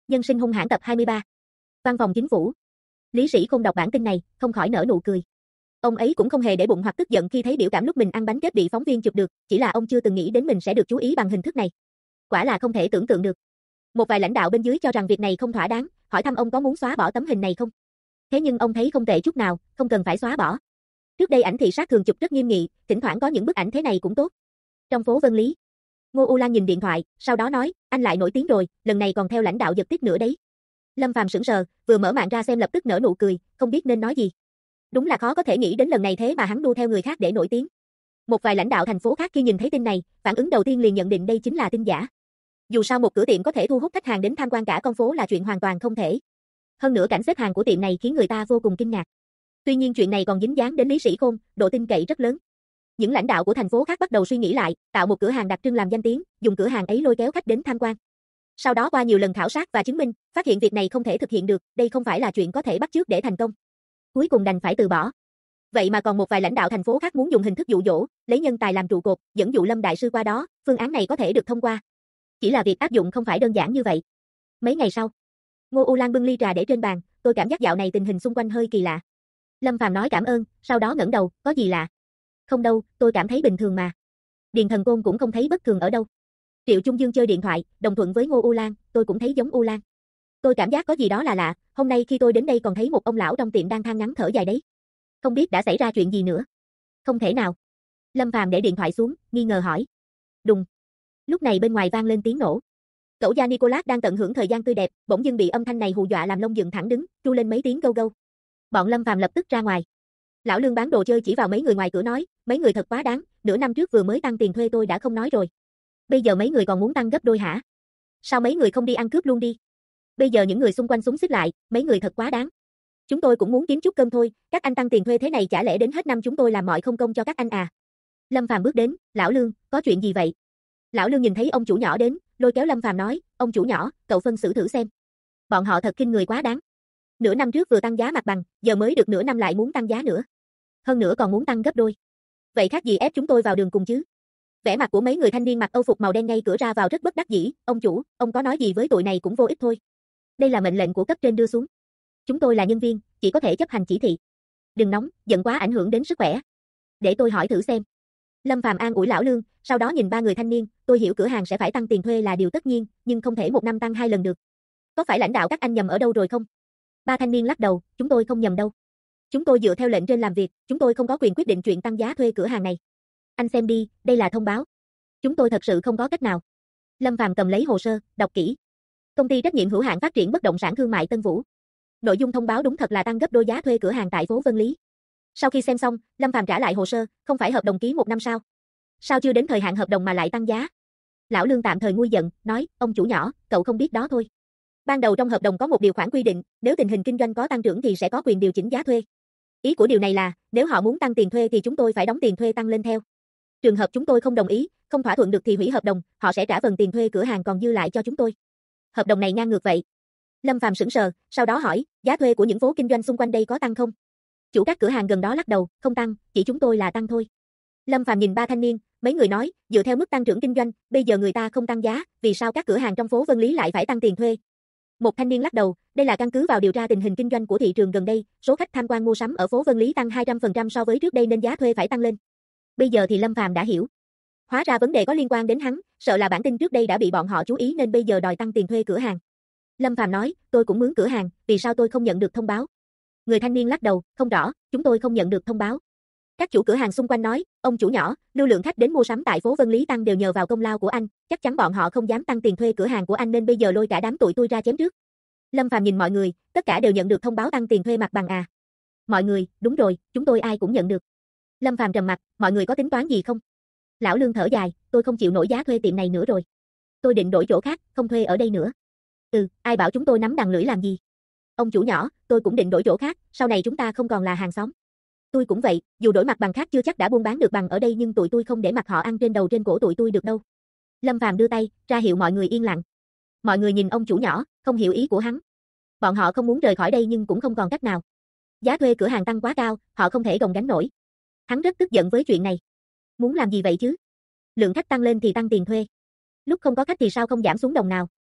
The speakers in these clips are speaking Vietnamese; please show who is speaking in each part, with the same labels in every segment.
Speaker 1: Nhân sinh hung hãn tập 23. Văn phòng chính phủ. Lý Sĩ Khôn đọc bản tin này, không khỏi nở nụ cười. Ông ấy cũng không hề để bụng hoặc tức giận khi thấy biểu cảm lúc mình ăn bánh kết bị phóng viên chụp được, chỉ là ông chưa từng nghĩ đến mình sẽ được chú ý bằng hình thức này. Quả là không thể tưởng tượng được. Một vài lãnh đạo bên dưới cho rằng việc này không thỏa đáng, hỏi thăm ông có muốn xóa bỏ tấm hình này không. Thế nhưng ông thấy không tệ chút nào, không cần phải xóa bỏ. Trước đây ảnh thị sát thường chụp rất nghiêm nghị, thỉnh thoảng có những bức ảnh thế này cũng tốt. Trong phố Vân Lý, Ngô U Lan nhìn điện thoại, sau đó nói, anh lại nổi tiếng rồi, lần này còn theo lãnh đạo giật tít nữa đấy. Lâm Phàm sững sờ, vừa mở mạng ra xem lập tức nở nụ cười, không biết nên nói gì. Đúng là khó có thể nghĩ đến lần này thế mà hắn đu theo người khác để nổi tiếng. Một vài lãnh đạo thành phố khác khi nhìn thấy tin này, phản ứng đầu tiên liền nhận định đây chính là tin giả. Dù sao một cửa tiệm có thể thu hút khách hàng đến tham quan cả con phố là chuyện hoàn toàn không thể. Hơn nữa cảnh xếp hàng của tiệm này khiến người ta vô cùng kinh ngạc. Tuy nhiên chuyện này còn dính dáng đến Lý Sĩ Khôn, độ tin cậy rất lớn. Những lãnh đạo của thành phố khác bắt đầu suy nghĩ lại, tạo một cửa hàng đặc trưng làm danh tiếng, dùng cửa hàng ấy lôi kéo khách đến tham quan. Sau đó qua nhiều lần khảo sát và chứng minh, phát hiện việc này không thể thực hiện được, đây không phải là chuyện có thể bắt chước để thành công. Cuối cùng đành phải từ bỏ. Vậy mà còn một vài lãnh đạo thành phố khác muốn dùng hình thức dụ dỗ, lấy nhân tài làm trụ cột, dẫn dụ Lâm đại sư qua đó, phương án này có thể được thông qua. Chỉ là việc áp dụng không phải đơn giản như vậy. Mấy ngày sau, Ngô U Lan bưng ly trà để trên bàn, tôi cảm giác dạo này tình hình xung quanh hơi kỳ lạ. Lâm Phàm nói cảm ơn, sau đó ngẩng đầu, có gì lạ? Không đâu, tôi cảm thấy bình thường mà. Điền Thần Côn cũng không thấy bất thường ở đâu. Triệu Trung Dương chơi điện thoại, đồng thuận với Ngô U Lan, tôi cũng thấy giống U Lan. Tôi cảm giác có gì đó là lạ, hôm nay khi tôi đến đây còn thấy một ông lão trong tiệm đang than ngắn thở dài đấy. Không biết đã xảy ra chuyện gì nữa. Không thể nào. Lâm Phàm để điện thoại xuống, nghi ngờ hỏi. Đùng. Lúc này bên ngoài vang lên tiếng nổ. Cậu gia Nicolas đang tận hưởng thời gian tươi đẹp, bỗng dưng bị âm thanh này hù dọa làm lông dựng thẳng đứng, tru lên mấy tiếng gâu gâu. Bọn Lâm Phàm lập tức ra ngoài. Lão Lương bán đồ chơi chỉ vào mấy người ngoài cửa nói, mấy người thật quá đáng, nửa năm trước vừa mới tăng tiền thuê tôi đã không nói rồi. Bây giờ mấy người còn muốn tăng gấp đôi hả? Sao mấy người không đi ăn cướp luôn đi? Bây giờ những người xung quanh xúm xít lại, mấy người thật quá đáng. Chúng tôi cũng muốn kiếm chút cơm thôi, các anh tăng tiền thuê thế này chả lẽ đến hết năm chúng tôi làm mọi không công cho các anh à? Lâm Phàm bước đến, Lão Lương, có chuyện gì vậy? Lão Lương nhìn thấy ông chủ nhỏ đến, lôi kéo Lâm Phàm nói, ông chủ nhỏ, cậu phân xử thử xem. Bọn họ thật khinh người quá đáng. Nửa năm trước vừa tăng giá mặt bằng, giờ mới được nửa năm lại muốn tăng giá nữa. Hơn nữa còn muốn tăng gấp đôi. Vậy khác gì ép chúng tôi vào đường cùng chứ? Vẻ mặt của mấy người thanh niên mặc âu phục màu đen ngay cửa ra vào rất bất đắc dĩ, ông chủ, ông có nói gì với tụi này cũng vô ích thôi. Đây là mệnh lệnh của cấp trên đưa xuống. Chúng tôi là nhân viên, chỉ có thể chấp hành chỉ thị. Đừng nóng, giận quá ảnh hưởng đến sức khỏe. Để tôi hỏi thử xem. Lâm Phàm an ủi Lão Lương, sau đó nhìn ba người thanh niên, tôi hiểu cửa hàng sẽ phải tăng tiền thuê là điều tất nhiên, nhưng không thể một năm tăng 2 lần được. Có phải lãnh đạo các anh nhầm ở đâu rồi không? Ba thanh niên lắc đầu, chúng tôi không nhầm đâu. Chúng tôi dựa theo lệnh trên làm việc, chúng tôi không có quyền quyết định chuyện tăng giá thuê cửa hàng này. Anh xem đi, đây là thông báo. Chúng tôi thật sự không có cách nào. Lâm Phàm cầm lấy hồ sơ, đọc kỹ. Công ty trách nhiệm hữu hạn phát triển bất động sản thương mại Tân Vũ. Nội dung thông báo đúng thật là tăng gấp đôi giá thuê cửa hàng tại phố Vân Lý. Sau khi xem xong, Lâm Phàm trả lại hồ sơ, không phải hợp đồng ký 1 năm sao? Sao chưa đến thời hạn hợp đồng mà lại tăng giá? Lão Lương tạm thời nguôi giận, nói, ông chủ nhỏ, cậu không biết đó thôi. Ban đầu trong hợp đồng có một điều khoản quy định, nếu tình hình kinh doanh có tăng trưởng thì sẽ có quyền điều chỉnh giá thuê. Ý của điều này là, nếu họ muốn tăng tiền thuê thì chúng tôi phải đóng tiền thuê tăng lên theo. Trường hợp chúng tôi không đồng ý, không thỏa thuận được thì hủy hợp đồng, họ sẽ trả phần tiền thuê cửa hàng còn dư lại cho chúng tôi. Hợp đồng này ngang ngược vậy. Lâm Phàm sững sờ, sau đó hỏi, giá thuê của những phố kinh doanh xung quanh đây có tăng không? Chủ các cửa hàng gần đó lắc đầu, không tăng, chỉ chúng tôi là tăng thôi. Lâm Phàm nhìn ba thanh niên, mấy người nói, dựa theo mức tăng trưởng kinh doanh, bây giờ người ta không tăng giá, vì sao các cửa hàng trong phố Vân Lý lại phải tăng tiền thuê? Một thanh niên lắc đầu, đây là căn cứ vào điều tra tình hình kinh doanh của thị trường gần đây, số khách tham quan mua sắm ở phố Vân Lý tăng 200% so với trước đây nên giá thuê phải tăng lên. Bây giờ thì Lâm Phàm đã hiểu. Hóa ra vấn đề có liên quan đến hắn, sợ là bản tin trước đây đã bị bọn họ chú ý nên bây giờ đòi tăng tiền thuê cửa hàng. Lâm Phàm nói, tôi cũng mướn cửa hàng, vì sao tôi không nhận được thông báo? Người thanh niên lắc đầu, không rõ, chúng tôi không nhận được thông báo. Các chủ cửa hàng xung quanh nói, ông chủ nhỏ, lưu lượng khách đến mua sắm tại phố Vân Lý tăng đều nhờ vào công lao của anh, chắc chắn bọn họ không dám tăng tiền thuê cửa hàng của anh nên bây giờ lôi cả đám tụi tôi ra chém trước. Lâm Phàm nhìn mọi người, tất cả đều nhận được thông báo tăng tiền thuê mặt bằng à? Mọi người, đúng rồi, chúng tôi ai cũng nhận được. Lâm Phàm trầm mặt, mọi người có tính toán gì không? Lão Lương thở dài, tôi không chịu nổi giá thuê tiệm này nữa rồi. Tôi định đổi chỗ khác, không thuê ở đây nữa. Ai bảo chúng tôi nắm đằng lưỡi làm gì? Ông chủ nhỏ, tôi cũng định đổi chỗ khác, sau này chúng ta không còn là hàng xóm. Tôi cũng vậy, dù đổi mặt bằng khác chưa chắc đã buôn bán được bằng ở đây nhưng tụi tôi không để mặt họ ăn trên đầu trên cổ tụi tôi được đâu. Lâm Phàm đưa tay, ra hiệu mọi người yên lặng. Mọi người nhìn ông chủ nhỏ, không hiểu ý của hắn. Bọn họ không muốn rời khỏi đây nhưng cũng không còn cách nào. Giá thuê cửa hàng tăng quá cao, họ không thể gồng gánh nổi. Hắn rất tức giận với chuyện này. Muốn làm gì vậy chứ? Lượng khách tăng lên thì tăng tiền thuê. Lúc không có khách thì sao không giảm xuống đồng nào?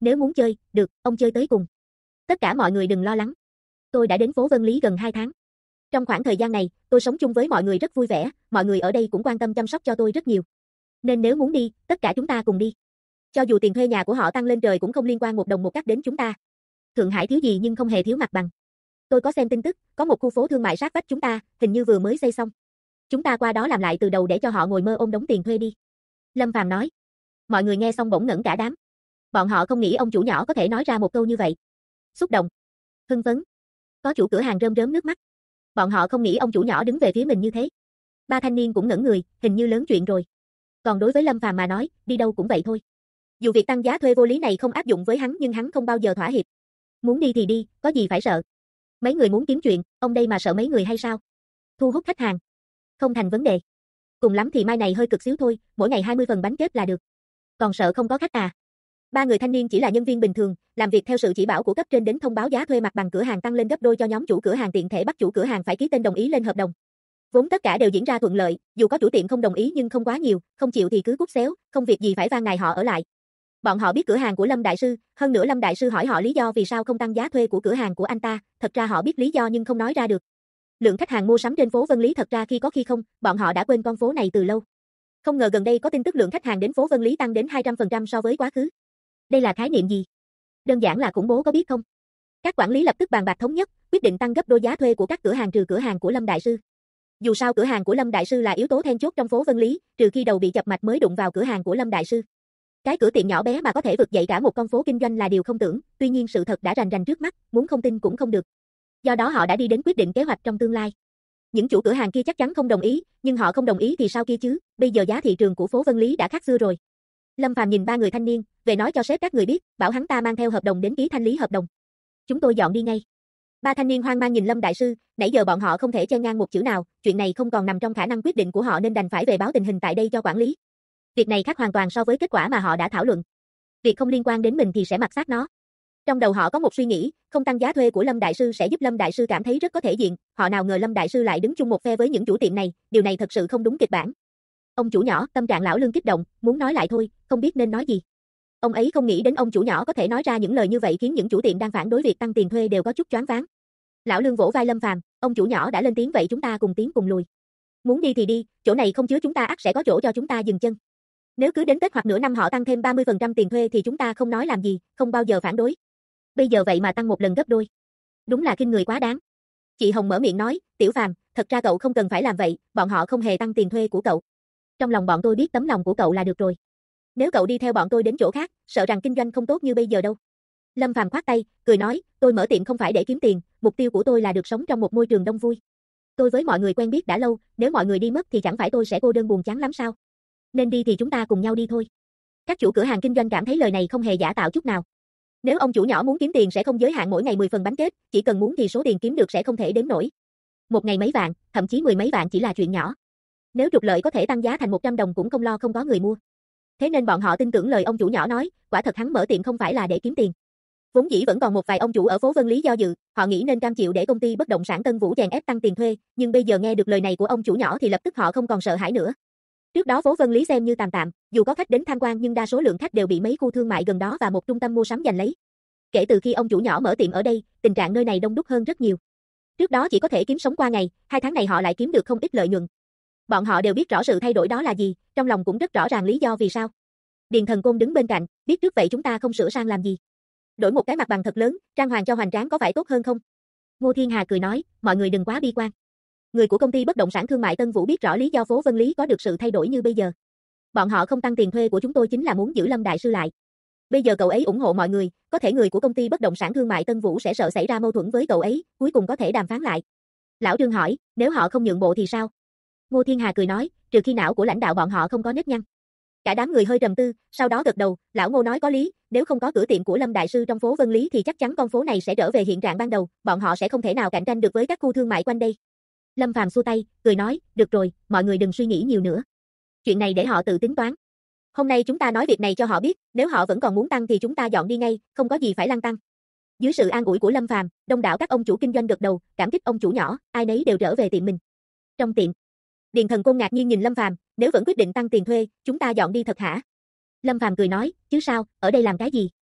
Speaker 1: Nếu muốn chơi, được, ông chơi tới cùng. Tất cả mọi người đừng lo lắng. Tôi đã đến phố Vân Lý gần 2 tháng. Trong khoảng thời gian này, tôi sống chung với mọi người rất vui vẻ, mọi người ở đây cũng quan tâm chăm sóc cho tôi rất nhiều. Nên nếu muốn đi, tất cả chúng ta cùng đi. Cho dù tiền thuê nhà của họ tăng lên trời cũng không liên quan một đồng một cắc đến chúng ta. Thượng Hải thiếu gì nhưng không hề thiếu mặt bằng. Tôi có xem tin tức, có một khu phố thương mại sát vách chúng ta, hình như vừa mới xây xong. Chúng ta qua đó làm lại từ đầu để cho họ ngồi mơ ôm đống tiền thuê đi. Lâm Phàm nói. Mọi người nghe xong bỗng ngẩn cả đám. Bọn họ không nghĩ ông chủ nhỏ có thể nói ra một câu như vậy. Xúc động, hưng phấn. Có chủ cửa hàng rơm rớm nước mắt. Bọn họ không nghĩ ông chủ nhỏ đứng về phía mình như thế. Ba thanh niên cũng ngẩn người, hình như lớn chuyện rồi. Còn đối với Lâm Phàm mà nói, đi đâu cũng vậy thôi. Dù việc tăng giá thuê vô lý này không áp dụng với hắn nhưng hắn không bao giờ thỏa hiệp. Muốn đi thì đi, có gì phải sợ. Mấy người muốn kiếm chuyện, ông đây mà sợ mấy người hay sao? Thu hút khách hàng. Không thành vấn đề. Cùng lắm thì mai này hơi cực xíu thôi, mỗi ngày 20 phần bánh kết là được. Còn sợ không có khách à? Ba người thanh niên chỉ là nhân viên bình thường, làm việc theo sự chỉ bảo của cấp trên đến thông báo giá thuê mặt bằng cửa hàng tăng lên gấp đôi cho nhóm chủ cửa hàng tiện thể bắt chủ cửa hàng phải ký tên đồng ý lên hợp đồng. Vốn tất cả đều diễn ra thuận lợi, dù có chủ tiệm không đồng ý nhưng không quá nhiều, không chịu thì cứ cút xéo, không việc gì phải van nài họ ở lại. Bọn họ biết cửa hàng của Lâm Đại Sư, hơn nữa Lâm Đại Sư hỏi họ lý do vì sao không tăng giá thuê của cửa hàng của anh ta, thật ra họ biết lý do nhưng không nói ra được. Lượng khách hàng mua sắm trên phố Vân Lý thật ra khi có khi không, bọn họ đã quên con phố này từ lâu. Không ngờ gần đây có tin tức lượng khách hàng đến phố Vân Lý tăng đến 200% so với quá khứ. Đây là khái niệm gì? Đơn giản là khủng bố có biết không? Các quản lý lập tức bàn bạc thống nhất, quyết định tăng gấp đôi giá thuê của các cửa hàng trừ cửa hàng của Lâm Đại Sư. Dù sao cửa hàng của Lâm Đại Sư là yếu tố then chốt trong phố Vân Lý, trừ khi đầu bị chập mạch mới đụng vào cửa hàng của Lâm Đại Sư. Cái cửa tiệm nhỏ bé mà có thể vực dậy cả một con phố kinh doanh là điều không tưởng, tuy nhiên sự thật đã rành rành trước mắt, muốn không tin cũng không được. Do đó họ đã đi đến quyết định kế hoạch trong tương lai. Những chủ cửa hàng kia chắc chắn không đồng ý, nhưng họ không đồng ý thì sao kia chứ, bây giờ giá thị trường của phố Vân Lý đã khác xưa rồi. Lâm Phàm nhìn ba người thanh niên, về nói cho sếp các người biết, bảo hắn ta mang theo hợp đồng đến ký thanh lý hợp đồng. Chúng tôi dọn đi ngay. Ba thanh niên hoang mang nhìn Lâm Đại Sư, nãy giờ bọn họ không thể chen ngang một chữ nào, chuyện này không còn nằm trong khả năng quyết định của họ nên đành phải về báo tình hình tại đây cho quản lý. Việc này khác hoàn toàn so với kết quả mà họ đã thảo luận. Việc không liên quan đến mình thì sẽ mặc xác nó. Trong đầu họ có một suy nghĩ, không tăng giá thuê của Lâm Đại Sư sẽ giúp Lâm Đại Sư cảm thấy rất có thể diện, họ nào ngờ Lâm Đại Sư lại đứng chung một phe với những chủ tiệm này, điều này thật sự không đúng kịch bản. Ông chủ nhỏ, tâm trạng lão Lương kích động, muốn nói lại thôi, không biết nên nói gì. Ông ấy không nghĩ đến ông chủ nhỏ có thể nói ra những lời như vậy khiến những chủ tiệm đang phản đối việc tăng tiền thuê đều có chút choáng váng. Lão Lương vỗ vai Lâm Phàm, ông chủ nhỏ đã lên tiếng vậy chúng ta cùng tiến cùng lùi. Muốn đi thì đi, chỗ này không chứa chúng ta ắt sẽ có chỗ cho chúng ta dừng chân. Nếu cứ đến Tết hoặc nửa năm họ tăng thêm 30% tiền thuê thì chúng ta không nói làm gì, không bao giờ phản đối. Bây giờ vậy mà tăng một lần gấp đôi. Đúng là khinh người quá đáng. Chị Hồng mở miệng nói, Tiểu Phàm, thật ra cậu không cần phải làm vậy, bọn họ không hề tăng tiền thuê của cậu. Trong lòng bọn tôi biết tấm lòng của cậu là được rồi. Nếu cậu đi theo bọn tôi đến chỗ khác, sợ rằng kinh doanh không tốt như bây giờ đâu. Lâm Phàm khoát tay, cười nói, tôi mở tiệm không phải để kiếm tiền, mục tiêu của tôi là được sống trong một môi trường đông vui. Tôi với mọi người quen biết đã lâu, nếu mọi người đi mất thì chẳng phải tôi sẽ cô đơn buồn chán lắm sao? Nên đi thì chúng ta cùng nhau đi thôi. Các chủ cửa hàng kinh doanh cảm thấy lời này không hề giả tạo chút nào. Nếu ông chủ nhỏ muốn kiếm tiền sẽ không giới hạn mỗi ngày 10 phần bánh kết, chỉ cần muốn thì số tiền kiếm được sẽ không thể đếm nổi. Một ngày mấy vạn, thậm chí 10 mấy vạn chỉ là chuyện nhỏ. Nếu trục lợi có thể tăng giá thành 100 đồng cũng không lo không có người mua. Thế nên bọn họ tin tưởng lời ông chủ nhỏ nói, quả thật hắn mở tiệm không phải là để kiếm tiền. Vốn dĩ vẫn còn một vài ông chủ ở phố Vân Lý do dự, họ nghĩ nên cam chịu để công ty bất động sản Tân Vũ chèn ép tăng tiền thuê, nhưng bây giờ nghe được lời này của ông chủ nhỏ thì lập tức họ không còn sợ hãi nữa. Trước đó phố Vân Lý xem như tạm tạm, dù có khách đến tham quan nhưng đa số lượng khách đều bị mấy khu thương mại gần đó và một trung tâm mua sắm giành lấy. Kể từ khi ông chủ nhỏ mở tiệm ở đây, tình trạng nơi này đông đúc hơn rất nhiều. Trước đó chỉ có thể kiếm sống qua ngày, 2 tháng này họ lại kiếm được không ít lợi nhuận. Bọn họ đều biết rõ sự thay đổi đó là gì, trong lòng cũng rất rõ ràng lý do vì sao. Điền Thần Côn đứng bên cạnh, biết trước vậy chúng ta không sửa sang làm gì. Đổi một cái mặt bằng thật lớn, trang hoàng cho hoành tráng có phải tốt hơn không? Ngô Thiên Hà cười nói, mọi người đừng quá bi quan. Người của công ty bất động sản thương mại Tân Vũ biết rõ lý do phố Vân Lý có được sự thay đổi như bây giờ. Bọn họ không tăng tiền thuê của chúng tôi chính là muốn giữ Lâm Đại Sư lại. Bây giờ cậu ấy ủng hộ mọi người, có thể người của công ty bất động sản thương mại Tân Vũ sẽ sợ xảy ra mâu thuẫn với cậu ấy, cuối cùng có thể đàm phán lại. Lão Trương hỏi, nếu họ không nhượng bộ thì sao? Ngô Thiên Hà cười nói, trừ khi não của lãnh đạo bọn họ không có nếp nhăn. Cả đám người hơi trầm tư, sau đó gật đầu, lão Ngô nói có lý, nếu không có cửa tiệm của Lâm Đại Sư trong phố Vân Lý thì chắc chắn con phố này sẽ trở về hiện trạng ban đầu, bọn họ sẽ không thể nào cạnh tranh được với các khu thương mại quanh đây. Lâm Phàm xua tay, cười nói, được rồi, mọi người đừng suy nghĩ nhiều nữa. Chuyện này để họ tự tính toán. Hôm nay chúng ta nói việc này cho họ biết, nếu họ vẫn còn muốn tăng thì chúng ta dọn đi ngay, không có gì phải lăn tăng. Dưới sự an ủi của Lâm Phàm, đông đảo các ông chủ kinh doanh gật đầu, cảm kích ông chủ nhỏ, ai nấy đều trở về tiệm mình. Trong tiệm, Điền Thần Côn ngạc nhiên nhìn Lâm Phàm, nếu vẫn quyết định tăng tiền thuê, chúng ta dọn đi thật hả? Lâm Phàm cười nói, chứ sao, ở đây làm cái gì?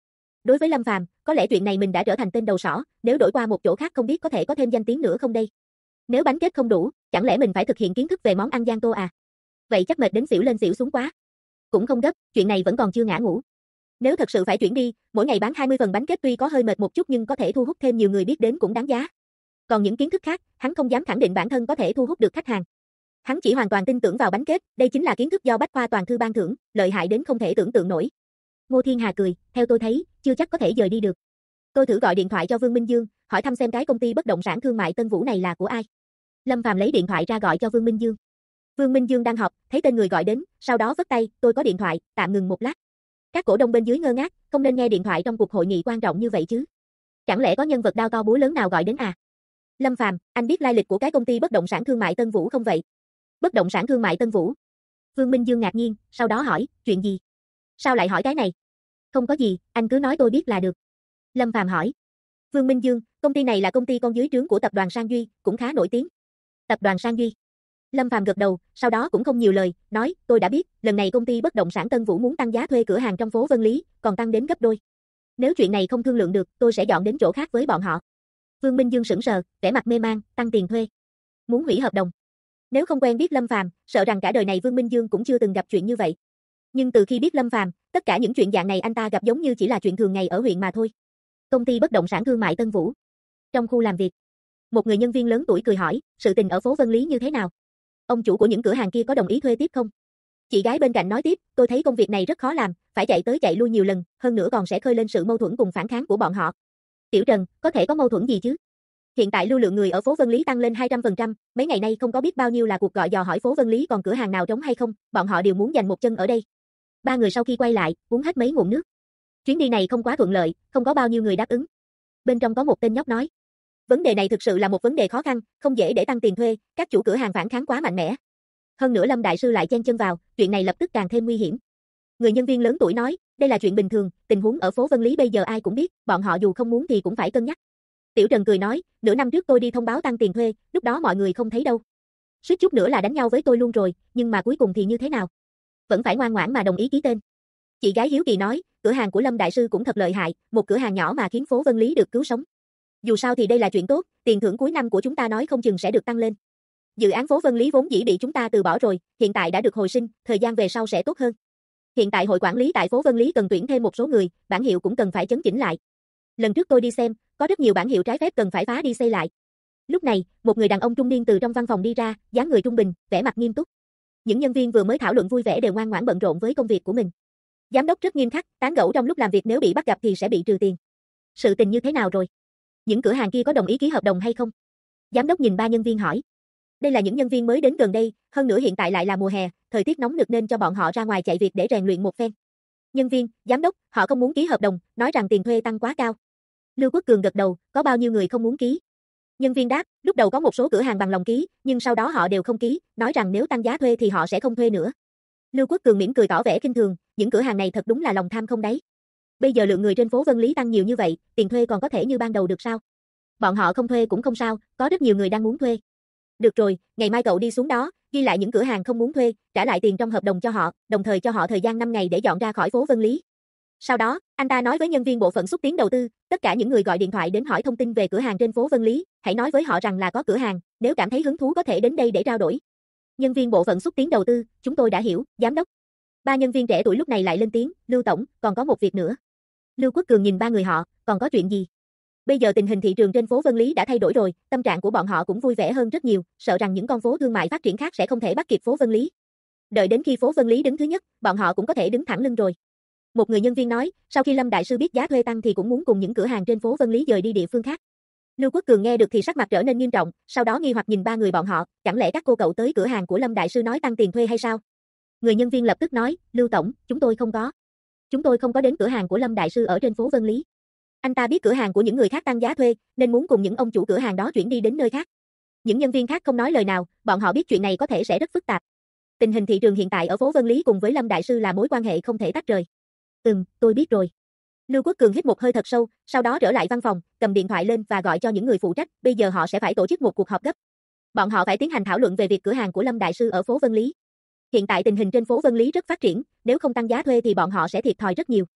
Speaker 1: Đối với Lâm Phàm, có lẽ chuyện này mình đã trở thành tên đầu sỏ, nếu đổi qua một chỗ khác không biết có thể có thêm danh tiếng nữa không đây. Nếu bánh kết không đủ, chẳng lẽ mình phải thực hiện kiến thức về món ăn Giang Tô à? Vậy chắc mệt đến xỉu lên xỉu xuống quá. Cũng không gấp, chuyện này vẫn còn chưa ngã ngũ. Nếu thật sự phải chuyển đi, mỗi ngày bán 20 phần bánh kết tuy có hơi mệt một chút nhưng có thể thu hút thêm nhiều người biết đến cũng đáng giá. Còn những kiến thức khác, hắn không dám khẳng định bản thân có thể thu hút được khách hàng. Hắn chỉ hoàn toàn tin tưởng vào bánh kết, đây chính là kiến thức do Bách Khoa Toàn thư ban thưởng, lợi hại đến không thể tưởng tượng nổi. Ngô Thiên Hà cười, theo tôi thấy, chưa chắc có thể dời đi được. Tôi thử gọi điện thoại cho Vương Minh Dương, hỏi thăm xem cái công ty bất động sản thương mại Tân Vũ này là của ai. Lâm Phàm lấy điện thoại ra gọi cho Vương Minh Dương. Vương Minh Dương đang họp, thấy tên người gọi đến, sau đó vất tay, tôi có điện thoại, tạm ngừng một lát. Các cổ đông bên dưới ngơ ngác, không nên nghe điện thoại trong cuộc hội nghị quan trọng như vậy chứ. Chẳng lẽ có nhân vật đao to búa lớn nào gọi đến à? Lâm Phàm, anh biết lai lịch của cái công ty bất động sản thương mại Tân Vũ không vậy? Bất động sản thương mại Tân Vũ? Vương Minh Dương ngạc nhiên, sau đó hỏi, chuyện gì? Sao lại hỏi cái này? Không có gì, anh cứ nói tôi biết là được. Lâm Phàm hỏi. Vương Minh Dương, công ty này là công ty con dưới trướng của tập đoàn Sang Duy, cũng khá nổi tiếng. Tập đoàn Sang Duy. Lâm Phàm gật đầu, sau đó cũng không nhiều lời, nói, tôi đã biết, lần này công ty bất động sản Tân Vũ muốn tăng giá thuê cửa hàng trong phố Vân Lý, còn tăng đến gấp đôi. Nếu chuyện này không thương lượng được, tôi sẽ dọn đến chỗ khác với bọn họ. Vương Minh Dương sững sờ, vẻ mặt mê mang, tăng tiền thuê. Muốn hủy hợp đồng. Nếu không quen biết Lâm Phàm, sợ rằng cả đời này Vương Minh Dương cũng chưa từng gặp chuyện như vậy. Nhưng từ khi biết Lâm Phàm, tất cả những chuyện dạng này anh ta gặp giống như chỉ là chuyện thường ngày ở huyện mà thôi. Công ty bất động sản thương mại Tân Vũ. Trong khu làm việc, một người nhân viên lớn tuổi cười hỏi, sự tình ở phố Vân Lý như thế nào? Ông chủ của những cửa hàng kia có đồng ý thuê tiếp không? Chị gái bên cạnh nói tiếp, tôi thấy công việc này rất khó làm, phải chạy tới chạy lui nhiều lần, hơn nữa còn sẽ khơi lên sự mâu thuẫn cùng phản kháng của bọn họ. Tiểu Trần, có thể có mâu thuẫn gì chứ? Hiện tại lưu lượng người ở phố Vân Lý tăng lên 200%, mấy ngày nay không có biết bao nhiêu là cuộc gọi dò hỏi phố Vân Lý còn cửa hàng nào trống hay không, bọn họ đều muốn giành một chân ở đây. Ba người sau khi quay lại, uống hết mấy ngụm nước. Chuyến đi này không quá thuận lợi, không có bao nhiêu người đáp ứng. Bên trong có một tên nhóc nói, vấn đề này thực sự là một vấn đề khó khăn, không dễ để tăng tiền thuê, các chủ cửa hàng phản kháng quá mạnh mẽ. Hơn nữa Lâm đại sư lại chen chân vào, chuyện này lập tức càng thêm nguy hiểm. Người nhân viên lớn tuổi nói, đây là chuyện bình thường, tình huống ở phố Vân Lý bây giờ ai cũng biết, bọn họ dù không muốn thì cũng phải cân nhắc. Tiểu Trần cười nói, nửa năm trước tôi đi thông báo tăng tiền thuê, lúc đó mọi người không thấy đâu. Suýt chút nữa là đánh nhau với tôi luôn rồi, nhưng mà cuối cùng thì như thế nào? Vẫn phải ngoan ngoãn mà đồng ý ký tên. Chị gái hiếu kỳ nói, cửa hàng của Lâm đại sư cũng thật lợi hại, một cửa hàng nhỏ mà khiến phố Vân Lý được cứu sống. Dù sao thì đây là chuyện tốt, tiền thưởng cuối năm của chúng ta nói không chừng sẽ được tăng lên. Dự án phố Vân Lý vốn dĩ bị chúng ta từ bỏ rồi, hiện tại đã được hồi sinh, thời gian về sau sẽ tốt hơn. Hiện tại hội quản lý tại phố Vân Lý cần tuyển thêm một số người, bản hiệu cũng cần phải chấn chỉnh lại. Lần trước tôi đi xem, có rất nhiều bản hiệu trái phép cần phải phá đi xây lại. Lúc này, một người đàn ông trung niên từ trong văn phòng đi ra, dáng người trung bình, vẻ mặt nghiêm túc. Những nhân viên vừa mới thảo luận vui vẻ đều ngoan ngoãn bận rộn với công việc của mình. Giám đốc rất nghiêm khắc, tán gẫu trong lúc làm việc nếu bị bắt gặp thì sẽ bị trừ tiền. Sự tình như thế nào rồi? Những cửa hàng kia có đồng ý ký hợp đồng hay không? Giám đốc nhìn ba nhân viên hỏi. Đây là những nhân viên mới đến gần đây, hơn nữa hiện tại lại là mùa hè, thời tiết nóng nực nên cho bọn họ ra ngoài chạy việc để rèn luyện một phen. Nhân viên, giám đốc, họ không muốn ký hợp đồng, nói rằng tiền thuê tăng quá cao. Lưu Quốc Cường gật đầu, có bao nhiêu người không muốn ký? Nhân viên đáp, lúc đầu có một số cửa hàng bằng lòng ký, nhưng sau đó họ đều không ký, nói rằng nếu tăng giá thuê thì họ sẽ không thuê nữa. Lưu Quốc Cường mỉm cười tỏ vẻ khinh thường, những cửa hàng này thật đúng là lòng tham không đáy. Bây giờ lượng người trên phố Vân Lý tăng nhiều như vậy, tiền thuê còn có thể như ban đầu được sao? Bọn họ không thuê cũng không sao, có rất nhiều người đang muốn thuê. Được rồi, ngày mai cậu đi xuống đó, ghi lại những cửa hàng không muốn thuê, trả lại tiền trong hợp đồng cho họ, đồng thời cho họ thời gian 5 ngày để dọn ra khỏi phố Vân Lý. Sau đó, anh ta nói với nhân viên bộ phận xúc tiến đầu tư, tất cả những người gọi điện thoại đến hỏi thông tin về cửa hàng trên phố Vân Lý, hãy nói với họ rằng là có cửa hàng, nếu cảm thấy hứng thú có thể đến đây để trao đổi. Nhân viên bộ phận xúc tiến đầu tư, chúng tôi đã hiểu, giám đốc. Ba nhân viên trẻ tuổi lúc này lại lên tiếng, Lưu tổng, còn có một việc nữa. Lưu Quốc Cường nhìn ba người họ, còn có chuyện gì? Bây giờ tình hình thị trường trên phố Vân Lý đã thay đổi rồi, tâm trạng của bọn họ cũng vui vẻ hơn rất nhiều, sợ rằng những con phố thương mại phát triển khác sẽ không thể bắt kịp phố Vân Lý. Đợi đến khi phố Vân Lý đứng thứ nhất, bọn họ cũng có thể đứng thẳng lưng rồi. Một người nhân viên nói, sau khi Lâm đại sư biết giá thuê tăng thì cũng muốn cùng những cửa hàng trên phố Vân Lý dời đi địa phương khác. Lưu Quốc Cường nghe được thì sắc mặt trở nên nghiêm trọng, sau đó nghi hoặc nhìn ba người bọn họ, chẳng lẽ các cô cậu tới cửa hàng của Lâm đại sư nói tăng tiền thuê hay sao? Người nhân viên lập tức nói, Lưu tổng, chúng tôi không có. Chúng tôi không có đến cửa hàng của Lâm đại sư ở trên phố Vân Lý. Anh ta biết cửa hàng của những người khác tăng giá thuê, nên muốn cùng những ông chủ cửa hàng đó chuyển đi đến nơi khác. Những nhân viên khác không nói lời nào, bọn họ biết chuyện này có thể sẽ rất phức tạp. Tình hình thị trường hiện tại ở phố Vân Lý cùng với Lâm đại sư là mối quan hệ không thể tách rời. Tôi biết rồi. Lưu Quốc Cường hít một hơi thật sâu, sau đó trở lại văn phòng, cầm điện thoại lên và gọi cho những người phụ trách, bây giờ họ sẽ phải tổ chức một cuộc họp gấp. Bọn họ phải tiến hành thảo luận về việc cửa hàng của Lâm đại sư ở phố Vân Lý. Hiện tại tình hình trên phố Vân Lý rất phát triển, nếu không tăng giá thuê thì bọn họ sẽ thiệt thòi rất nhiều.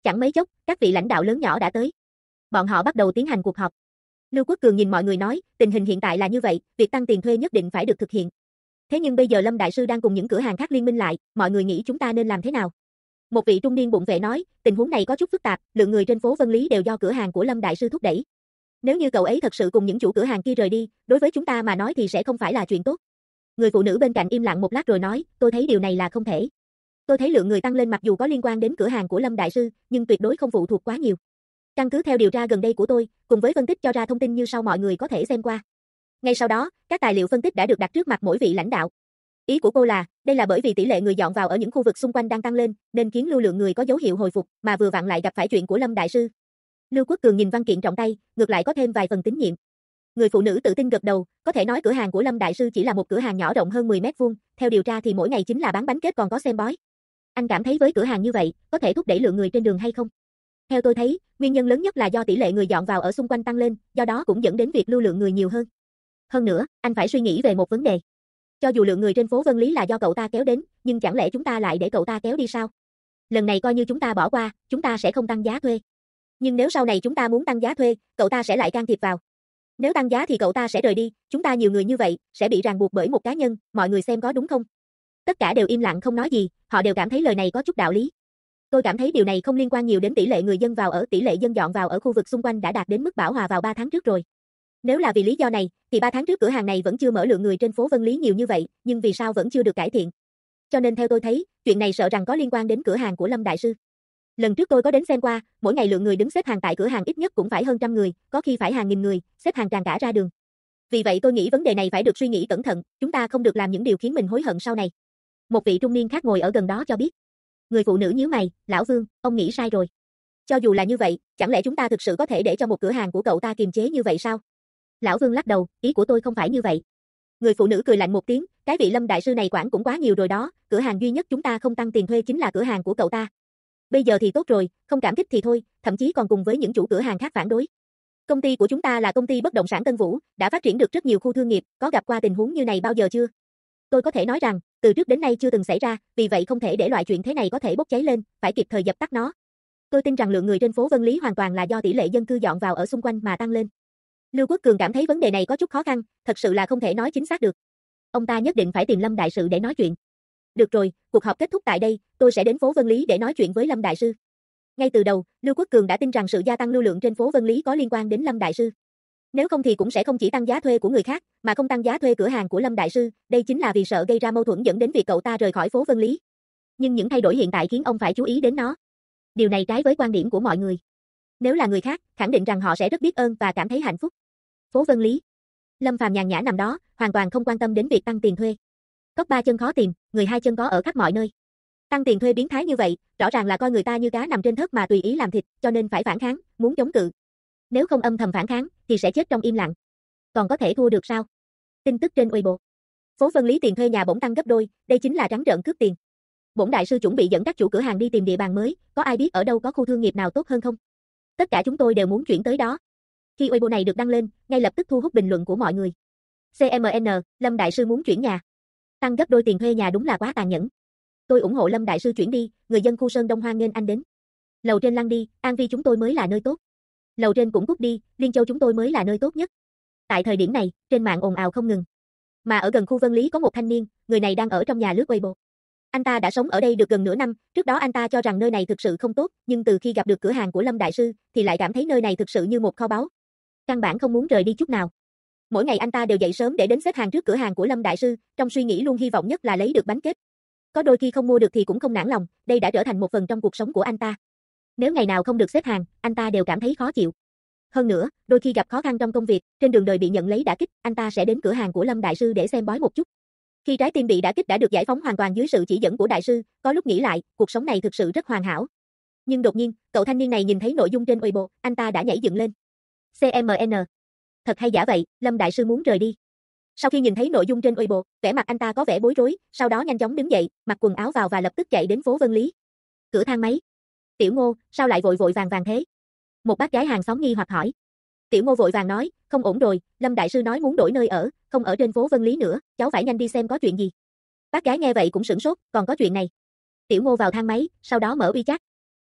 Speaker 1: Chẳng mấy chốc, các vị lãnh đạo lớn nhỏ đã tới. Bọn họ bắt đầu tiến hành cuộc họp. Lưu Quốc Cường nhìn mọi người nói, tình hình hiện tại là như vậy, việc tăng tiền thuê nhất định phải được thực hiện. Thế nhưng bây giờ Lâm Đại Sư đang cùng những cửa hàng khác liên minh lại, mọi người nghĩ chúng ta nên làm thế nào? Một vị trung niên bụng vệ nói, tình huống này có chút phức tạp, lượng người trên phố Vân Lý đều do cửa hàng của Lâm Đại Sư thúc đẩy. Nếu như cậu ấy thật sự cùng những chủ cửa hàng kia rời đi, đối với chúng ta mà nói thì sẽ không phải là chuyện tốt. Người phụ nữ bên cạnh im lặng một lát rồi nói, tôi thấy điều này là không thể. Tôi thấy lượng người tăng lên mặc dù có liên quan đến cửa hàng của Lâm Đại Sư, nhưng tuyệt đối không phụ thuộc quá nhiều. Căn cứ theo điều tra gần đây của tôi, cùng với phân tích cho ra thông tin như sau mọi người có thể xem qua. Ngay sau đó, các tài liệu phân tích đã được đặt trước mặt mỗi vị lãnh đạo. Ý của cô là, đây là bởi vì tỷ lệ người dọn vào ở những khu vực xung quanh đang tăng lên, nên khiến lưu lượng người có dấu hiệu hồi phục, mà vừa vặn lại gặp phải chuyện của Lâm Đại Sư. Lưu Quốc Cường nhìn văn kiện trong tay, ngược lại có thêm vài phần tín nhiệm. Người phụ nữ tự tin gật đầu, có thể nói cửa hàng của Lâm Đại Sư chỉ là một cửa hàng nhỏ rộng hơn 10 mét vuông, theo điều tra thì mỗi ngày chính là bán bánh kết còn có xem bói. Anh cảm thấy với cửa hàng như vậy, có thể thúc đẩy lượng người trên đường hay không? Theo tôi thấy, nguyên nhân lớn nhất là do tỷ lệ người dọn vào ở xung quanh tăng lên, do đó cũng dẫn đến việc lưu lượng người nhiều hơn. Hơn nữa, anh phải suy nghĩ về một vấn đề. Cho dù lượng người trên phố Vân Lý là do cậu ta kéo đến, nhưng chẳng lẽ chúng ta lại để cậu ta kéo đi sao? Lần này coi như chúng ta bỏ qua, chúng ta sẽ không tăng giá thuê. Nhưng nếu sau này chúng ta muốn tăng giá thuê, cậu ta sẽ lại can thiệp vào. Nếu tăng giá thì cậu ta sẽ rời đi, chúng ta nhiều người như vậy, sẽ bị ràng buộc bởi một cá nhân, mọi người xem có đúng không? Tất cả đều im lặng không nói gì, họ đều cảm thấy lời này có chút đạo lý. Tôi cảm thấy điều này không liên quan nhiều đến tỷ lệ người dân vào ở, tỷ lệ dân dọn vào ở khu vực xung quanh đã đạt đến mức bão hòa vào 3 tháng trước rồi. Nếu là vì lý do này, thì 3 tháng trước cửa hàng này vẫn chưa mở lượng người trên phố Vân Lý nhiều như vậy, nhưng vì sao vẫn chưa được cải thiện? Cho nên theo tôi thấy, chuyện này sợ rằng có liên quan đến cửa hàng của Lâm Đại Sư. Lần trước tôi có đến xem qua, mỗi ngày lượng người đứng xếp hàng tại cửa hàng ít nhất cũng phải hơn trăm người, có khi phải hàng nghìn người, xếp hàng tràn cả ra đường. Vì vậy tôi nghĩ vấn đề này phải được suy nghĩ cẩn thận, chúng ta không được làm những điều khiến mình hối hận sau này. Một vị trung niên khác ngồi ở gần đó cho biết. Người phụ nữ nhíu mày, lão Vương, ông nghĩ sai rồi. Cho dù là như vậy, chẳng lẽ chúng ta thực sự có thể để cho một cửa hàng của cậu ta kiềm chế như vậy sao? Lão Vương lắc đầu, ý của tôi không phải như vậy. Người phụ nữ cười lạnh một tiếng, cái vị Lâm Đại Sư này quản cũng quá nhiều rồi đó, cửa hàng duy nhất chúng ta không tăng tiền thuê chính là cửa hàng của cậu ta. Bây giờ thì tốt rồi, không cảm kích thì thôi, thậm chí còn cùng với những chủ cửa hàng khác phản đối. Công ty của chúng ta là công ty bất động sản Tân Vũ, đã phát triển được rất nhiều khu thương nghiệp, có gặp qua tình huống như này bao giờ chưa? Tôi có thể nói rằng, từ trước đến nay chưa từng xảy ra, vì vậy không thể để loại chuyện thế này có thể bốc cháy lên, phải kịp thời dập tắt nó. Tôi tin rằng lượng người trên phố Vân Lý hoàn toàn là do tỷ lệ dân cư dọn vào ở xung quanh mà tăng lên. Lưu Quốc Cường cảm thấy vấn đề này có chút khó khăn, thật sự là không thể nói chính xác được. Ông ta nhất định phải tìm Lâm Đại Sư để nói chuyện. Được rồi, cuộc họp kết thúc tại đây, tôi sẽ đến phố Vân Lý để nói chuyện với Lâm Đại Sư. Ngay từ đầu, Lưu Quốc Cường đã tin rằng sự gia tăng lưu lượng trên phố Vân Lý có liên quan đến Lâm Đại Sư. Nếu không thì cũng sẽ không chỉ tăng giá thuê của người khác, mà không tăng giá thuê cửa hàng của Lâm Đại Sư, đây chính là vì sợ gây ra mâu thuẫn dẫn đến việc cậu ta rời khỏi phố Vân Lý. Nhưng những thay đổi hiện tại khiến ông phải chú ý đến nó. Điều này trái với quan điểm của mọi người. Nếu là người khác, khẳng định rằng họ sẽ rất biết ơn và cảm thấy hạnh phúc. Phố Vân Lý. Lâm Phàm nhàn nhã nằm đó, hoàn toàn không quan tâm đến việc tăng tiền thuê. Cốc 3 chân khó tìm, người 2 chân có ở khắp mọi nơi. Tăng tiền thuê biến thái như vậy, rõ ràng là coi người ta như cá nằm trên thớt mà tùy ý làm thịt, cho nên phải phản kháng, muốn chống cự. Nếu không âm thầm phản kháng, thì sẽ chết trong im lặng. Còn có thể thua được sao? Tin tức trên Weibo. Phố Vân Lý tiền thuê nhà bỗng tăng gấp đôi, đây chính là trắng trợn cướp tiền. Bổn đại sư chuẩn bị dẫn các chủ cửa hàng đi tìm địa bàn mới, có ai biết ở đâu có khu thương nghiệp nào tốt hơn không? Tất cả chúng tôi đều muốn chuyển tới đó. Khi Weibo này được đăng lên, ngay lập tức thu hút bình luận của mọi người. CMN, Lâm Đại Sư muốn chuyển nhà. Tăng gấp đôi tiền thuê nhà đúng là quá tàn nhẫn. Tôi ủng hộ Lâm Đại Sư chuyển đi, người dân khu Sơn Đông hoan nghênh anh đến. Lầu trên lăn đi, An Vi chúng tôi mới là nơi tốt. Lầu trên cũng cút đi, Liên Châu chúng tôi mới là nơi tốt nhất. Tại thời điểm này, trên mạng ồn ào không ngừng. Mà ở gần khu Vân Lý có một thanh niên, người này đang ở trong nhà lướt Weibo. Anh ta đã sống ở đây được gần nửa năm, trước đó anh ta cho rằng nơi này thực sự không tốt, nhưng từ khi gặp được cửa hàng của Lâm Đại Sư, thì lại cảm thấy nơi này thực sự như một kho báu. Căn bản không muốn rời đi chút nào. Mỗi ngày anh ta đều dậy sớm để đến xếp hàng trước cửa hàng của Lâm Đại Sư, trong suy nghĩ luôn hy vọng nhất là lấy được bánh kết. Có đôi khi không mua được thì cũng không nản lòng, đây đã trở thành một phần trong cuộc sống của anh ta. Nếu ngày nào không được xếp hàng, anh ta đều cảm thấy khó chịu. Hơn nữa, đôi khi gặp khó khăn trong công việc, trên đường đời bị nhận lấy đả kích, anh ta sẽ đến cửa hàng của Lâm Đại Sư để xem bói một chút. Khi trái tim bị đả kích đã được giải phóng hoàn toàn dưới sự chỉ dẫn của đại sư, có lúc nghĩ lại, cuộc sống này thực sự rất hoàn hảo. Nhưng đột nhiên, cậu thanh niên này nhìn thấy nội dung trên Weibo, anh ta đã nhảy dựng lên. CMN. Thật hay giả vậy, Lâm Đại Sư muốn rời đi. Sau khi nhìn thấy nội dung trên Weibo, vẻ mặt anh ta có vẻ bối rối, sau đó nhanh chóng đứng dậy, mặc quần áo vào và lập tức chạy đến phố Vân Lý. Cửa thang máy. Tiểu Ngô, sao lại vội vội vàng vàng thế? Một bác gái hàng xóm nghi hoặc hỏi. Tiểu Ngô vội vàng nói, không ổn rồi, Lâm Đại Sư nói muốn đổi nơi ở, không ở trên phố Vân Lý nữa, cháu phải nhanh đi xem có chuyện gì. Bác gái nghe vậy cũng sửng sốt, còn có chuyện này. Tiểu Ngô vào thang máy, sau đó mở WeChat.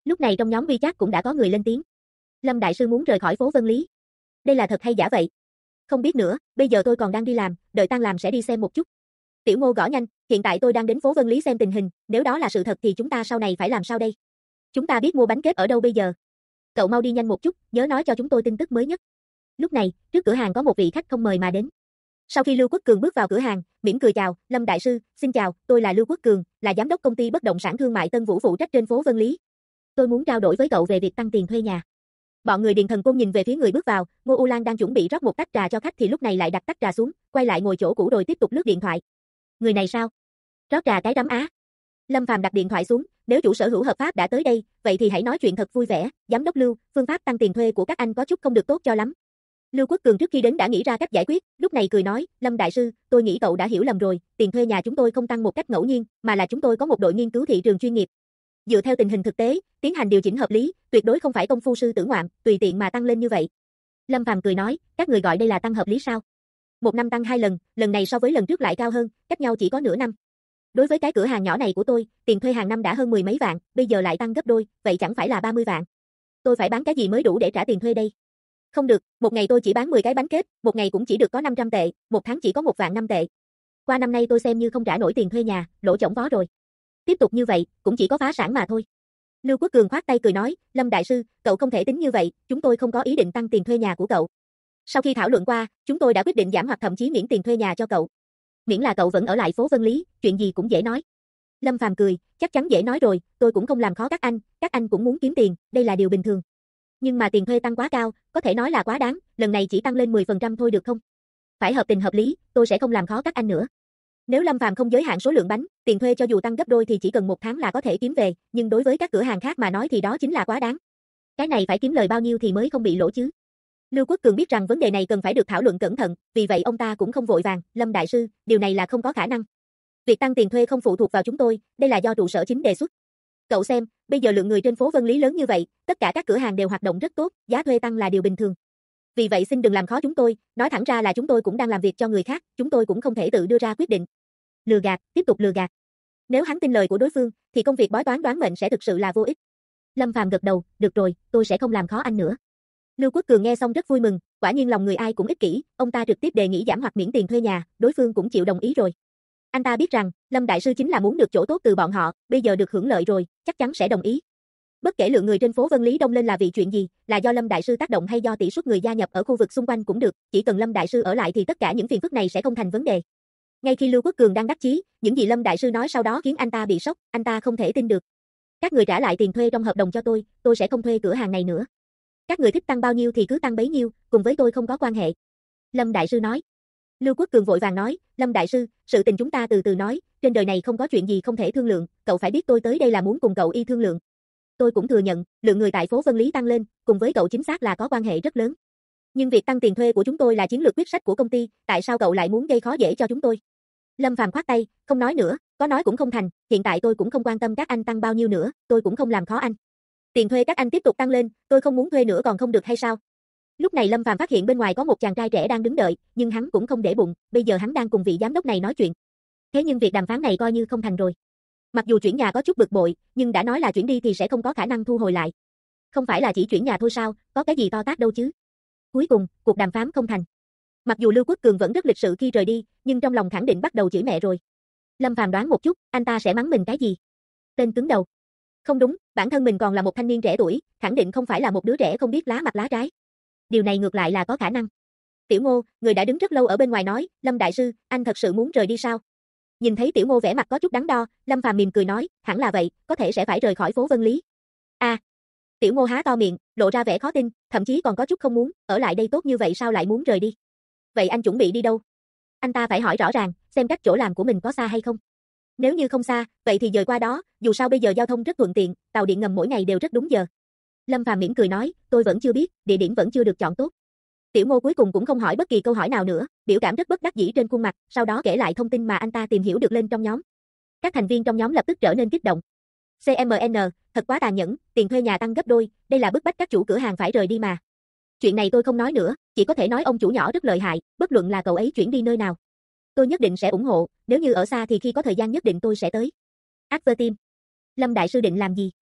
Speaker 1: Lúc này trong nhóm WeChat cũng đã có người lên tiếng. Lâm đại sư muốn rời khỏi phố Vân Lý. Đây là thật hay giả vậy? Không biết nữa, bây giờ tôi còn đang đi làm, đợi tan làm sẽ đi xem một chút. Tiểu Ngô gõ nhanh, hiện tại tôi đang đến phố Vân Lý xem tình hình, nếu đó là sự thật thì chúng ta sau này phải làm sao đây? Chúng ta biết mua bánh kếp ở đâu bây giờ? Cậu mau đi nhanh một chút, nhớ nói cho chúng tôi tin tức mới nhất. Lúc này, trước cửa hàng có một vị khách không mời mà đến. Sau khi Lưu Quốc Cường bước vào cửa hàng, mỉm cười chào, Lâm đại sư, xin chào, tôi là Lưu Quốc Cường, là giám đốc công ty bất động sản thương mại Tân Vũ phụ trách trên phố Vân Lý. Tôi muốn trao đổi với cậu về việc tăng tiền thuê nhà. Bọn người Điền Thần Côn nhìn về phía người bước vào, Ngô U Lan đang chuẩn bị rót một tách trà cho khách thì lúc này lại đặt tách trà xuống, quay lại ngồi chỗ cũ rồi tiếp tục lướt điện thoại. Người này sao? Rót trà cái rắm á. Lâm Phàm đặt điện thoại xuống, nếu chủ sở hữu hợp pháp đã tới đây, vậy thì hãy nói chuyện thật vui vẻ, giám đốc Lưu, phương pháp tăng tiền thuê của các anh có chút không được tốt cho lắm. Lưu Quốc Cường trước khi đến đã nghĩ ra cách giải quyết, lúc này cười nói, Lâm đại sư, tôi nghĩ cậu đã hiểu lầm rồi, tiền thuê nhà chúng tôi không tăng một cách ngẫu nhiên, mà là chúng tôi có một đội nghiên cứu thị trường chuyên nghiệp. Dựa theo tình hình thực tế, tiến hành điều chỉnh hợp lý, tuyệt đối không phải công phu sư tử ngoạm, tùy tiện mà tăng lên như vậy. Lâm Phàm cười nói, các người gọi đây là tăng hợp lý sao? Một năm tăng 2 lần, lần này so với lần trước lại cao hơn, cách nhau chỉ có nửa năm. Đối với cái cửa hàng nhỏ này của tôi, tiền thuê hàng năm đã hơn 10 mấy vạn, bây giờ lại tăng gấp đôi, vậy chẳng phải là 30 vạn. Tôi phải bán cái gì mới đủ để trả tiền thuê đây? Không được, một ngày tôi chỉ bán 10 cái bánh kết, một ngày cũng chỉ được có 500 tệ, một tháng chỉ có 1.500.000 tệ. Qua năm nay tôi xem như không trả nổi tiền thuê nhà, lỗ chổng vó rồi. Tiếp tục như vậy, cũng chỉ có phá sản mà thôi. Lưu Quốc Cường khoát tay cười nói, Lâm đại sư, cậu không thể tính như vậy, chúng tôi không có ý định tăng tiền thuê nhà của cậu. Sau khi thảo luận qua, chúng tôi đã quyết định giảm hoặc thậm chí miễn tiền thuê nhà cho cậu. Miễn là cậu vẫn ở lại phố Vân Lý, chuyện gì cũng dễ nói. Lâm Phàm cười, chắc chắn dễ nói rồi, tôi cũng không làm khó các anh cũng muốn kiếm tiền, đây là điều bình thường. Nhưng mà tiền thuê tăng quá cao, có thể nói là quá đáng, lần này chỉ tăng lên 10% thôi được không? Phải hợp tình hợp lý, tôi sẽ không làm khó các anh nữa. Nếu Lâm Phàm không giới hạn số lượng bánh, tiền thuê cho dù tăng gấp đôi thì chỉ cần một tháng là có thể kiếm về, nhưng đối với các cửa hàng khác mà nói thì đó chính là quá đáng. Cái này phải kiếm lời bao nhiêu thì mới không bị lỗ chứ? Lưu Quốc Cường biết rằng vấn đề này cần phải được thảo luận cẩn thận, vì vậy ông ta cũng không vội vàng, Lâm đại sư, điều này là không có khả năng. Việc tăng tiền thuê không phụ thuộc vào chúng tôi, đây là do trụ sở chính đề xuất. Cậu xem, bây giờ lượng người trên phố Vân Lý lớn như vậy, tất cả các cửa hàng đều hoạt động rất tốt, giá thuê tăng là điều bình thường. Vì vậy xin đừng làm khó chúng tôi, nói thẳng ra là chúng tôi cũng đang làm việc cho người khác, chúng tôi cũng không thể tự đưa ra quyết định. Lừa gạt, tiếp tục lừa gạt. Nếu hắn tin lời của đối phương, thì công việc bói toán đoán mệnh sẽ thực sự là vô ích. Lâm Phàm gật đầu, được rồi, tôi sẽ không làm khó anh nữa. Lưu Quốc Cường nghe xong rất vui mừng, quả nhiên lòng người ai cũng ích kỷ, ông ta trực tiếp đề nghị giảm hoặc miễn tiền thuê nhà, đối phương cũng chịu đồng ý rồi. Anh ta biết rằng, Lâm đại sư chính là muốn được chỗ tốt từ bọn họ, bây giờ được hưởng lợi rồi, chắc chắn sẽ đồng ý. Bất kể lượng người trên phố Vân Lý đông lên là vì chuyện gì, là do Lâm đại sư tác động hay do tỷ suất người gia nhập ở khu vực xung quanh cũng được, chỉ cần Lâm đại sư ở lại thì tất cả những phiền phức này sẽ không thành vấn đề. Ngay khi Lưu Quốc Cường đang đắc chí, những gì Lâm đại sư nói sau đó khiến anh ta bị sốc, anh ta không thể tin được. Các người trả lại tiền thuê trong hợp đồng cho tôi sẽ không thuê cửa hàng này nữa. Các người thích tăng bao nhiêu thì cứ tăng bấy nhiêu, cùng với tôi không có quan hệ. Lâm đại sư nói. Lưu Quốc Cường vội vàng nói, Lâm đại sư, sự tình chúng ta từ từ nói, trên đời này không có chuyện gì không thể thương lượng, cậu phải biết tôi tới đây là muốn cùng cậu y thương lượng. Tôi cũng thừa nhận, lượng người tại phố Vân Lý tăng lên, cùng với cậu chính xác là có quan hệ rất lớn. Nhưng việc tăng tiền thuê của chúng tôi là chiến lược quyết sách của công ty, tại sao cậu lại muốn gây khó dễ cho chúng tôi? Lâm Phàm khoát tay, không nói nữa, có nói cũng không thành, hiện tại tôi cũng không quan tâm các anh tăng bao nhiêu nữa, tôi cũng không làm khó anh. Tiền thuê các anh tiếp tục tăng lên, tôi không muốn thuê nữa còn không được hay sao? Lúc này Lâm Phàm phát hiện bên ngoài có một chàng trai trẻ đang đứng đợi, nhưng hắn cũng không để bụng, bây giờ hắn đang cùng vị giám đốc này nói chuyện. Thế nhưng việc đàm phán này coi như không thành rồi. Mặc dù chuyển nhà có chút bực bội, nhưng đã nói là chuyển đi thì sẽ không có khả năng thu hồi lại. Không phải là chỉ chuyển nhà thôi sao, có cái gì to tát đâu chứ. Cuối cùng, cuộc đàm phán không thành. Mặc dù Lưu Quốc Cường vẫn rất lịch sự khi rời đi, nhưng trong lòng khẳng định bắt đầu chửi mẹ rồi. Lâm Phàm đoán một chút, anh ta sẽ mắng mình cái gì? Tên cứng đầu. Không đúng, bản thân mình còn là một thanh niên trẻ tuổi, khẳng định không phải là một đứa trẻ không biết lá mặt lá trái. Điều này ngược lại là có khả năng. Tiểu Ngô, người đã đứng rất lâu ở bên ngoài nói, Lâm đại sư, anh thật sự muốn rời đi sao? Nhìn thấy Tiểu Ngô vẻ mặt có chút đắn đo, Lâm Phàm mỉm cười nói, hẳn là vậy, có thể sẽ phải rời khỏi phố Vân Lý. Tiểu Ngô há to miệng, lộ ra vẻ khó tin, thậm chí còn có chút không muốn, ở lại đây tốt như vậy sao lại muốn rời đi? Vậy anh chuẩn bị đi đâu? Anh ta phải hỏi rõ ràng, xem cách chỗ làm của mình có xa hay không. Nếu như không xa, vậy thì dời qua đó, dù sao bây giờ giao thông rất thuận tiện, tàu điện ngầm mỗi ngày đều rất đúng giờ. Lâm Phàm mỉm cười nói, tôi vẫn chưa biết, địa điểm vẫn chưa được chọn tốt. Tiểu Ngô cuối cùng cũng không hỏi bất kỳ câu hỏi nào nữa, biểu cảm rất bất đắc dĩ trên khuôn mặt, sau đó kể lại thông tin mà anh ta tìm hiểu được lên trong nhóm. Các thành viên trong nhóm lập tức trở nên kích động. CMN, thật quá tàn nhẫn, tiền thuê nhà tăng gấp đôi, đây là bức bách các chủ cửa hàng phải rời đi mà. Chuyện này tôi không nói nữa, chỉ có thể nói ông chủ nhỏ rất lợi hại, bất luận là cậu ấy chuyển đi nơi nào. Tôi nhất định sẽ ủng hộ, nếu như ở xa thì khi có thời gian nhất định tôi sẽ tới. Advertim. Lâm đại sư định làm gì?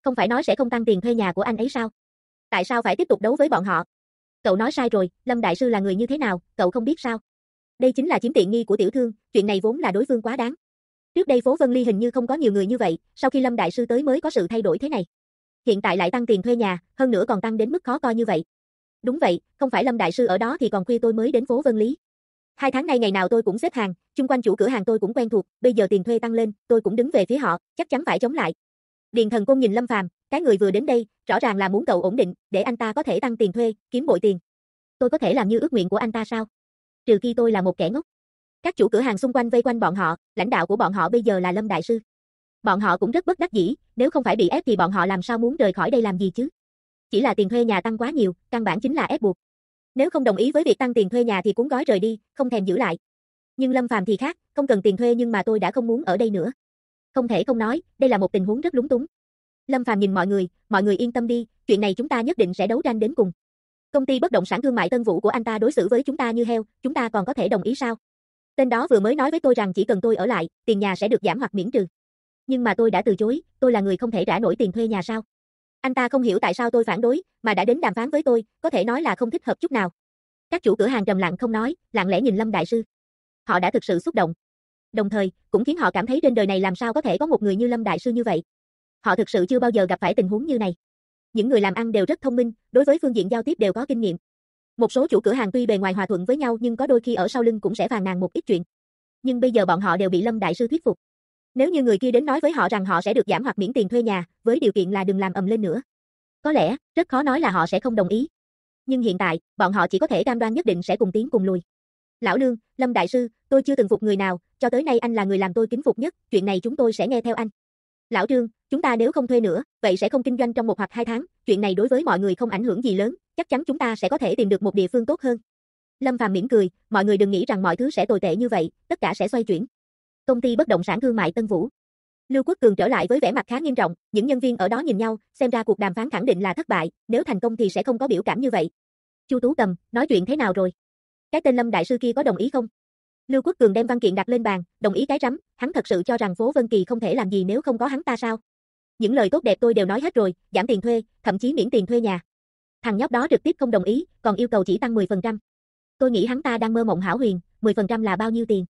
Speaker 1: Không phải nói sẽ không tăng tiền thuê nhà của anh ấy sao? Tại sao phải tiếp tục đấu với bọn họ? Cậu nói sai rồi, Lâm đại sư là người như thế nào, cậu không biết sao? Đây chính là chiếm tiện nghi của tiểu thương, chuyện này vốn là đối phương quá đáng. Trước đây phố Vân Ly hình như không có nhiều người như vậy, sau khi Lâm đại sư tới mới có sự thay đổi thế này. Hiện tại lại tăng tiền thuê nhà, hơn nữa còn tăng đến mức khó coi như vậy. Đúng vậy, không phải Lâm đại sư ở đó thì còn khuya tôi mới đến phố Vân Lý. 2 tháng nay ngày nào tôi cũng xếp hàng, chung quanh chủ cửa hàng tôi cũng quen thuộc, bây giờ tiền thuê tăng lên, tôi cũng đứng về phía họ, chắc chắn phải chống lại. Điền Thần Côn nhìn Lâm Phàm, cái người vừa đến đây, rõ ràng là muốn cậu ổn định, để anh ta có thể tăng tiền thuê, kiếm bội tiền. Tôi có thể làm như ước nguyện của anh ta sao? Trừ khi tôi là một kẻ ngốc. Các chủ cửa hàng xung quanh vây quanh bọn họ, lãnh đạo của bọn họ bây giờ là Lâm đại sư. Bọn họ cũng rất bất đắc dĩ, nếu không phải bị ép thì bọn họ làm sao muốn rời khỏi đây làm gì chứ? Chỉ là tiền thuê nhà tăng quá nhiều, căn bản chính là ép buộc. Nếu không đồng ý với việc tăng tiền thuê nhà thì cuốn gói rời đi, không thèm giữ lại. Nhưng Lâm Phàm thì khác, không cần tiền thuê nhưng mà tôi đã không muốn ở đây nữa. Không thể không nói, đây là một tình huống rất lúng túng. Lâm Phàm nhìn mọi người yên tâm đi, chuyện này chúng ta nhất định sẽ đấu tranh đến cùng. Công ty bất động sản thương mại Tân Vũ của anh ta đối xử với chúng ta như heo, chúng ta còn có thể đồng ý sao? Tên đó vừa mới nói với tôi rằng chỉ cần tôi ở lại, tiền nhà sẽ được giảm hoặc miễn trừ. Nhưng mà tôi đã từ chối, tôi là người không thể trả nổi tiền thuê nhà sao? Anh ta không hiểu tại sao tôi phản đối, mà đã đến đàm phán với tôi, có thể nói là không thích hợp chút nào. Các chủ cửa hàng trầm lặng không nói, lặng lẽ nhìn Lâm đại sư. Họ đã thực sự xúc động. Đồng thời, cũng khiến họ cảm thấy trên đời này làm sao có thể có một người như Lâm đại sư như vậy. Họ thực sự chưa bao giờ gặp phải tình huống như này. Những người làm ăn đều rất thông minh, đối với phương diện giao tiếp đều có kinh nghiệm. Một số chủ cửa hàng tuy bề ngoài hòa thuận với nhau nhưng có đôi khi ở sau lưng cũng sẽ phàn nàn một ít chuyện. Nhưng bây giờ bọn họ đều bị Lâm đại sư thuyết phục. Nếu như người kia đến nói với họ rằng họ sẽ được giảm hoặc miễn tiền thuê nhà, với điều kiện là đừng làm ầm lên nữa. Có lẽ, rất khó nói là họ sẽ không đồng ý. Nhưng hiện tại, bọn họ chỉ có thể cam đoan nhất định sẽ cùng tiến cùng lùi. Lão Lương, Lâm đại sư, tôi chưa từng phục người nào, cho tới nay anh là người làm tôi kính phục nhất, chuyện này chúng tôi sẽ nghe theo anh. Lão Trương, chúng ta nếu không thuê nữa, vậy sẽ không kinh doanh trong 1 hoặc 2 tháng, chuyện này đối với mọi người không ảnh hưởng gì lớn, chắc chắn chúng ta sẽ có thể tìm được một địa phương tốt hơn. Lâm Phàm mỉm cười, mọi người đừng nghĩ rằng mọi thứ sẽ tồi tệ như vậy, tất cả sẽ xoay chuyển. Công ty bất động sản thương mại Tân Vũ. Lưu Quốc Cường trở lại với vẻ mặt khá nghiêm trọng, những nhân viên ở đó nhìn nhau, xem ra cuộc đàm phán khẳng định là thất bại, nếu thành công thì sẽ không có biểu cảm như vậy. Chu Tú Cầm, nói chuyện thế nào rồi? Cái tên Lâm đại sư kia có đồng ý không? Lưu Quốc Cường đem văn kiện đặt lên bàn, đồng ý cái rắm, hắn thật sự cho rằng phố Vân Kỳ không thể làm gì nếu không có hắn ta sao? Những lời tốt đẹp tôi đều nói hết rồi, giảm tiền thuê, thậm chí miễn tiền thuê nhà. Thằng nhóc đó trực tiếp không đồng ý, còn yêu cầu chỉ tăng 10%. Tôi nghĩ hắn ta đang mơ mộng hão huyền, 10% là bao nhiêu tiền?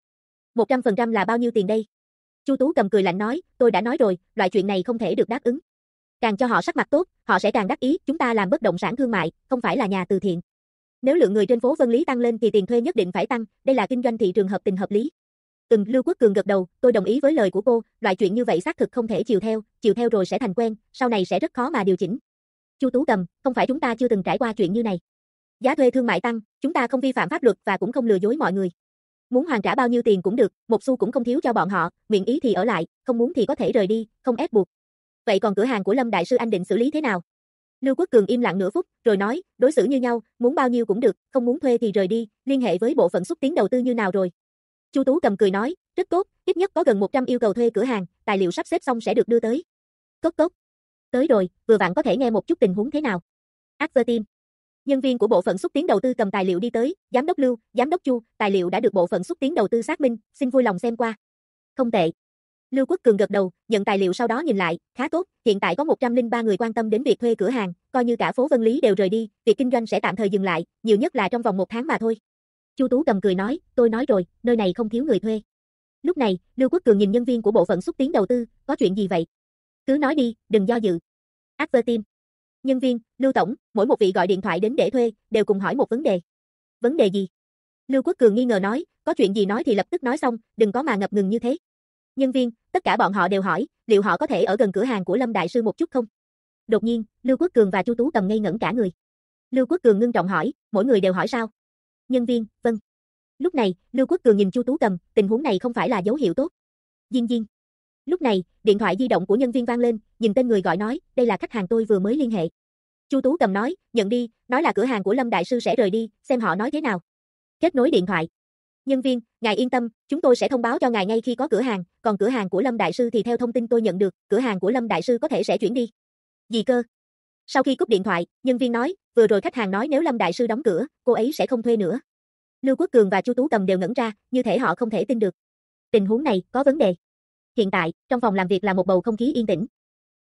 Speaker 1: 100% là bao nhiêu tiền đây? Chu Tú Cầm cười lạnh nói, tôi đã nói rồi, loại chuyện này không thể được đáp ứng. Càng cho họ sắc mặt tốt, họ sẽ càng đắc ý, chúng ta làm bất động sản thương mại, không phải là nhà từ thiện. Nếu lượng người trên phố Vân Lý tăng lên thì tiền thuê nhất định phải tăng, đây là kinh doanh thị trường hợp tình hợp lý. Lưu Quốc Cường gật đầu, tôi đồng ý với lời của cô, loại chuyện như vậy xác thực không thể chiều theo rồi sẽ thành quen, sau này sẽ rất khó mà điều chỉnh. Chu Tú Cầm, không phải chúng ta chưa từng trải qua chuyện như này. Giá thuê thương mại tăng, chúng ta không vi phạm pháp luật và cũng không lừa dối mọi người. Muốn hoàn trả bao nhiêu tiền cũng được, một xu cũng không thiếu cho bọn họ, nguyện ý thì ở lại, không muốn thì có thể rời đi, không ép buộc. Vậy còn cửa hàng của Lâm đại sư anh định xử lý thế nào? Lưu Quốc Cường im lặng nửa phút, rồi nói, đối xử như nhau, muốn bao nhiêu cũng được, không muốn thuê thì rời đi, liên hệ với bộ phận xúc tiến đầu tư như nào rồi. Chu Tú Cầm cười nói, rất tốt, ít nhất có gần 100 yêu cầu thuê cửa hàng, tài liệu sắp xếp xong sẽ được đưa tới. Cốc cốc. Tới rồi, vừa vặn có thể nghe một chút tình huống thế nào. Advertime. Nhân viên của bộ phận xúc tiến đầu tư cầm tài liệu đi tới, giám đốc Lưu, giám đốc Chu, tài liệu đã được bộ phận xúc tiến đầu tư xác minh, xin vui lòng xem qua. Không tệ. Lưu Quốc Cường gật đầu, nhận tài liệu sau đó nhìn lại, khá tốt, hiện tại có 103 người quan tâm đến việc thuê cửa hàng, coi như cả phố Vân Lý đều rời đi, việc kinh doanh sẽ tạm thời dừng lại, nhiều nhất là trong vòng 1 tháng mà thôi. Chu Tú Cầm cười nói, tôi nói rồi, nơi này không thiếu người thuê. Lúc này, Lưu Quốc Cường nhìn nhân viên của bộ phận xúc tiến đầu tư, có chuyện gì vậy? Cứ nói đi, đừng do dự. Advertime. Nhân viên, Lưu tổng, mỗi một vị gọi điện thoại đến để thuê, đều cùng hỏi một vấn đề. Vấn đề gì? Lưu Quốc Cường nghi ngờ nói, có chuyện gì nói thì lập tức nói xong, đừng có mà ngập ngừng như thế. Nhân viên, tất cả bọn họ đều hỏi, liệu họ có thể ở gần cửa hàng của Lâm đại sư một chút không? Đột nhiên, Lưu Quốc Cường và Chu Tú Cầm ngây ngẩn cả người. Lưu Quốc Cường ngưng trọng hỏi, mỗi người đều hỏi sao? Nhân viên, vâng. Lúc này, Lưu Quốc Cường nhìn Chu Tú Cầm, tình huống này không phải là dấu hiệu tốt. Diên Diên. Lúc này, điện thoại di động của nhân viên vang lên, nhìn tên người gọi nói, đây là khách hàng tôi vừa mới liên hệ. Chu Tú Cầm nói, nhận đi, nói là cửa hàng của Lâm đại sư sẽ rời đi, xem họ nói thế nào. Kết nối điện thoại. Nhân viên, ngài yên tâm, chúng tôi sẽ thông báo cho ngài ngay khi có cửa hàng, còn cửa hàng của Lâm đại sư thì theo thông tin tôi nhận được, cửa hàng của Lâm đại sư có thể sẽ chuyển đi. Gì cơ? Sau khi cúp điện thoại, nhân viên nói, vừa rồi khách hàng nói nếu Lâm đại sư đóng cửa, cô ấy sẽ không thuê nữa. Lưu Quốc Cường và Chu Tú Cầm đều ngẩn ra, như thể họ không thể tin được. Tình huống này có vấn đề. Hiện tại, trong phòng làm việc là một bầu không khí yên tĩnh.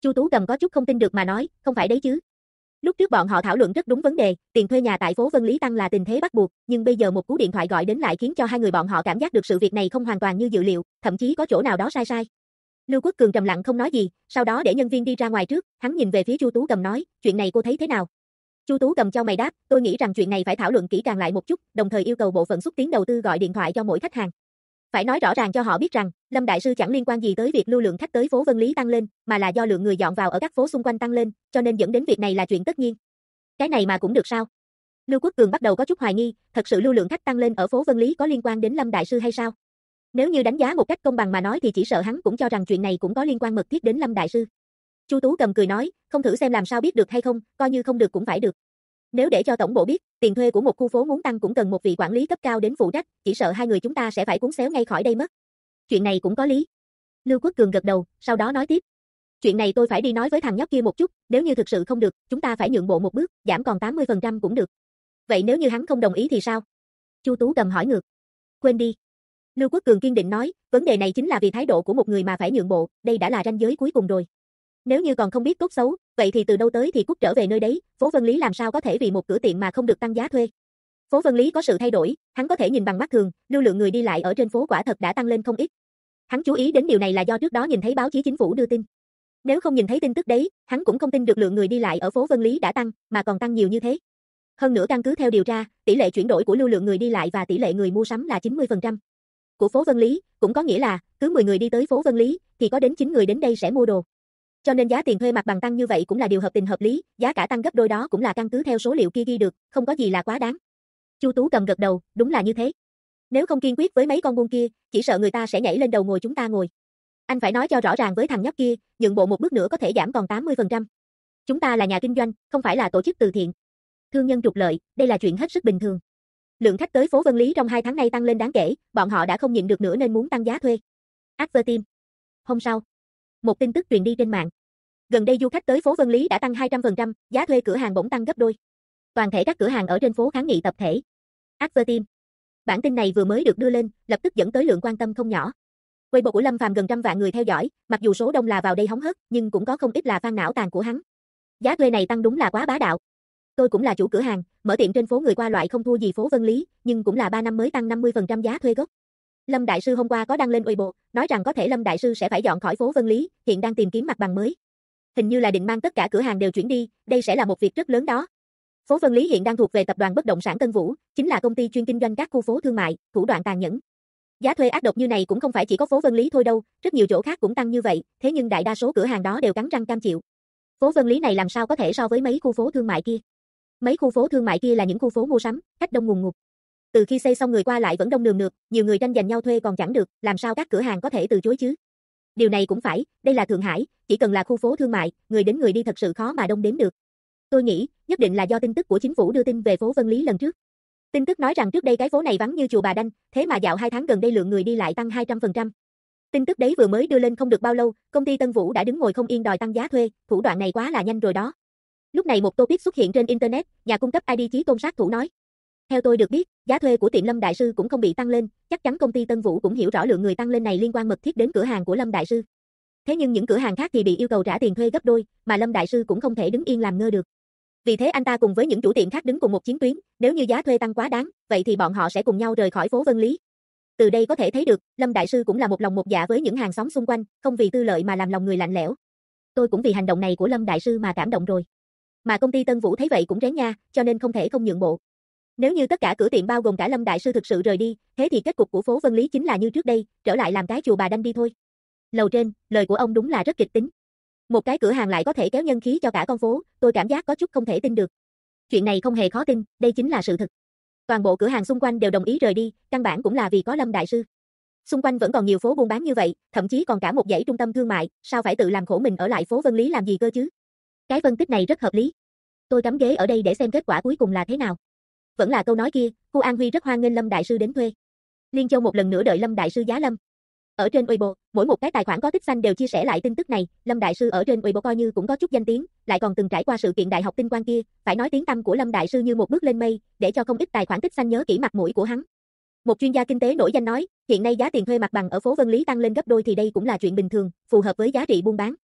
Speaker 1: Chu Tú Cầm có chút không tin được mà nói, không phải đấy chứ. Lúc trước bọn họ thảo luận rất đúng vấn đề, tiền thuê nhà tại phố Vân Lý tăng là tình thế bắt buộc, nhưng bây giờ một cú điện thoại gọi đến lại khiến cho hai người bọn họ cảm giác được sự việc này không hoàn toàn như dự liệu, thậm chí có chỗ nào đó sai sai. Lưu Quốc Cường trầm lặng không nói gì, sau đó để nhân viên đi ra ngoài trước, hắn nhìn về phía Chu Tú Cầm nói, chuyện này cô thấy thế nào? Chu Tú Cầm chau mày đáp, tôi nghĩ rằng chuyện này phải thảo luận kỹ càng lại một chút, đồng thời yêu cầu bộ phận xúc tiến đầu tư gọi điện thoại cho mỗi khách hàng. Phải nói rõ ràng cho họ biết rằng, Lâm Đại Sư chẳng liên quan gì tới việc lưu lượng khách tới phố Vân Lý tăng lên, mà là do lượng người dọn vào ở các phố xung quanh tăng lên, cho nên dẫn đến việc này là chuyện tất nhiên. Cái này mà cũng được sao? Lưu Quốc Cường bắt đầu có chút hoài nghi, thật sự lưu lượng khách tăng lên ở phố Vân Lý có liên quan đến Lâm Đại Sư hay sao? Nếu như đánh giá một cách công bằng mà nói thì chỉ sợ hắn cũng cho rằng chuyện này cũng có liên quan mật thiết đến Lâm Đại Sư. Chu Tú Cầm cười nói, không thử xem làm sao biết được hay không, coi như không được cũng phải được. Nếu để cho tổng bộ biết, tiền thuê của một khu phố muốn tăng cũng cần một vị quản lý cấp cao đến phụ trách, chỉ sợ hai người chúng ta sẽ phải cuốn xéo ngay khỏi đây mất. Chuyện này cũng có lý. Lưu Quốc Cường gật đầu, sau đó nói tiếp. Chuyện này tôi phải đi nói với thằng nhóc kia một chút, nếu như thực sự không được, chúng ta phải nhượng bộ một bước, giảm còn 80% cũng được. Vậy nếu như hắn không đồng ý thì sao? Chu Tú Cầm hỏi ngược. Quên đi. Lưu Quốc Cường kiên định nói, vấn đề này chính là vì thái độ của một người mà phải nhượng bộ, đây đã là ranh giới cuối cùng rồi. Nếu như còn không biết tốt xấu, vậy thì từ đâu tới thì cút trở về nơi đấy, phố Vân Lý làm sao có thể vì một cửa tiệm mà không được tăng giá thuê. Phố Vân Lý có sự thay đổi, hắn có thể nhìn bằng mắt thường, lưu lượng người đi lại ở trên phố quả thật đã tăng lên không ít. Hắn chú ý đến điều này là do trước đó nhìn thấy báo chí chính phủ đưa tin. Nếu không nhìn thấy tin tức đấy, hắn cũng không tin được lượng người đi lại ở phố Vân Lý đã tăng, mà còn tăng nhiều như thế. Hơn nữa căn cứ theo điều tra, tỷ lệ chuyển đổi của lưu lượng người đi lại và tỷ lệ người mua sắm là 90%. Của phố Vân Lý, cũng có nghĩa là, cứ 10 người đi tới phố Vân Lý, thì có đến 9 người đến đây sẽ mua đồ. Cho nên giá tiền thuê mặt bằng tăng như vậy cũng là điều hợp tình hợp lý, giá cả tăng gấp đôi đó cũng là căn cứ theo số liệu kia ghi được, không có gì là quá đáng. Chu Tú Cầm gật đầu, đúng là như thế. Nếu không kiên quyết với mấy con buôn kia, chỉ sợ người ta sẽ nhảy lên đầu ngồi chúng ta ngồi. Anh phải nói cho rõ ràng với thằng nhóc kia, nhượng bộ một bước nữa có thể giảm còn 80%. Chúng ta là nhà kinh doanh, không phải là tổ chức từ thiện. Thương nhân trục lợi, đây là chuyện hết sức bình thường. Lượng khách tới phố Vân Lý trong 2 tháng nay tăng lên đáng kể, bọn họ đã không nhịn được nữa nên muốn tăng giá thuê. Advertime. Hôm sau, một tin tức truyền đi trên mạng. Gần đây du khách tới phố Vân Lý đã tăng 200%, giá thuê cửa hàng bỗng tăng gấp đôi. Toàn thể các cửa hàng ở trên phố kháng nghị tập thể. Advertime. Bản tin này vừa mới được đưa lên, lập tức dẫn tới lượng quan tâm không nhỏ. Weibo của Lâm Phàm gần 100 vạn người theo dõi, mặc dù số đông là vào đây hóng hớt, nhưng cũng có không ít là fan não tàn của hắn. Giá thuê này tăng đúng là quá bá đạo. Tôi cũng là chủ cửa hàng, mở tiệm trên phố người qua loại không thua gì phố Vân Lý, nhưng cũng là 3 năm mới tăng 50% giá thuê gốc. Lâm Đại Sư hôm qua có đăng lên Weibo, nói rằng có thể Lâm Đại Sư sẽ phải dọn khỏi phố Vân Lý, hiện đang tìm kiếm mặt bằng mới. Hình như là định mang tất cả cửa hàng đều chuyển đi, đây sẽ là một việc rất lớn đó. Phố Vân Lý hiện đang thuộc về tập đoàn bất động sản Tân Vũ, chính là công ty chuyên kinh doanh các khu phố thương mại, thủ đoạn tàn nhẫn. Giá thuê ác độc như này cũng không phải chỉ có phố Vân Lý thôi đâu, rất nhiều chỗ khác cũng tăng như vậy, thế nhưng đại đa số cửa hàng đó đều cắn răng cam chịu. Phố Vân Lý này làm sao có thể so với mấy khu phố thương mại kia? Mấy khu phố thương mại kia là những khu phố mua sắm, khách đông ngùn ngụt. Từ khi xây xong người qua lại vẫn đông nườm nượp, nhiều người tranh giành nhau thuê còn chẳng được, làm sao các cửa hàng có thể từ chối chứ? Điều này cũng phải, đây là Thượng Hải, chỉ cần là khu phố thương mại, người đến người đi thật sự khó mà đông đếm được. Tôi nghĩ, nhất định là do tin tức của chính phủ đưa tin về phố Vân Lý lần trước. Tin tức nói rằng trước đây cái phố này vắng như chùa Bà Đanh, thế mà dạo 2 tháng gần đây lượng người đi lại tăng 200%. Tin tức đấy vừa mới đưa lên không được bao lâu, công ty Tân Vũ đã đứng ngồi không yên đòi tăng giá thuê, thủ đoạn này quá là nhanh rồi đó. Lúc này một topic xuất hiện trên internet, nhà cung cấp ID Chí Tôn sát thủ nói. Theo tôi được biết, giá thuê của tiệm Lâm Đại Sư cũng không bị tăng lên, chắc chắn công ty Tân Vũ cũng hiểu rõ lượng người tăng lên này liên quan mật thiết đến cửa hàng của Lâm Đại Sư. Thế nhưng những cửa hàng khác thì bị yêu cầu trả tiền thuê gấp đôi, mà Lâm Đại Sư cũng không thể đứng yên làm ngơ được. Vì thế anh ta cùng với những chủ tiệm khác đứng cùng một chiến tuyến, nếu như giá thuê tăng quá đáng, vậy thì bọn họ sẽ cùng nhau rời khỏi phố Vân Lý. Từ đây có thể thấy được, Lâm Đại Sư cũng là một lòng một dạ với những hàng xóm xung quanh, không vì tư lợi mà làm lòng người lạnh lẽo. Tôi cũng vì hành động này của Lâm Đại Sư mà cảm động rồi. Mà công ty Tân Vũ thấy vậy cũng rén nha, cho nên không thể không nhượng bộ. Nếu như tất cả cửa tiệm bao gồm cả Lâm Đại Sư thực sự rời đi, thế thì kết cục của phố Vân Lý chính là như trước đây, trở lại làm cái chùa Bà Đanh đi thôi. Lầu trên, lời của ông đúng là rất kịch tính. Một cái cửa hàng lại có thể kéo nhân khí cho cả con phố, tôi cảm giác có chút không thể tin được. Chuyện này không hề khó tin, đây chính là sự thật. Toàn bộ cửa hàng xung quanh đều đồng ý rời đi, căn bản cũng là vì có Lâm Đại Sư. Xung quanh vẫn còn nhiều phố buôn bán như vậy, thậm chí còn cả một dãy trung tâm thương mại, sao phải tự làm khổ mình ở lại phố Vân Lý làm gì cơ chứ? Cái phân tích này rất hợp lý. Tôi cắm ghế ở đây để xem kết quả cuối cùng là thế nào. Vẫn là câu nói kia, khu An Huy rất hoan nghênh Lâm Đại Sư đến thuê. Liên Châu một lần nữa đợi Lâm Đại Sư giá lâm. Ở trên Weibo, mỗi một cái tài khoản có tích xanh đều chia sẻ lại tin tức này, Lâm Đại Sư ở trên Weibo coi như cũng có chút danh tiếng, lại còn từng trải qua sự kiện đại học tinh quang kia, phải nói tiếng tăm của Lâm Đại Sư như một bước lên mây, để cho không ít tài khoản tích xanh nhớ kỹ mặt mũi của hắn. Một chuyên gia kinh tế nổi danh nói, hiện nay giá tiền thuê mặt bằng ở phố Vân Lý tăng lên gấp đôi thì đây cũng là chuyện bình thường, phù hợp với giá trị buôn bán.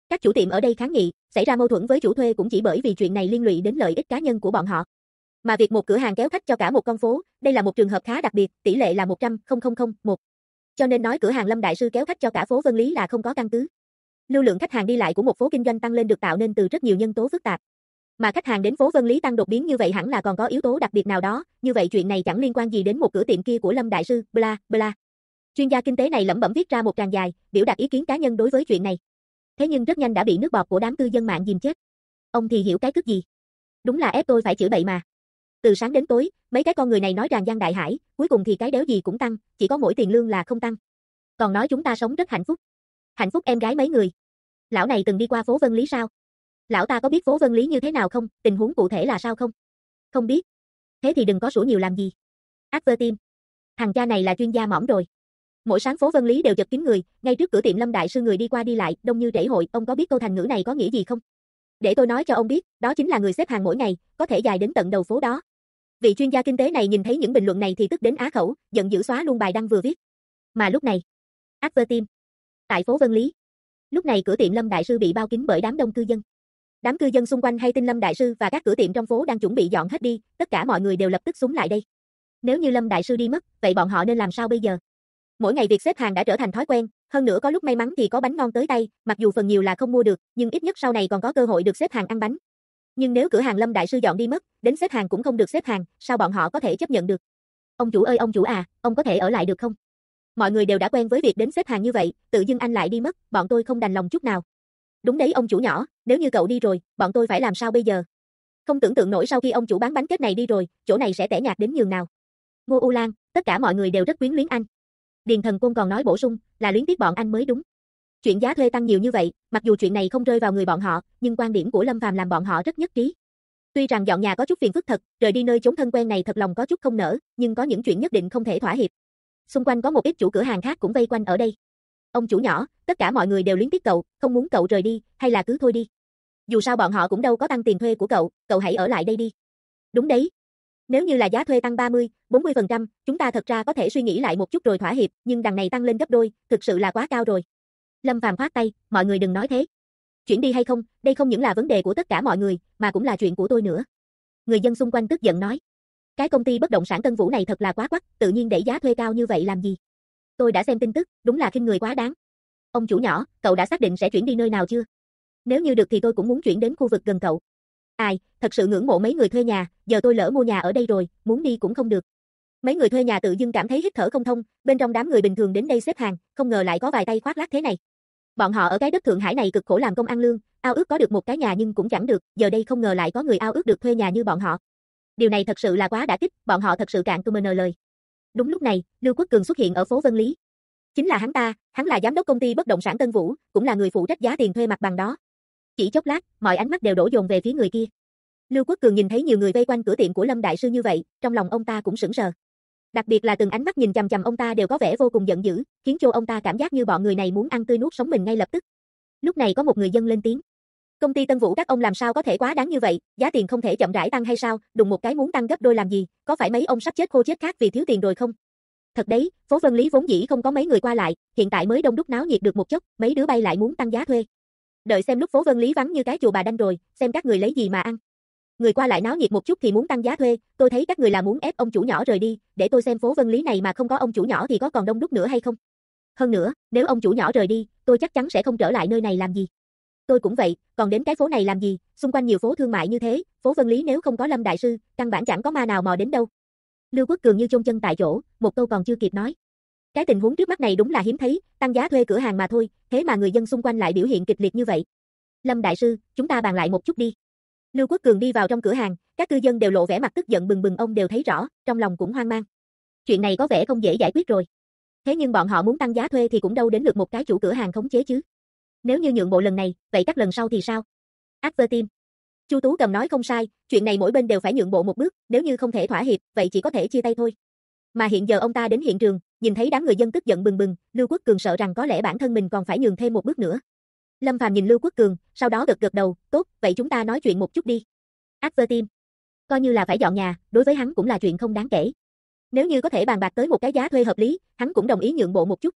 Speaker 1: Các chủ tiệm ở đây kháng nghị, xảy ra mâu thuẫn với chủ thuê cũng chỉ bởi vì chuyện này liên lụy đến lợi ích cá nhân của bọn họ. Mà việc một cửa hàng kéo khách cho cả một con phố, đây là một trường hợp khá đặc biệt, tỷ lệ là 100,000,1. Cho nên nói cửa hàng Lâm đại sư kéo khách cho cả phố Vân Lý là không có căn cứ. Lưu lượng khách hàng đi lại của một phố kinh doanh tăng lên được tạo nên từ rất nhiều nhân tố phức tạp. Mà khách hàng đến phố Vân Lý tăng đột biến như vậy hẳn là còn có yếu tố đặc biệt nào đó, như vậy chuyện này chẳng liên quan gì đến một cửa tiệm kia của Lâm đại sư, bla bla. Chuyên gia kinh tế này lẩm bẩm viết ra một tràng dài, biểu đạt ý kiến cá nhân đối với chuyện này. Thế nhưng rất nhanh đã bị nước bọt của đám cư dân mạng dìm chết. Ông thì hiểu cái cức gì? Đúng là ép tôi phải chửi bậy mà. Từ sáng đến tối, mấy cái con người này nói tràn gian đại hải, cuối cùng thì cái đéo gì cũng tăng, chỉ có mỗi tiền lương là không tăng. Còn nói chúng ta sống rất hạnh phúc. Hạnh phúc em gái mấy người? Lão này từng đi qua phố Vân Lý sao? Lão ta có biết phố Vân Lý như thế nào không? Tình huống cụ thể là sao không? Không biết. Thế thì đừng có sủa nhiều làm gì. Advertim. Thằng cha này là chuyên gia mỏm rồi. Mỗi sáng phố Vân Lý đều chật kín người, ngay trước cửa tiệm Lâm đại sư người đi qua đi lại, đông như trễ hội, ông có biết câu thành ngữ này có nghĩa gì không? Để tôi nói cho ông biết, đó chính là người xếp hàng mỗi ngày, có thể dài đến tận đầu phố đó. Vị chuyên gia kinh tế này nhìn thấy những bình luận này thì tức đến á khẩu, giận dữ xóa luôn bài đăng vừa viết. Mà lúc này, Advertim. Tại phố Vân Lý. Lúc này cửa tiệm Lâm đại sư bị bao kín bởi đám đông cư dân. Đám cư dân xung quanh hay tin Lâm đại sư và các cửa tiệm trong phố đang chuẩn bị dọn hết đi, tất cả mọi người đều lập tức xúm lại đây. Nếu như Lâm đại sư đi mất, vậy bọn họ nên làm sao bây giờ? Mỗi ngày việc xếp hàng đã trở thành thói quen, hơn nữa có lúc may mắn thì có bánh ngon tới tay, mặc dù phần nhiều là không mua được, nhưng ít nhất sau này còn có cơ hội được xếp hàng ăn bánh. Nhưng nếu cửa hàng Lâm đại sư dọn đi mất, đến xếp hàng cũng không được xếp hàng, sao bọn họ có thể chấp nhận được? Ông chủ ơi ông chủ à, ông có thể ở lại được không? Mọi người đều đã quen với việc đến xếp hàng như vậy, tự dưng anh lại đi mất, bọn tôi không đành lòng chút nào. Đúng đấy ông chủ nhỏ, nếu như cậu đi rồi, bọn tôi phải làm sao bây giờ? Không tưởng tượng nổi sau khi ông chủ bán bánh kết này đi rồi, chỗ này sẽ tẻ nhạt đến nhường nào. Ngô U Lan, tất cả mọi người đều rất quyến luyến anh. Điền Thần Côn còn nói bổ sung, là luyến tiếc bọn anh mới đúng. Chuyện giá thuê tăng nhiều như vậy, mặc dù chuyện này không rơi vào người bọn họ, nhưng quan điểm của Lâm Phàm làm bọn họ rất nhất trí. Tuy rằng dọn nhà có chút phiền phức thật, rời đi nơi chốn thân quen này thật lòng có chút không nỡ, nhưng có những chuyện nhất định không thể thỏa hiệp. Xung quanh có một ít chủ cửa hàng khác cũng vây quanh ở đây. Ông chủ nhỏ, tất cả mọi người đều luyến tiếc cậu, không muốn cậu rời đi, hay là cứ thôi đi. Dù sao bọn họ cũng đâu có tăng tiền thuê của cậu hãy ở lại đây đi. Đúng đấy. Nếu như là giá thuê tăng 30, 40%, chúng ta thật ra có thể suy nghĩ lại một chút rồi thỏa hiệp, nhưng đằng này tăng lên gấp đôi, thực sự là quá cao rồi. Lâm Phàm khoát tay, mọi người đừng nói thế. Chuyển đi hay không, đây không những là vấn đề của tất cả mọi người, mà cũng là chuyện của tôi nữa. Người dân xung quanh tức giận nói. Cái công ty bất động sản Tân Vũ này thật là quá quắc, tự nhiên đẩy giá thuê cao như vậy làm gì? Tôi đã xem tin tức, đúng là khinh người quá đáng. Ông chủ nhỏ, cậu đã xác định sẽ chuyển đi nơi nào chưa? Nếu như được thì tôi cũng muốn chuyển đến khu vực gần cậu. Ai, thật sự ngưỡng mộ mấy người thuê nhà, giờ tôi lỡ mua nhà ở đây rồi, muốn đi cũng không được. Mấy người thuê nhà tự dưng cảm thấy hít thở không thông, bên trong đám người bình thường đến đây xếp hàng, không ngờ lại có vài tay khoác lác thế này. Bọn họ ở cái đất Thượng Hải này cực khổ làm công ăn lương, ao ước có được một cái nhà nhưng cũng chẳng được, giờ đây không ngờ lại có người ao ước được thuê nhà như bọn họ. Điều này thật sự là quá đả kích, bọn họ thật sự cạn cùm lời. Đúng lúc này, Lưu Quốc Cường xuất hiện ở phố Vân Lý. Chính là hắn ta, hắn là giám đốc công ty bất động sản Tân Vũ, cũng là người phụ trách giá tiền thuê mặt bằng đó. Chỉ chốc lát, mọi ánh mắt đều đổ dồn về phía người kia. Lưu Quốc Cường nhìn thấy nhiều người vây quanh cửa tiệm của Lâm đại sư như vậy, trong lòng ông ta cũng sững sờ. Đặc biệt là từng ánh mắt nhìn chằm chằm ông ta đều có vẻ vô cùng giận dữ, khiến cho ông ta cảm giác như bọn người này muốn ăn tươi nuốt sống mình ngay lập tức. Lúc này có một người dân lên tiếng. Công ty Tân Vũ các ông làm sao có thể quá đáng như vậy, giá tiền không thể chậm rãi tăng hay sao, đùng một cái muốn tăng gấp đôi làm gì, có phải mấy ông sắp chết khô chết khác vì thiếu tiền rồi không? Thật đấy, phố Vân Lý vốn dĩ không có mấy người qua lại, hiện tại mới đông đúc náo nhiệt được một chốc, mấy đứa bay lại muốn tăng giá thuê. Đợi xem lúc phố Vân Lý vắng như cái chùa bà đanh rồi, xem các người lấy gì mà ăn. Người qua lại náo nhiệt một chút thì muốn tăng giá thuê, tôi thấy các người là muốn ép ông chủ nhỏ rời đi, để tôi xem phố Vân Lý này mà không có ông chủ nhỏ thì có còn đông đúc nữa hay không. Hơn nữa, nếu ông chủ nhỏ rời đi, tôi chắc chắn sẽ không trở lại nơi này làm gì. Tôi cũng vậy, còn đến cái phố này làm gì, xung quanh nhiều phố thương mại như thế, phố Vân Lý nếu không có Lâm đại sư, căn bản chẳng có ma nào mò đến đâu. Lưu Quốc Cường như chôn chân tại chỗ, một câu còn chưa kịp nói. Cái tình huống trước mắt này đúng là hiếm thấy, tăng giá thuê cửa hàng mà thôi, thế mà người dân xung quanh lại biểu hiện kịch liệt như vậy. Lâm đại sư, chúng ta bàn lại một chút đi. Lưu Quốc Cường đi vào trong cửa hàng, các cư dân đều lộ vẻ mặt tức giận bừng bừng, ông đều thấy rõ, trong lòng cũng hoang mang. Chuyện này có vẻ không dễ giải quyết rồi. Thế nhưng bọn họ muốn tăng giá thuê thì cũng đâu đến lượt một cái chủ cửa hàng khống chế chứ. Nếu như nhượng bộ lần này, vậy các lần sau thì sao? Advertim. Chu Tú Cầm nói không sai, chuyện này mỗi bên đều phải nhượng bộ một bước, nếu như không thể thỏa hiệp, vậy chỉ có thể chia tay thôi. Mà hiện giờ ông ta đến hiện trường, nhìn thấy đám người dân tức giận bừng bừng, Lưu Quốc Cường sợ rằng có lẽ bản thân mình còn phải nhường thêm một bước nữa. Lâm Phàm nhìn Lưu Quốc Cường, sau đó gật gật đầu, tốt, vậy chúng ta nói chuyện một chút đi. Advertim. Coi như là phải dọn nhà, đối với hắn cũng là chuyện không đáng kể. Nếu như có thể bàn bạc tới một cái giá thuê hợp lý, hắn cũng đồng ý nhượng bộ một chút.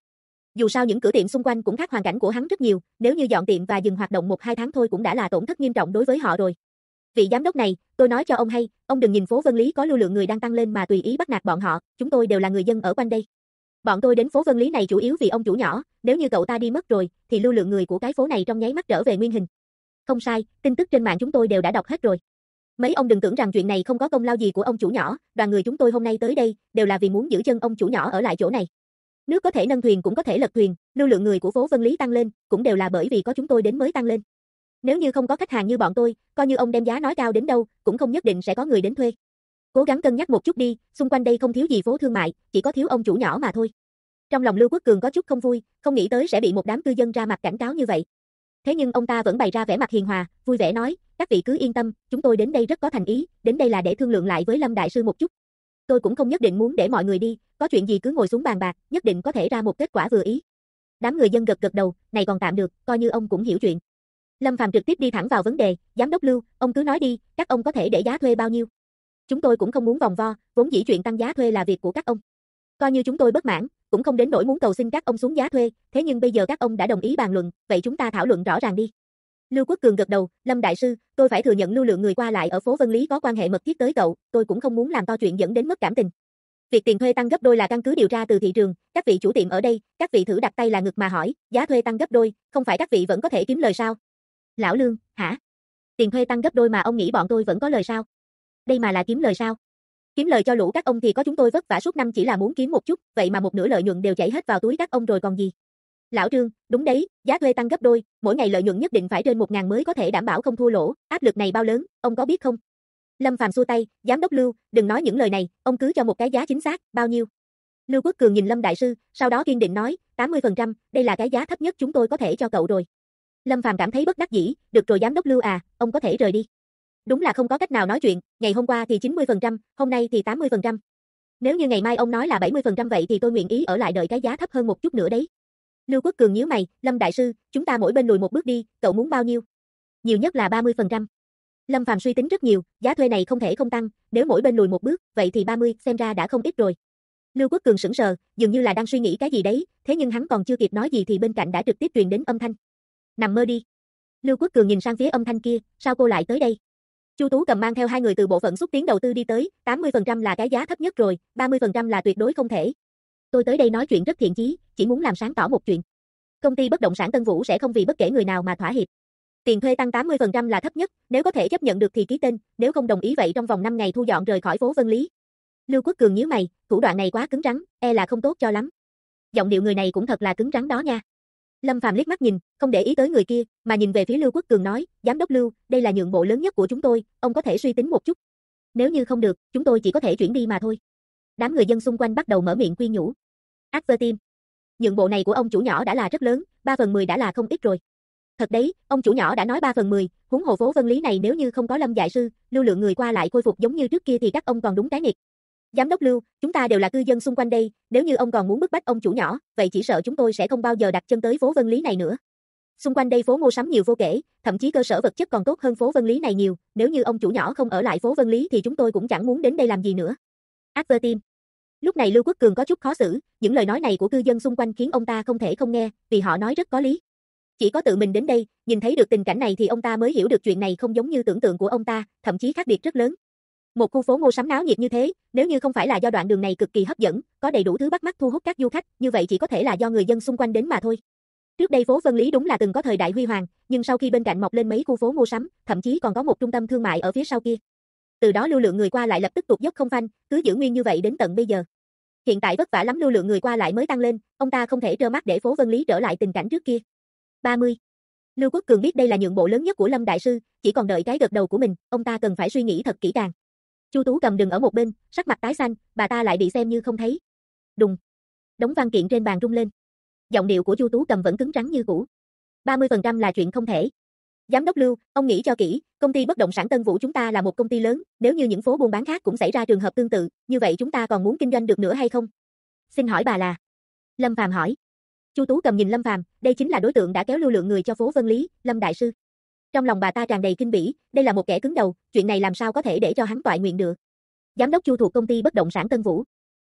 Speaker 1: Dù sao những cửa tiệm xung quanh cũng khác hoàn cảnh của hắn rất nhiều, nếu như dọn tiệm và dừng hoạt động 1-2 tháng thôi cũng đã là tổn thất nghiêm trọng đối với họ rồi. Vị giám đốc này, tôi nói cho ông hay, ông đừng nhìn phố Vân Lý có lưu lượng người đang tăng lên mà tùy ý bắt nạt bọn họ, chúng tôi đều là người dân ở quanh đây. Bọn tôi đến phố Vân Lý này chủ yếu vì ông chủ nhỏ, nếu như cậu ta đi mất rồi, thì lưu lượng người của cái phố này trong nháy mắt trở về nguyên hình. Không sai, tin tức trên mạng chúng tôi đều đã đọc hết rồi. Mấy ông đừng tưởng rằng chuyện này không có công lao gì của ông chủ nhỏ, đoàn người chúng tôi hôm nay tới đây, đều là vì muốn giữ chân ông chủ nhỏ ở lại chỗ này. Nước có thể nâng thuyền cũng có thể lật thuyền, lưu lượng người của phố Vân Lý tăng lên, cũng đều là bởi vì có chúng tôi đến mới tăng lên. Nếu như không có khách hàng như bọn tôi, coi như ông đem giá nói cao đến đâu, cũng không nhất định sẽ có người đến thuê. Cố gắng cân nhắc một chút đi, xung quanh đây không thiếu gì phố thương mại, chỉ có thiếu ông chủ nhỏ mà thôi. Trong lòng Lưu Quốc Cường có chút không vui, không nghĩ tới sẽ bị một đám cư dân ra mặt cảnh cáo như vậy. Thế nhưng ông ta vẫn bày ra vẻ mặt hiền hòa, vui vẻ nói, các vị cứ yên tâm, chúng tôi đến đây rất có thành ý, đến đây là để thương lượng lại với Lâm Đại Sư một chút. Tôi cũng không nhất định muốn để mọi người đi, có chuyện gì cứ ngồi xuống bàn bạc, nhất định có thể ra một kết quả vừa ý. Đám người dân gật gật đầu, này còn tạm được, coi như ông cũng hiểu chuyện. Lâm Phàm trực tiếp đi thẳng vào vấn đề, giám đốc Lưu, ông cứ nói đi, các ông có thể để giá thuê bao nhiêu? Chúng tôi cũng không muốn vòng vo, vốn dĩ chuyện tăng giá thuê là việc của các ông. Coi như chúng tôi bất mãn, cũng không đến nỗi muốn cầu xin các ông xuống giá thuê, thế nhưng bây giờ các ông đã đồng ý bàn luận, vậy chúng ta thảo luận rõ ràng đi. Lưu Quốc Cường gật đầu, Lâm Đại Sư, tôi phải thừa nhận lưu lượng người qua lại ở phố Vân Lý có quan hệ mật thiết tới cậu, tôi cũng không muốn làm to chuyện dẫn đến mất cảm tình. Việc tiền thuê tăng gấp đôi là căn cứ điều tra từ thị trường, các vị chủ tiệm ở đây, các vị thử đặt tay là ngực mà hỏi, giá thuê tăng gấp đôi, không phải các vị vẫn có thể kiếm lời sao? Lão Lương, hả? Tiền thuê tăng gấp đôi mà ông nghĩ bọn tôi vẫn có lời sao? Đây mà là kiếm lời sao? Kiếm lời cho lũ các ông thì có chúng tôi vất vả suốt năm chỉ là muốn kiếm một chút, vậy mà một nửa lợi nhuận đều chảy hết vào túi các ông rồi còn gì. Lão Trương, đúng đấy, giá thuê tăng gấp đôi, mỗi ngày lợi nhuận nhất định phải trên 1.000 mới có thể đảm bảo không thua lỗ, áp lực này bao lớn, ông có biết không? Lâm Phàm xua tay, giám đốc Lưu, đừng nói những lời này, ông cứ cho một cái giá chính xác, bao nhiêu? Lưu Quốc Cường nhìn Lâm Đại Sư, sau đó kiên định nói, 80%, đây là cái giá thấp nhất chúng tôi có thể cho cậu rồi. Lâm Phàm cảm thấy bất đắc dĩ, được rồi giám đốc Lưu à, ông có thể rời đi. Đúng là không có cách nào nói chuyện, ngày hôm qua thì 90%, hôm nay thì 80%. Nếu như ngày mai ông nói là 70% vậy thì tôi nguyện ý ở lại đợi cái giá thấp hơn một chút nữa đấy. Lưu Quốc Cường nhíu mày, Lâm Đại Sư, chúng ta mỗi bên lùi một bước đi, cậu muốn bao nhiêu? Nhiều nhất là 30%. Lâm Phàm suy tính rất nhiều, giá thuê này không thể không tăng, nếu mỗi bên lùi một bước, vậy thì 30, xem ra đã không ít rồi. Lưu Quốc Cường sững sờ, dường như là đang suy nghĩ cái gì đấy, thế nhưng hắn còn chưa kịp nói gì thì bên cạnh đã trực tiếp truyền đến âm thanh. Nằm mơ đi. Lưu Quốc Cường nhìn sang phía âm thanh kia, sao cô lại tới đây? Chu Tú Cầm mang theo hai người từ bộ phận xúc tiến đầu tư đi tới, 80% là cái giá thấp nhất rồi, 30% là tuyệt đối không thể. Tôi tới đây nói chuyện rất thiện chí, chỉ muốn làm sáng tỏ một chuyện. Công ty bất động sản Tân Vũ sẽ không vì bất kể người nào mà thỏa hiệp. Tiền thuê tăng 80% là thấp nhất, nếu có thể chấp nhận được thì ký tên, nếu không đồng ý vậy trong vòng 5 ngày thu dọn rời khỏi phố Vân Lý. Lưu Quốc Cường nhíu mày, thủ đoạn này quá cứng rắn, e là không tốt cho lắm. Giọng điệu người này cũng thật là cứng rắn đó nha. Lâm Phàm liếc mắt nhìn, không để ý tới người kia, mà nhìn về phía Lưu Quốc Cường nói, giám đốc Lưu, đây là nhượng bộ lớn nhất của chúng tôi, ông có thể suy tính một chút. Nếu như không được, chúng tôi chỉ có thể chuyển đi mà thôi. Đám người dân xung quanh bắt đầu mở miệng khuyên nhủ. Advertim, nhượng bộ này của ông chủ nhỏ đã là rất lớn, 3/10 đã là không ít rồi. Thật đấy, ông chủ nhỏ đã nói 3/10, huống hồ phố Vân Lý này nếu như không có Lâm Đại Sư, lưu lượng người qua lại khôi phục giống như trước kia thì các ông còn đúng cái nghịch. Giám đốc Lưu, chúng ta đều là cư dân xung quanh đây, nếu như ông còn muốn bức bách ông chủ nhỏ, vậy chỉ sợ chúng tôi sẽ không bao giờ đặt chân tới phố Vân Lý này nữa. Xung quanh đây phố mua sắm nhiều vô kể, thậm chí cơ sở vật chất còn tốt hơn phố Vân Lý này nhiều, nếu như ông chủ nhỏ không ở lại phố Vân Lý thì chúng tôi cũng chẳng muốn đến đây làm gì nữa. Advertim. Lúc này Lưu Quốc Cường có chút khó xử, những lời nói này của cư dân xung quanh khiến ông ta không thể không nghe, vì họ nói rất có lý. Chỉ có tự mình đến đây, nhìn thấy được tình cảnh này thì ông ta mới hiểu được chuyện này không giống như tưởng tượng của ông ta, thậm chí khác biệt rất lớn. Một khu phố mua sắm náo nhiệt như thế, nếu như không phải là do đoạn đường này cực kỳ hấp dẫn, có đầy đủ thứ bắt mắt thu hút các du khách, như vậy chỉ có thể là do người dân xung quanh đến mà thôi. Trước đây phố Vân Lý đúng là từng có thời đại huy hoàng, nhưng sau khi bên cạnh mọc lên mấy khu phố mua sắm, thậm chí còn có một trung tâm thương mại ở phía sau kia. Từ đó lưu lượng người qua lại lập tức tụt dốc không phanh, cứ giữ nguyên như vậy đến tận bây giờ. Hiện tại vất vả lắm lưu lượng người qua lại mới tăng lên, ông ta không thể trơ mắt để phố Vân Lý trở lại tình cảnh trước kia. 30. Lưu Quốc Cường biết đây là nhượng bộ lớn nhất của Lâm Đại Sư, chỉ còn đợi cái gật đầu của mình, ông ta cần phải suy nghĩ thật kỹ càng. Chu Tú Cầm đứng ở một bên, sắc mặt tái xanh, bà ta lại bị xem như không thấy. Đùng. Đống văn kiện trên bàn rung lên. Giọng điệu của Chu Tú Cầm vẫn cứng rắn như cũ. 30% là chuyện không thể. Giám đốc Lưu, ông nghĩ cho kỹ, công ty bất động sản Tân Vũ chúng ta là một công ty lớn, nếu như những phố buôn bán khác cũng xảy ra trường hợp tương tự, như vậy chúng ta còn muốn kinh doanh được nữa hay không? Xin hỏi bà là? Lâm Phàm hỏi. Chu Tú Cầm nhìn Lâm Phàm, đây chính là đối tượng đã kéo lưu lượng người cho phố Vân Lý, Lâm Đại Sư. Trong lòng bà ta tràn đầy kinh bỉ, đây là một kẻ cứng đầu, chuyện này làm sao có thể để cho hắn toại nguyện được. Giám đốc Chu thuộc công ty bất động sản Tân Vũ.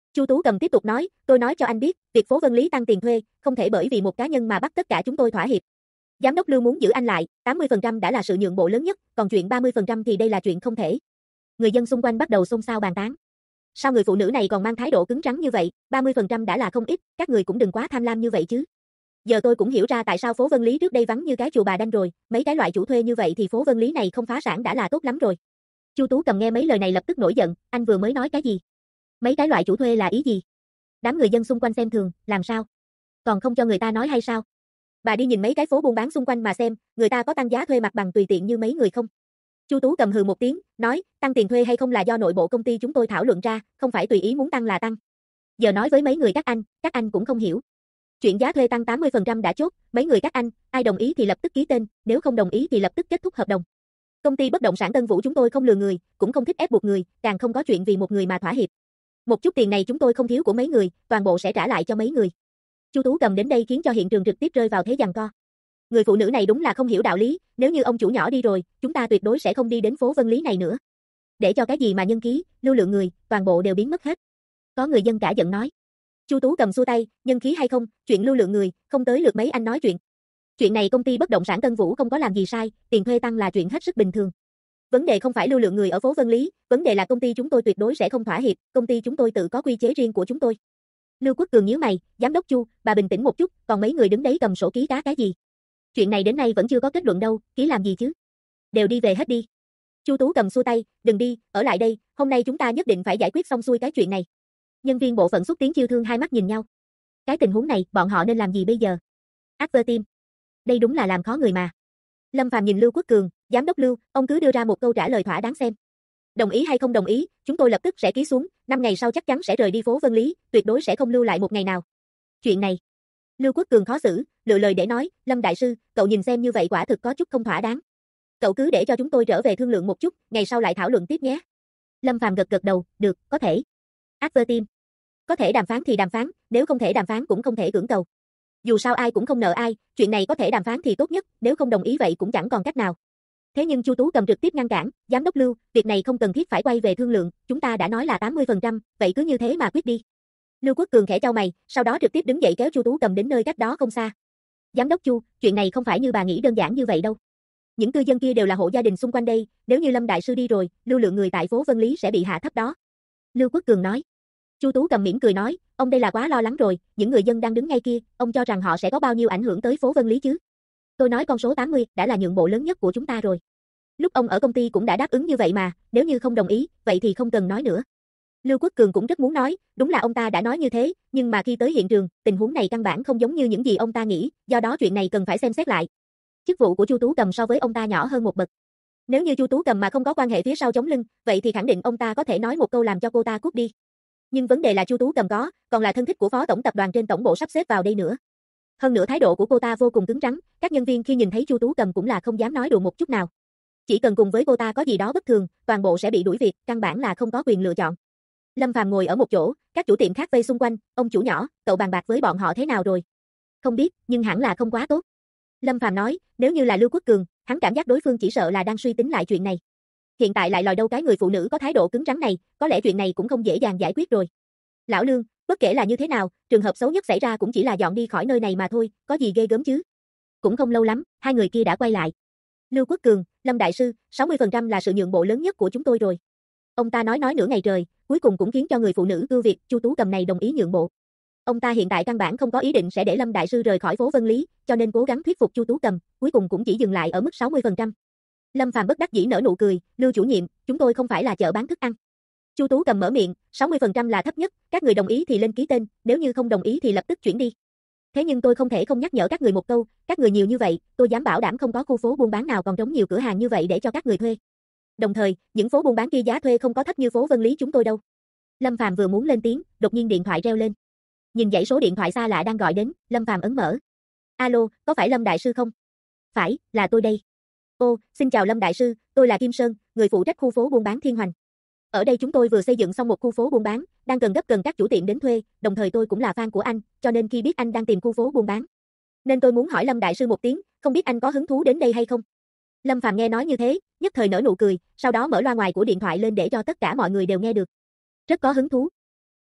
Speaker 1: Chu Tú Cầm tiếp tục nói, tôi nói cho anh biết, việc phố Vân Lý tăng tiền thuê, không thể bởi vì một cá nhân mà bắt tất cả chúng tôi thỏa hiệp. Giám đốc Lưu muốn giữ anh lại, 80% đã là sự nhượng bộ lớn nhất, còn chuyện 30% thì đây là chuyện không thể. Người dân xung quanh bắt đầu xôn xao bàn tán. Sao người phụ nữ này còn mang thái độ cứng rắn như vậy, 30% đã là không ít, các người cũng đừng quá tham lam như vậy chứ. Giờ tôi cũng hiểu ra tại sao phố Vân Lý trước đây vắng như cái chùa bà đanh rồi, mấy cái loại chủ thuê như vậy thì phố Vân Lý này không phá sản đã là tốt lắm rồi. Chu Tú Cầm nghe mấy lời này lập tức nổi giận, anh vừa mới nói cái gì? Mấy cái loại chủ thuê là ý gì? Đám người dân xung quanh xem thường, làm sao? Còn không cho người ta nói hay sao? Bà đi nhìn mấy cái phố buôn bán xung quanh mà xem, người ta có tăng giá thuê mặt bằng tùy tiện như mấy người không? Chu Tú Cầm hừ một tiếng, nói, tăng tiền thuê hay không là do nội bộ công ty chúng tôi thảo luận ra, không phải tùy ý muốn tăng là tăng. Giờ nói với mấy người các anh cũng không hiểu. Chuyện giá thuê tăng 80% đã chốt, mấy người các anh, ai đồng ý thì lập tức ký tên, nếu không đồng ý thì lập tức kết thúc hợp đồng. Công ty bất động sản Tân Vũ chúng tôi không lừa người, cũng không thích ép buộc người, càng không có chuyện vì một người mà thỏa hiệp. Một chút tiền này chúng tôi không thiếu của mấy người, toàn bộ sẽ trả lại cho mấy người. Chu Tú Cầm đến đây khiến cho hiện trường trực tiếp rơi vào thế giằng co. Người phụ nữ này đúng là không hiểu đạo lý, nếu như ông chủ nhỏ đi rồi, chúng ta tuyệt đối sẽ không đi đến phố Vân Lý này nữa. Để cho cái gì mà nhân khí, lưu lượng người, toàn bộ đều biến mất hết. Có người dân cả giận nói. Chu Tú Cầm xua tay, nhân khí hay không, chuyện lưu lượng người, không tới lượt mấy anh nói chuyện. Chuyện này công ty bất động sản Tân Vũ không có làm gì sai, tiền thuê tăng là chuyện hết sức bình thường. Vấn đề không phải lưu lượng người ở phố Vân Lý, vấn đề là công ty chúng tôi tuyệt đối sẽ không thỏa hiệp, công ty chúng tôi tự có quy chế riêng của chúng tôi. Lưu Quốc Cường nhíu mày, giám đốc Chu, bà bình tĩnh một chút, còn mấy người đứng đấy cầm sổ ký cá cái gì? Chuyện này đến nay vẫn chưa có kết luận đâu, ký làm gì chứ? Đều đi về hết đi. Chu Tú Cầm xua tay, đừng đi, ở lại đây, hôm nay chúng ta nhất định phải giải quyết xong xuôi cái chuyện này. Nhân viên bộ phận xúc tiến chiêu thương hai mắt nhìn nhau. Cái tình huống này, bọn họ nên làm gì bây giờ? Advertime. Đây đúng là làm khó người mà. Lâm Phàm nhìn Lưu Quốc Cường, giám đốc Lưu, ông cứ đưa ra một câu trả lời thỏa đáng xem. Đồng ý hay không đồng ý, chúng tôi lập tức sẽ ký xuống, 5 ngày sau chắc chắn sẽ rời đi phố Vân Lý, tuyệt đối sẽ không lưu lại một ngày nào. Chuyện này, Lưu Quốc Cường khó xử, lựa lời để nói, Lâm đại sư, cậu nhìn xem như vậy quả thực có chút không thỏa đáng. Cậu cứ để cho chúng tôi trở về thương lượng một chút, ngày sau lại thảo luận tiếp nhé. Lâm Phàm gật gật đầu, được, có thể. Advertime. Có thể đàm phán thì đàm phán, nếu không thể đàm phán cũng không thể cưỡng cầu. Dù sao ai cũng không nợ ai, chuyện này có thể đàm phán thì tốt nhất, nếu không đồng ý vậy cũng chẳng còn cách nào. Thế nhưng Chu Tú Cầm trực tiếp ngăn cản, giám đốc Lưu, việc này không cần thiết phải quay về thương lượng, chúng ta đã nói là 80%, vậy cứ như thế mà quyết đi. Lưu Quốc Cường khẽ chau mày, sau đó trực tiếp đứng dậy kéo Chu Tú Cầm đến nơi cách đó không xa. Giám đốc Chu, chuyện này không phải như bà nghĩ đơn giản như vậy đâu. Những cư dân kia đều là hộ gia đình xung quanh đây, nếu như Lâm đại sư đi rồi, lưu lượng người tại phố Vân Lý sẽ bị hạ thấp đó. Lưu Quốc Cường nói. Chu Tú Cầm mỉm cười nói, ông đây là quá lo lắng rồi, những người dân đang đứng ngay kia, ông cho rằng họ sẽ có bao nhiêu ảnh hưởng tới phố Vân Lý chứ? Tôi nói con số 80 đã là nhượng bộ lớn nhất của chúng ta rồi. Lúc ông ở công ty cũng đã đáp ứng như vậy mà, nếu như không đồng ý, vậy thì không cần nói nữa. Lưu Quốc Cường cũng rất muốn nói, đúng là ông ta đã nói như thế, nhưng mà khi tới hiện trường, tình huống này căn bản không giống như những gì ông ta nghĩ, do đó chuyện này cần phải xem xét lại. Chức vụ của Chu Tú Cầm so với ông ta nhỏ hơn một bậc. Nếu như Chu Tú Cầm mà không có quan hệ phía sau chống lưng, vậy thì khẳng định ông ta có thể nói một câu làm cho cô ta cút đi. Nhưng vấn đề là Chu Tú Cầm có, còn là thân thích của phó tổng tập đoàn trên tổng bộ sắp xếp vào đây nữa. Hơn nữa thái độ của cô ta vô cùng cứng rắn, các nhân viên khi nhìn thấy Chu Tú Cầm cũng là không dám nói đùa một chút nào. Chỉ cần cùng với cô ta có gì đó bất thường, toàn bộ sẽ bị đuổi việc, căn bản là không có quyền lựa chọn. Lâm Phàm ngồi ở một chỗ, các chủ tiệm khác vây xung quanh, ông chủ nhỏ, cậu bàn bạc với bọn họ thế nào rồi? Không biết, nhưng hẳn là không quá tốt. Lâm Phàm nói, nếu như là Lưu Quốc Cường, hắn cảm giác đối phương chỉ sợ là đang suy tính lại chuyện này. Hiện tại lại lòi đâu cái người phụ nữ có thái độ cứng rắn này, có lẽ chuyện này cũng không dễ dàng giải quyết rồi. Lão Lương, bất kể là như thế nào, trường hợp xấu nhất xảy ra cũng chỉ là dọn đi khỏi nơi này mà thôi, có gì ghê gớm chứ? Cũng không lâu lắm, hai người kia đã quay lại. Lưu Quốc Cường, Lâm đại sư, 60% là sự nhượng bộ lớn nhất của chúng tôi rồi. Ông ta nói nửa ngày trời, cuối cùng cũng khiến cho người phụ nữ ưa việc Chu Tú Cầm này đồng ý nhượng bộ. Ông ta hiện tại căn bản không có ý định sẽ để Lâm đại sư rời khỏi phố Vân Lý, cho nên cố gắng thuyết phục Chu Tú Cầm, cuối cùng cũng chỉ dừng lại ở mức 60%. Lâm Phàm bất đắc dĩ nở nụ cười, Lưu chủ nhiệm, chúng tôi không phải là chợ bán thức ăn. Chu Tú Cầm mở miệng, 60% là thấp nhất, các người đồng ý thì lên ký tên, nếu như không đồng ý thì lập tức chuyển đi. Thế nhưng tôi không thể không nhắc nhở các người một câu, các người nhiều như vậy, tôi dám bảo đảm không có khu phố buôn bán nào còn trống nhiều cửa hàng như vậy để cho các người thuê. Đồng thời, những phố buôn bán kia giá thuê không có thấp như phố Vân Lý chúng tôi đâu. Lâm Phàm vừa muốn lên tiếng, đột nhiên điện thoại reo lên. Nhìn dãy số điện thoại xa lạ đang gọi đến, Lâm Phàm ấn mở. Alo, có phải Lâm đại sư không? Phải, là tôi đây. Ô, xin chào Lâm đại sư, tôi là Kim Sơn, người phụ trách khu phố buôn bán Thiên Hoành. Ở đây chúng tôi vừa xây dựng xong một khu phố buôn bán, đang cần các chủ tiệm đến thuê, đồng thời tôi cũng là fan của anh, cho nên khi biết anh đang tìm khu phố buôn bán, nên tôi muốn hỏi Lâm đại sư một tiếng, không biết anh có hứng thú đến đây hay không? Lâm Phàm nghe nói như thế, nhất thời nở nụ cười, sau đó mở loa ngoài của điện thoại lên để cho tất cả mọi người đều nghe được. Rất có hứng thú.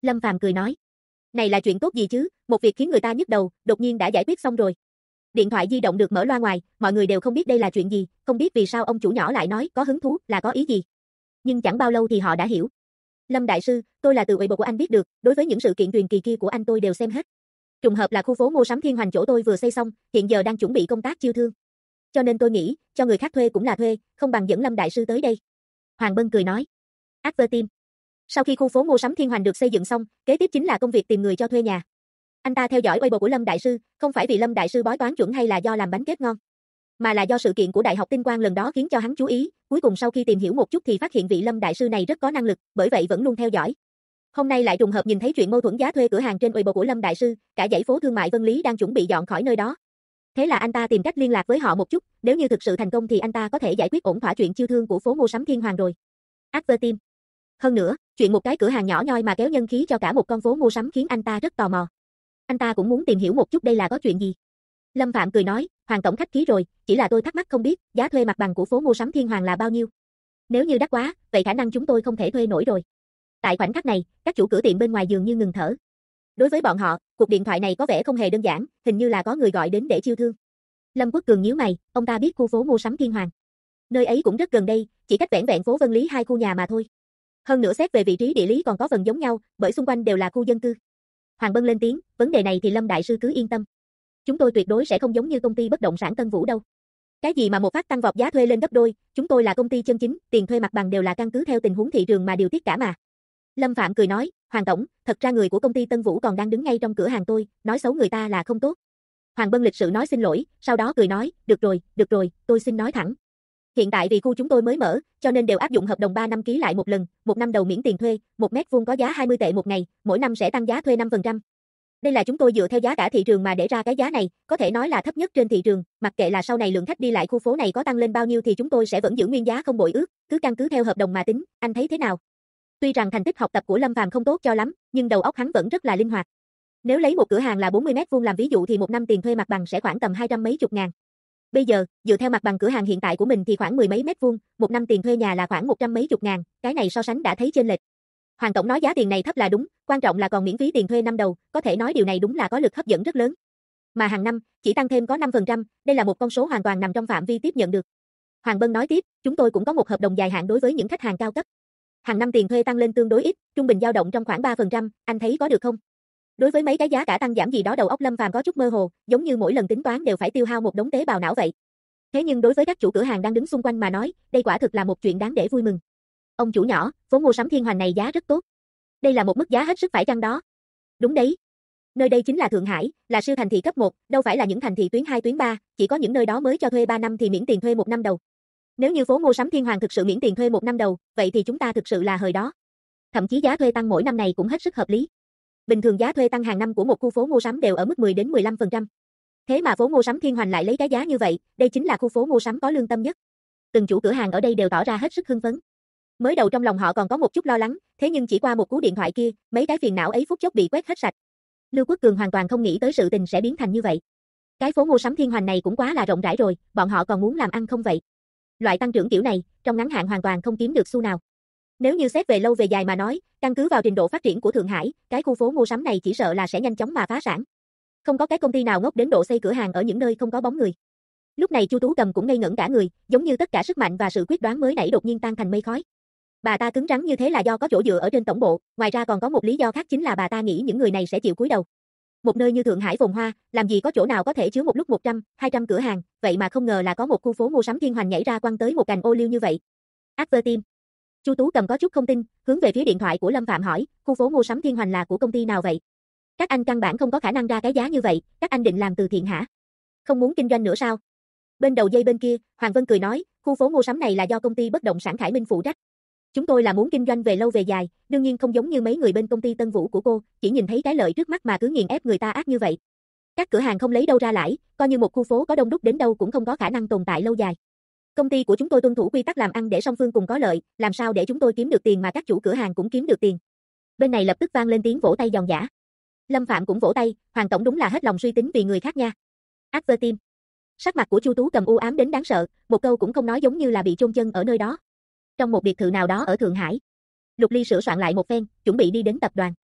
Speaker 1: Lâm Phàm cười nói. Này là chuyện tốt gì chứ, một việc khiến người ta nhức đầu, đột nhiên đã giải quyết xong rồi. Điện thoại di động được mở loa ngoài, mọi người đều không biết đây là chuyện gì, không biết vì sao ông chủ nhỏ lại nói có hứng thú, là có ý gì. Nhưng chẳng bao lâu thì họ đã hiểu. Lâm đại sư, tôi là từ Weibo của anh biết được, đối với những sự kiện truyền kỳ kia của anh tôi đều xem hết. Trùng hợp là khu phố mua sắm Thiên Hoành chỗ tôi vừa xây xong, hiện giờ đang chuẩn bị công tác chiêu thương. Cho nên tôi nghĩ, cho người khác thuê cũng là thuê, không bằng dẫn Lâm đại sư tới đây. Hoàng Bân cười nói. Advertime. Sau khi khu phố mua sắm Thiên Hoành được xây dựng xong, kế tiếp chính là công việc tìm người cho thuê nhà. Anh ta theo dõi Weibo của Lâm đại sư, không phải vì Lâm đại sư bói toán chuẩn hay là do làm bánh kết ngon, mà là do sự kiện của Đại học Tinh Quang lần đó khiến cho hắn chú ý, cuối cùng sau khi tìm hiểu một chút thì phát hiện vị Lâm đại sư này rất có năng lực, bởi vậy vẫn luôn theo dõi. Hôm nay lại trùng hợp nhìn thấy chuyện mâu thuẫn giá thuê cửa hàng trên Weibo của Lâm đại sư, cả dãy phố thương mại Vân Lý đang chuẩn bị dọn khỏi nơi đó. Thế là anh ta tìm cách liên lạc với họ một chút, nếu như thực sự thành công thì anh ta có thể giải quyết ổn thỏa chuyện chiêu thương của phố mua sắm Thiên Hoàng rồi. Advertime. Hơn nữa, chuyện một cái cửa hàng nhỏ nhoi mà kéo nhân khí cho cả một con phố mua sắm khiến anh ta rất tò mò. Anh ta cũng muốn tìm hiểu một chút đây là có chuyện gì. Lâm Phạm cười nói, Hoàng tổng khách khí rồi, chỉ là tôi thắc mắc không biết, giá thuê mặt bằng của phố mua sắm Thiên Hoàng là bao nhiêu? Nếu như đắt quá, vậy khả năng chúng tôi không thể thuê nổi rồi. Tại khoảnh khắc này, các chủ cửa tiệm bên ngoài dường như ngừng thở. Đối với bọn họ, cuộc điện thoại này có vẻ không hề đơn giản, hình như là có người gọi đến để chiêu thương. Lâm Quốc Cường nhíu mày, ông ta biết khu phố mua sắm Thiên Hoàng. Nơi ấy cũng rất gần đây, chỉ cách vẻn vẹn phố Vân Lý 2 khu nhà mà thôi. Hơn nữa xét về vị trí địa lý còn có phần giống nhau, bởi xung quanh đều là khu dân cư. Hoàng Bân lên tiếng, vấn đề này thì Lâm đại sư cứ yên tâm. Chúng tôi tuyệt đối sẽ không giống như công ty bất động sản Tân Vũ đâu. Cái gì mà một phát tăng vọt giá thuê lên gấp đôi, chúng tôi là công ty chân chính, tiền thuê mặt bằng đều là căn cứ theo tình huống thị trường mà điều tiết cả mà. Lâm Phạm cười nói, Hoàng tổng, thật ra người của công ty Tân Vũ còn đang đứng ngay trong cửa hàng tôi, nói xấu người ta là không tốt. Hoàng Bân lịch sự nói xin lỗi, sau đó cười nói, được rồi, tôi xin nói thẳng. Hiện tại vì khu chúng tôi mới mở, cho nên đều áp dụng hợp đồng 3 năm ký lại một lần, một năm đầu miễn tiền thuê, 1 mét vuông có giá 20 tệ một ngày, mỗi năm sẽ tăng giá thuê 5%. Đây là chúng tôi dựa theo giá cả thị trường mà để ra cái giá này, có thể nói là thấp nhất trên thị trường, mặc kệ là sau này lượng khách đi lại khu phố này có tăng lên bao nhiêu thì chúng tôi sẽ vẫn giữ nguyên giá không bội ước, cứ căn cứ theo hợp đồng mà tính, anh thấy thế nào? Tuy rằng thành tích học tập của Lâm Phàm không tốt cho lắm, nhưng đầu óc hắn vẫn rất là linh hoạt. Nếu lấy một cửa hàng là 40 mét vuông làm ví dụ thì một năm tiền thuê mặt bằng sẽ khoảng tầm 200 mấy chục ngàn. Bây giờ, dựa theo mặt bằng cửa hàng hiện tại của mình thì khoảng 10 mấy mét vuông, một năm tiền thuê nhà là khoảng 100 mấy chục ngàn, cái này so sánh đã thấy chênh lệch. Hoàng tổng nói giá tiền này thấp là đúng, quan trọng là còn miễn phí tiền thuê năm đầu, có thể nói điều này đúng là có lực hấp dẫn rất lớn. Mà hàng năm, chỉ tăng thêm có 5%, đây là một con số hoàn toàn nằm trong phạm vi tiếp nhận được. Hoàng Bân nói tiếp, chúng tôi cũng có một hợp đồng dài hạn đối với những khách hàng cao cấp. Hàng năm tiền thuê tăng lên tương đối ít, trung bình dao động trong khoảng 3%, anh thấy có được không? Đối với mấy cái giá cả tăng giảm gì đó đầu óc Lâm Phàm có chút mơ hồ, giống như mỗi lần tính toán đều phải tiêu hao một đống tế bào não vậy. Thế nhưng đối với các chủ cửa hàng đang đứng xung quanh mà nói, đây quả thực là một chuyện đáng để vui mừng. Ông chủ nhỏ, phố mua sắm Thiên Hoành này giá rất tốt. Đây là một mức giá hết sức phải chăng đó? Đúng đấy. Nơi đây chính là Thượng Hải, là siêu thành thị cấp 1, đâu phải là những thành thị tuyến 2 tuyến 3, chỉ có những nơi đó mới cho thuê 3 năm thì miễn tiền thuê 1 năm đầu. Nếu như phố mua sắm Thiên Hoàng thực sự miễn tiền thuê 1 năm đầu, vậy thì chúng ta thực sự là hời đó. Thậm chí giá thuê tăng mỗi năm này cũng hết sức hợp lý. Bình thường giá thuê tăng hàng năm của một khu phố mua sắm đều ở mức 10 đến 15%. Thế mà phố mua sắm Thiên Hoành lại lấy cái giá như vậy, đây chính là khu phố mua sắm có lương tâm nhất. Từng chủ cửa hàng ở đây đều tỏ ra hết sức hưng phấn. Mới đầu trong lòng họ còn có một chút lo lắng, thế nhưng chỉ qua một cú điện thoại kia, mấy cái phiền não ấy phút chốc bị quét hết sạch. Lưu Quốc Cường hoàn toàn không nghĩ tới sự tình sẽ biến thành như vậy. Cái phố mua sắm Thiên Hoành này cũng quá là rộng rãi rồi, bọn họ còn muốn làm ăn không vậy? Loại tăng trưởng kiểu này, trong ngắn hạn hoàn toàn không kiếm được xu nào. Nếu như xét về lâu về dài mà nói, căn cứ vào trình độ phát triển của Thượng Hải, cái khu phố mua sắm này chỉ sợ là sẽ nhanh chóng mà phá sản. Không có cái công ty nào ngốc đến độ xây cửa hàng ở những nơi không có bóng người. Lúc này Chu Tú Cầm cũng ngây ngẩn cả người, giống như tất cả sức mạnh và sự quyết đoán mới nãy đột nhiên tan thành mây khói. Bà ta cứng rắn như thế là do có chỗ dựa ở trên tổng bộ, ngoài ra còn có một lý do khác chính là bà ta nghĩ những người này sẽ chịu cúi đầu. Một nơi như Thượng Hải phồn hoa, làm gì có chỗ nào có thể chứa một lúc 100, 200 cửa hàng, vậy mà không ngờ là có một khu phố mua sắm Thiên Hoành nhảy ra quăng tới một cành ô liu như vậy. Advertime. Chu Tú Cầm có chút không tin, hướng về phía điện thoại của Lâm Phạm hỏi, khu phố mua sắm Thiên Hoành là của công ty nào vậy? Các anh căn bản không có khả năng ra cái giá như vậy, các anh định làm từ thiện hả? Không muốn kinh doanh nữa sao? Bên đầu dây bên kia, Hoàng Vân cười nói, khu phố mua sắm này là do công ty bất động sản Khải Minh phụ trách. Chúng tôi là muốn kinh doanh về lâu về dài, đương nhiên không giống như mấy người bên công ty Tân Vũ của cô, chỉ nhìn thấy cái lợi trước mắt mà cứ nghiền ép người ta ác như vậy. Các cửa hàng không lấy đâu ra lãi, coi như một khu phố có đông đúc đến đâu cũng không có khả năng tồn tại lâu dài. Công ty của chúng tôi tuân thủ quy tắc làm ăn để song phương cùng có lợi, làm sao để chúng tôi kiếm được tiền mà các chủ cửa hàng cũng kiếm được tiền. Bên này lập tức vang lên tiếng vỗ tay giòn giã. Lâm Phạm cũng vỗ tay, Hoàng tổng đúng là hết lòng suy tính vì người khác nha. Advertime. Sắc mặt của Chu Tú Cầm u ám đến đáng sợ, một câu cũng không nói giống như là bị chôn chân ở nơi đó. Trong một biệt thự nào đó ở Thượng Hải, Lục Ly sửa soạn lại một phen, chuẩn bị đi đến tập đoàn.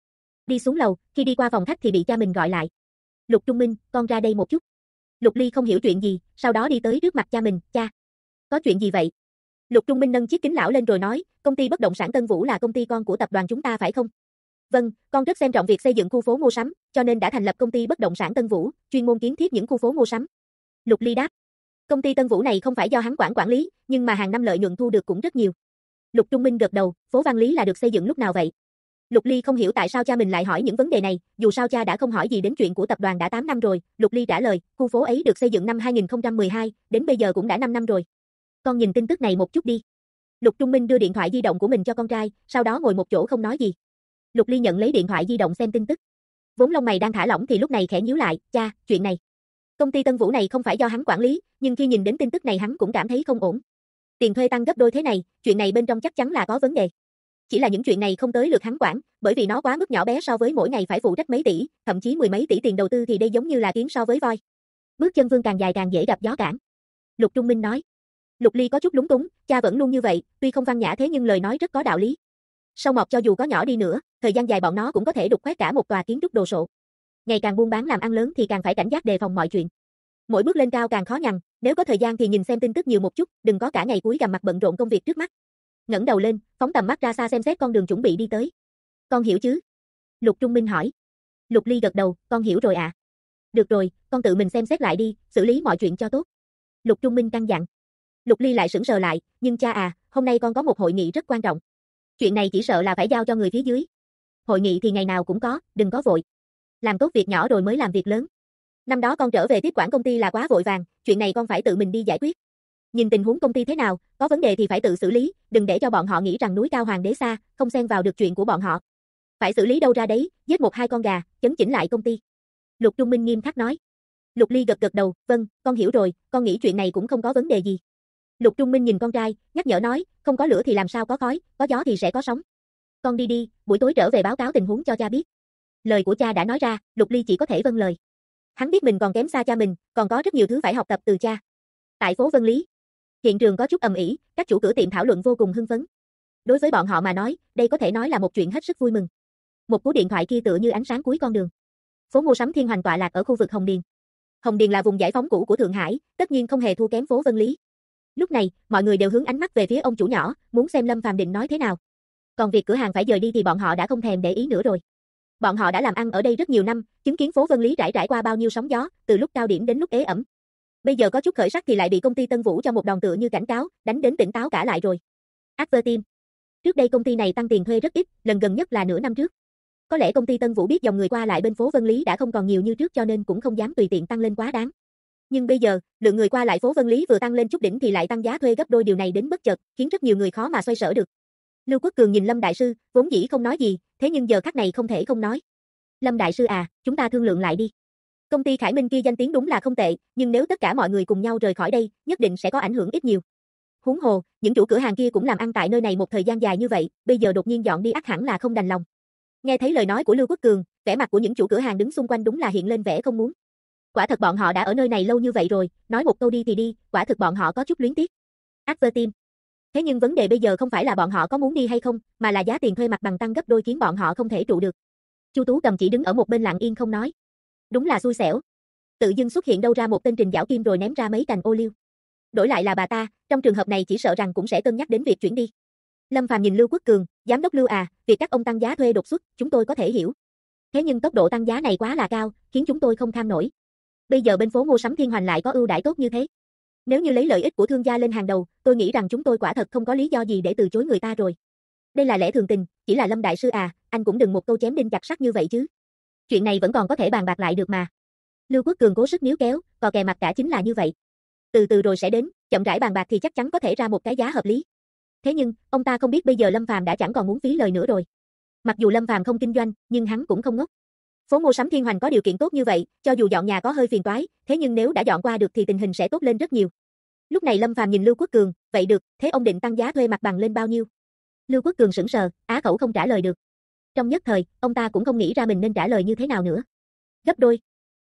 Speaker 1: Đi xuống lầu, khi đi qua phòng khách thì bị cha mình gọi lại. Lục Trung Minh, con ra đây một chút. Lục Ly không hiểu chuyện gì, sau đó đi tới trước mặt cha mình, cha. Có chuyện gì vậy? Lục Trung Minh nâng chiếc kính lão lên rồi nói, công ty bất động sản Tân Vũ là công ty con của tập đoàn chúng ta phải không? Vâng, con rất xem trọng việc xây dựng khu phố mua sắm, cho nên đã thành lập công ty bất động sản Tân Vũ, chuyên môn kiến thiết những khu phố mua sắm. Lục Ly đáp. Công ty Tân Vũ này không phải do hắn quản lý, nhưng mà hàng năm lợi nhuận thu được cũng rất nhiều. Lục Trung Minh gật đầu, phố Văn Lý là được xây dựng lúc nào vậy? Lục Ly không hiểu tại sao cha mình lại hỏi những vấn đề này, dù sao cha đã không hỏi gì đến chuyện của tập đoàn đã 8 năm rồi. Lục Ly trả lời, khu phố ấy được xây dựng năm 2012, đến bây giờ cũng đã 5 năm rồi. Con nhìn tin tức này một chút đi. Lục Trung Minh đưa điện thoại di động của mình cho con trai, sau đó ngồi một chỗ không nói gì. Lục Ly nhận lấy điện thoại di động xem tin tức. Vốn lông mày đang thả lỏng thì lúc này khẽ nhíu lại, cha, chuyện này. Công ty Tân Vũ này không phải do hắn quản lý, nhưng khi nhìn đến tin tức này hắn cũng cảm thấy không ổn. Tiền thuê tăng gấp đôi thế này, chuyện này bên trong chắc chắn là có vấn đề. Chỉ là những chuyện này không tới lượt hắn quản, bởi vì nó quá mức nhỏ bé so với mỗi ngày phải phụ trách mấy tỷ, thậm chí mười mấy tỷ tiền đầu tư thì đây giống như là kiến so với voi. Bước chân Vương càng dài càng dễ gặp gió cản. Lục Trung Minh nói. Lục Ly có chút lúng túng, cha vẫn luôn như vậy, tuy không văn nhã thế nhưng lời nói rất có đạo lý. Sâu mọt cho dù có nhỏ đi nữa, thời gian dài bọn nó cũng có thể đục khoét cả một tòa kiến trúc đồ sộ. Ngày càng buôn bán làm ăn lớn thì càng phải cảnh giác đề phòng mọi chuyện. Mỗi bước lên cao càng khó nhằn, nếu có thời gian thì nhìn xem tin tức nhiều một chút, đừng có cả ngày cuối gằm mặt bận rộn công việc trước mắt. Ngẩng đầu lên, phóng tầm mắt ra xa xem xét con đường chuẩn bị đi tới. Con hiểu chứ? Lục Trung Minh hỏi. Lục Ly gật đầu, con hiểu rồi ạ. Được rồi, con tự mình xem xét lại đi, xử lý mọi chuyện cho tốt. Lục Trung Minh căn dặn. Lục Ly lại sững sờ lại, nhưng cha à, hôm nay con có một hội nghị rất quan trọng. Chuyện này chỉ sợ là phải giao cho người phía dưới. Hội nghị thì ngày nào cũng có, đừng có vội. Làm tốt việc nhỏ rồi mới làm việc lớn. Năm đó con trở về tiếp quản công ty là quá vội vàng, chuyện này con phải tự mình đi giải quyết. Nhìn tình huống công ty thế nào, có vấn đề thì phải tự xử lý, đừng để cho bọn họ nghĩ rằng núi cao hoàng đế xa, không xen vào được chuyện của bọn họ. Phải xử lý đâu ra đấy, giết một hai con gà, chấn chỉnh lại công ty. Lục Trung Minh nghiêm khắc nói. Lục Ly gật đầu, vâng, con hiểu rồi, con nghĩ chuyện này cũng không có vấn đề gì. Lục Trung Minh nhìn con trai, nhắc nhở nói, không có lửa thì làm sao có khói, có gió thì sẽ có sóng. Con đi đi, buổi tối trở về báo cáo tình huống cho cha biết. Lời của cha đã nói ra, Lục Ly chỉ có thể vâng lời. Hắn biết mình còn kém xa cha mình, còn có rất nhiều thứ phải học tập từ cha. Tại phố Vân Lý, hiện trường có chút ầm ĩ, các chủ cửa tiệm thảo luận vô cùng hưng phấn. Đối với bọn họ mà nói, đây có thể nói là một chuyện hết sức vui mừng. Một cú điện thoại kia tựa như ánh sáng cuối con đường. Phố mua sắm Thiên Hoành tọa lạc ở khu vực Hồng Điền. Hồng Điền là vùng giải phóng cũ của Thượng Hải, tất nhiên không hề thua kém phố Vân Lý. Lúc này, mọi người đều hướng ánh mắt về phía ông chủ nhỏ, muốn xem Lâm Phàm định nói thế nào. Còn việc cửa hàng phải dời đi thì bọn họ đã không thèm để ý nữa rồi. Bọn họ đã làm ăn ở đây rất nhiều năm, chứng kiến phố Vân Lý trải qua bao nhiêu sóng gió, từ lúc cao điểm đến lúc ế ẩm. Bây giờ có chút khởi sắc thì lại bị công ty Tân Vũ cho một đòn tựa như cảnh cáo, đánh đến tỉnh táo cả lại rồi. Advertime. Trước đây công ty này tăng tiền thuê rất ít, lần gần nhất là nửa năm trước. Có lẽ công ty Tân Vũ biết dòng người qua lại bên phố Vân Lý đã không còn nhiều như trước cho nên cũng không dám tùy tiện tăng lên quá đáng. Nhưng bây giờ, lượng người qua lại phố Vân Lý vừa tăng lên chút đỉnh thì lại tăng giá thuê gấp đôi, điều này đến bất chợt, khiến rất nhiều người khó mà xoay sở được. Lưu Quốc Cường nhìn Lâm đại sư, vốn dĩ không nói gì, thế nhưng giờ khắc này không thể không nói. Lâm đại sư à, chúng ta thương lượng lại đi. Công ty Khải Minh kia danh tiếng đúng là không tệ, nhưng nếu tất cả mọi người cùng nhau rời khỏi đây, nhất định sẽ có ảnh hưởng ít nhiều. Huống hồ, những chủ cửa hàng kia cũng làm ăn tại nơi này một thời gian dài như vậy, bây giờ đột nhiên dọn đi ắt hẳn là không đành lòng. Nghe thấy lời nói của Lưu Quốc Cường, vẻ mặt của những chủ cửa hàng đứng xung quanh đúng là hiện lên vẻ không muốn. Quả thật bọn họ đã ở nơi này lâu như vậy rồi, nói một câu đi thì đi, quả thực bọn họ có chút luyến tiếc. Advertime. Thế nhưng vấn đề bây giờ không phải là bọn họ có muốn đi hay không, mà là giá tiền thuê mặt bằng tăng gấp đôi khiến bọn họ không thể trụ được. Chu Tú Cầm chỉ đứng ở một bên lặng yên không nói. Đúng là xui xẻo. Tự dưng xuất hiện đâu ra một tên Trình Giảo Kim rồi ném ra mấy cành ô liu. Đổi lại là bà ta, trong trường hợp này chỉ sợ rằng cũng sẽ cân nhắc đến việc chuyển đi. Lâm Phàm nhìn Lưu Quốc Cường, giám đốc Lưu à, việc các ông tăng giá thuê đột xuất, chúng tôi có thể hiểu. Thế nhưng tốc độ tăng giá này quá là cao, khiến chúng tôi không kham nổi. Bây giờ bên phố mua sắm Thiên Hoành lại có ưu đãi tốt như thế. Nếu như lấy lợi ích của thương gia lên hàng đầu, tôi nghĩ rằng chúng tôi quả thật không có lý do gì để từ chối người ta rồi. Đây là lẽ thường tình, chỉ là Lâm đại sư à, anh cũng đừng một câu chém đinh chặt sắt như vậy chứ. Chuyện này vẫn còn có thể bàn bạc lại được mà. Lưu Quốc Cường cố sức níu kéo, cò kè mặt cả chính là như vậy. Từ từ rồi sẽ đến, chậm rãi bàn bạc thì chắc chắn có thể ra một cái giá hợp lý. Thế nhưng, ông ta không biết bây giờ Lâm Phàm đã chẳng còn muốn phí lời nữa rồi. Mặc dù Lâm Phàm không kinh doanh, nhưng hắn cũng không ngốc. Phố mua sắm Thiên Hoành có điều kiện tốt như vậy, cho dù dọn nhà có hơi phiền toái, thế nhưng nếu đã dọn qua được thì tình hình sẽ tốt lên rất nhiều. Lúc này Lâm Phàm nhìn Lưu Quốc Cường, vậy được, thế ông định tăng giá thuê mặt bằng lên bao nhiêu? Lưu Quốc Cường sững sờ, á khẩu không trả lời được. Trong nhất thời, ông ta cũng không nghĩ ra mình nên trả lời như thế nào nữa. Gấp đôi,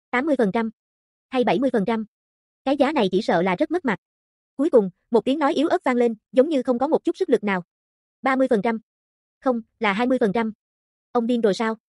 Speaker 1: 80%, hay 70%. Cái giá này chỉ sợ là rất mất mặt. Cuối cùng, một tiếng nói yếu ớt vang lên, giống như không có một chút sức lực nào. 30%. Không, là 20%. Ông điên rồi sao?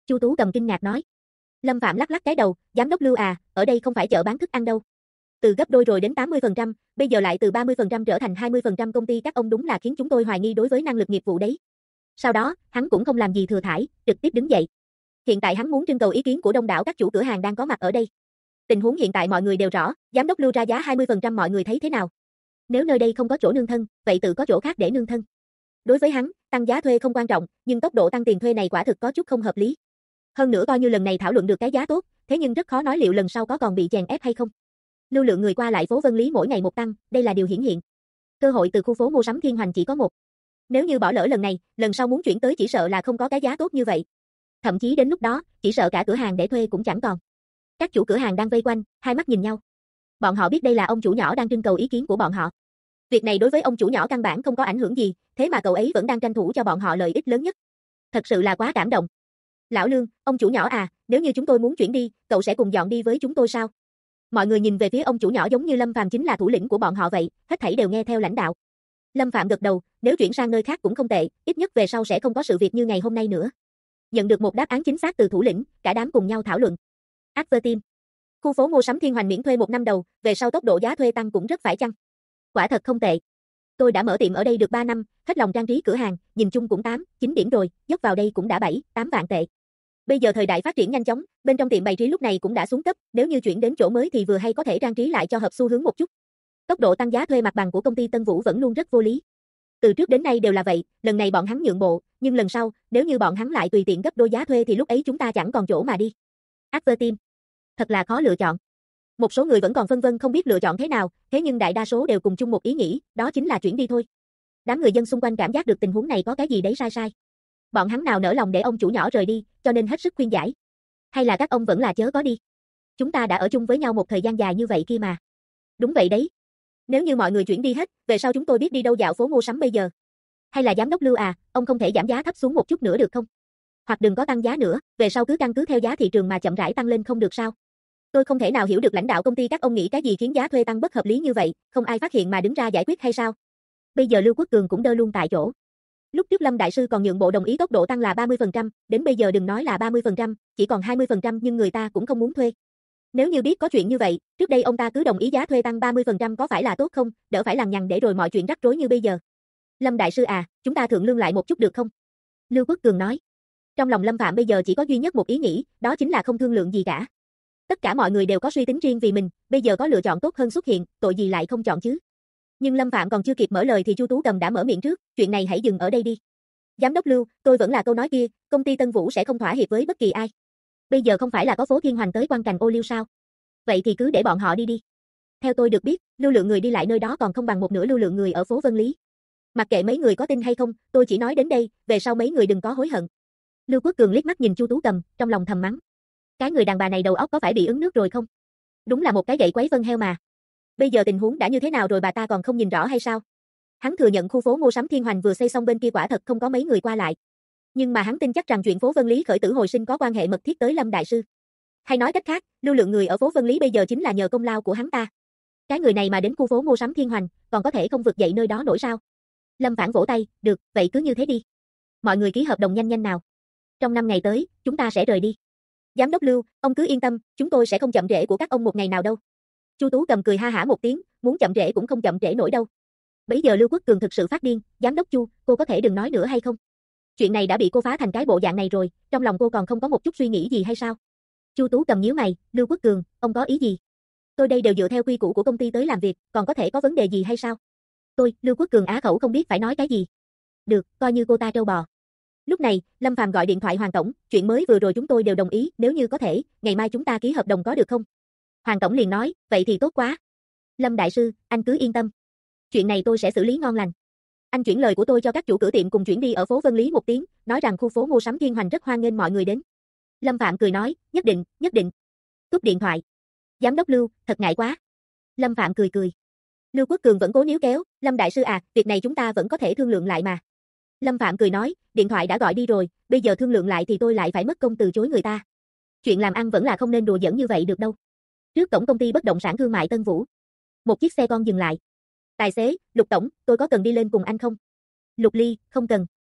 Speaker 1: Chu Tú Cầm kinh ngạc nói. Lâm Phạm lắc lắc cái đầu, giám đốc Lưu à, ở đây không phải chợ bán thức ăn đâu. Từ gấp đôi rồi đến 80%, bây giờ lại từ 30% trở thành 20% công ty các ông đúng là khiến chúng tôi hoài nghi đối với năng lực nghiệp vụ đấy. Sau đó, hắn cũng không làm gì thừa thãi, trực tiếp đứng dậy. Hiện tại hắn muốn trưng cầu ý kiến của đông đảo các chủ cửa hàng đang có mặt ở đây. Tình huống hiện tại mọi người đều rõ, giám đốc Lưu ra giá 20% mọi người thấy thế nào? Nếu nơi đây không có chỗ nương thân, vậy tự có chỗ khác để nương thân. Đối với hắn, tăng giá thuê không quan trọng, nhưng tốc độ tăng tiền thuê này quả thực có chút không hợp lý. Hơn nữa coi như lần này thảo luận được cái giá tốt, thế nhưng rất khó nói liệu lần sau có còn bị chèn ép hay không. Lưu lượng người qua lại phố Vân Lý mỗi ngày một tăng, đây là điều hiển hiện. Cơ hội từ khu phố mua sắm Thiên Hoành chỉ có một. Nếu như bỏ lỡ lần này, lần sau muốn chuyển tới chỉ sợ là không có cái giá tốt như vậy. Thậm chí đến lúc đó, chỉ sợ cả cửa hàng để thuê cũng chẳng còn. Các chủ cửa hàng đang vây quanh, hai mắt nhìn nhau. Bọn họ biết đây là ông chủ nhỏ đang trưng cầu ý kiến của bọn họ. Việc này đối với ông chủ nhỏ căn bản không có ảnh hưởng gì, thế mà cậu ấy vẫn đang tranh thủ cho bọn họ lợi ích lớn nhất. Thật sự là quá cảm động. Lão Lương, ông chủ nhỏ à, nếu như chúng tôi muốn chuyển đi, cậu sẽ cùng dọn đi với chúng tôi sao? Mọi người nhìn về phía ông chủ nhỏ giống như Lâm Phàm chính là thủ lĩnh của bọn họ vậy, hết thảy đều nghe theo lãnh đạo. Lâm Phạm gật đầu, nếu chuyển sang nơi khác cũng không tệ, ít nhất về sau sẽ không có sự việc như ngày hôm nay nữa. Nhận được một đáp án chính xác từ thủ lĩnh, cả đám cùng nhau thảo luận. Advertime. Khu phố mua sắm Thiên Hoành miễn thuê 1 năm đầu, về sau tốc độ giá thuê tăng cũng rất phải chăng? Quả thật không tệ. Tôi đã mở tiệm ở đây được 3 năm, hết lòng trang trí cửa hàng, nhìn chung cũng 8, 9 điểm rồi, dốc vào đây cũng đã 7, 8 vạn tệ. Bây giờ thời đại phát triển nhanh chóng, bên trong tiệm bày trí lúc này cũng đã xuống cấp, nếu như chuyển đến chỗ mới thì vừa hay có thể trang trí lại cho hợp xu hướng một chút. Tốc độ tăng giá thuê mặt bằng của công ty Tân Vũ vẫn luôn rất vô lý. Từ trước đến nay đều là vậy, lần này bọn hắn nhượng bộ, nhưng lần sau, nếu như bọn hắn lại tùy tiện gấp đôi giá thuê thì lúc ấy chúng ta chẳng còn chỗ mà đi. Advertime. Thật là khó lựa chọn. Một số người vẫn còn phân vân không biết lựa chọn thế nào, thế nhưng đại đa số đều cùng chung một ý nghĩ, đó chính là chuyển đi thôi. Đám người dân xung quanh cảm giác được tình huống này có cái gì đấy sai sai. Bọn hắn nào nỡ lòng để ông chủ nhỏ rời đi, cho nên hết sức khuyên giải. Hay là các ông vẫn là chớ có đi. Chúng ta đã ở chung với nhau một thời gian dài như vậy kia mà. Đúng vậy đấy. Nếu như mọi người chuyển đi hết, về sau chúng tôi biết đi đâu dạo phố mua sắm bây giờ. Hay là giám đốc Lưu à, ông không thể giảm giá thấp xuống một chút nữa được không? Hoặc đừng có tăng giá nữa, về sau cứ căn cứ theo giá thị trường mà chậm rãi tăng lên không được sao? Tôi không thể nào hiểu được lãnh đạo công ty các ông nghĩ cái gì khiến giá thuê tăng bất hợp lý như vậy, không ai phát hiện mà đứng ra giải quyết hay sao? Bây giờ Lưu Quốc Cường cũng đơ luôn tại chỗ. Lúc trước Lâm đại sư còn nhượng bộ đồng ý tốc độ tăng là 30%, đến bây giờ đừng nói là 30%, chỉ còn 20% nhưng người ta cũng không muốn thuê. Nếu như biết có chuyện như vậy, trước đây ông ta cứ đồng ý giá thuê tăng 30% có phải là tốt không, đỡ phải lằng nhằng để rồi mọi chuyện rắc rối như bây giờ. Lâm đại sư à, chúng ta thượng lương lại một chút được không? Lưu Quốc Cường nói. Trong lòng Lâm Phạm bây giờ chỉ có duy nhất một ý nghĩ, đó chính là không thương lượng gì cả. Tất cả mọi người đều có suy tính riêng vì mình, bây giờ có lựa chọn tốt hơn xuất hiện, tội gì lại không chọn chứ? Nhưng Lâm Phạm còn chưa kịp mở lời thì Chu Tú Cầm đã mở miệng trước, chuyện này hãy dừng ở đây đi. Giám đốc Lưu, tôi vẫn là câu nói kia, công ty Tân Vũ sẽ không thỏa hiệp với bất kỳ ai. Bây giờ không phải là có phố Thiên Hoành tới Quan Cành ô liu sao? Vậy thì cứ để bọn họ đi đi. Theo tôi được biết, lưu lượng người đi lại nơi đó còn không bằng một nửa lưu lượng người ở phố Vân Lý. Mặc kệ mấy người có tin hay không, tôi chỉ nói đến đây, về sau mấy người đừng có hối hận. Lưu Quốc Cường liếc mắt nhìn Chu Tú Cầm, trong lòng thầm mắng. Cái người đàn bà này đầu óc có phải bị ứng nước rồi không? Đúng là một cái gậy quấy phân heo mà. Bây giờ tình huống đã như thế nào rồi bà ta còn không nhìn rõ hay sao? Hắn thừa nhận khu phố mua sắm Thiên Hoành vừa xây xong bên kia quả thật không có mấy người qua lại. Nhưng mà hắn tin chắc rằng chuyện phố Vân Lý khởi tử hồi sinh có quan hệ mật thiết tới Lâm đại sư. Hay nói cách khác, lưu lượng người ở phố Vân Lý bây giờ chính là nhờ công lao của hắn ta. Cái người này mà đến khu phố mua sắm Thiên Hoành, còn có thể không vực dậy nơi đó nổi sao? Lâm Phản vỗ tay, được, vậy cứ như thế đi. Mọi người ký hợp đồng nhanh nhanh nào. Trong 5 ngày tới, chúng ta sẽ rời đi. Giám đốc Lưu, ông cứ yên tâm, chúng tôi sẽ không chậm trễ của các ông một ngày nào đâu. Chu Tú Cầm cười ha hả một tiếng, muốn chậm trễ cũng không chậm trễ nổi đâu. Bấy giờ Lưu Quốc Cường thực sự phát điên, giám đốc Chu, cô có thể đừng nói nữa hay không? Chuyện này đã bị cô phá thành cái bộ dạng này rồi, trong lòng cô còn không có một chút suy nghĩ gì hay sao? Chu Tú Cầm nhíu mày, Lưu Quốc Cường, ông có ý gì? Tôi đây đều dựa theo quy củ của công ty tới làm việc, còn có thể có vấn đề gì hay sao? Lưu Quốc Cường á khẩu không biết phải nói cái gì. Được, coi như cô ta trâu bò. Lúc này, Lâm Phàm gọi điện thoại Hoàng tổng, chuyện mới vừa rồi chúng tôi đều đồng ý, nếu như có thể, ngày mai chúng ta ký hợp đồng có được không? Hoàng tổng liền nói, vậy thì tốt quá. Lâm đại sư, anh cứ yên tâm. Chuyện này tôi sẽ xử lý ngon lành. Anh chuyển lời của tôi cho các chủ cửa tiệm cùng chuyển đi ở phố Vân Lý một tiếng, nói rằng khu phố mua sắm Thiên Hoành rất hoan nghênh mọi người đến. Lâm Phạm cười nói, nhất định, nhất định. Cúp điện thoại. Giám đốc Lưu, thật ngại quá. Lâm Phạm cười cười. Lưu Quốc Cường vẫn cố níu kéo, Lâm đại sư à, việc này chúng ta vẫn có thể thương lượng lại mà. Lâm Phạm cười nói, điện thoại đã gọi đi rồi, bây giờ thương lượng lại thì tôi lại phải mất công từ chối người ta. Chuyện làm ăn vẫn là không nên đùa giỡn như vậy được đâu. Trước cổng công ty bất động sản thương mại Tân Vũ, một chiếc xe con dừng lại. Tài xế, Lục tổng, tôi có cần đi lên cùng anh không? Lục Ly, không cần.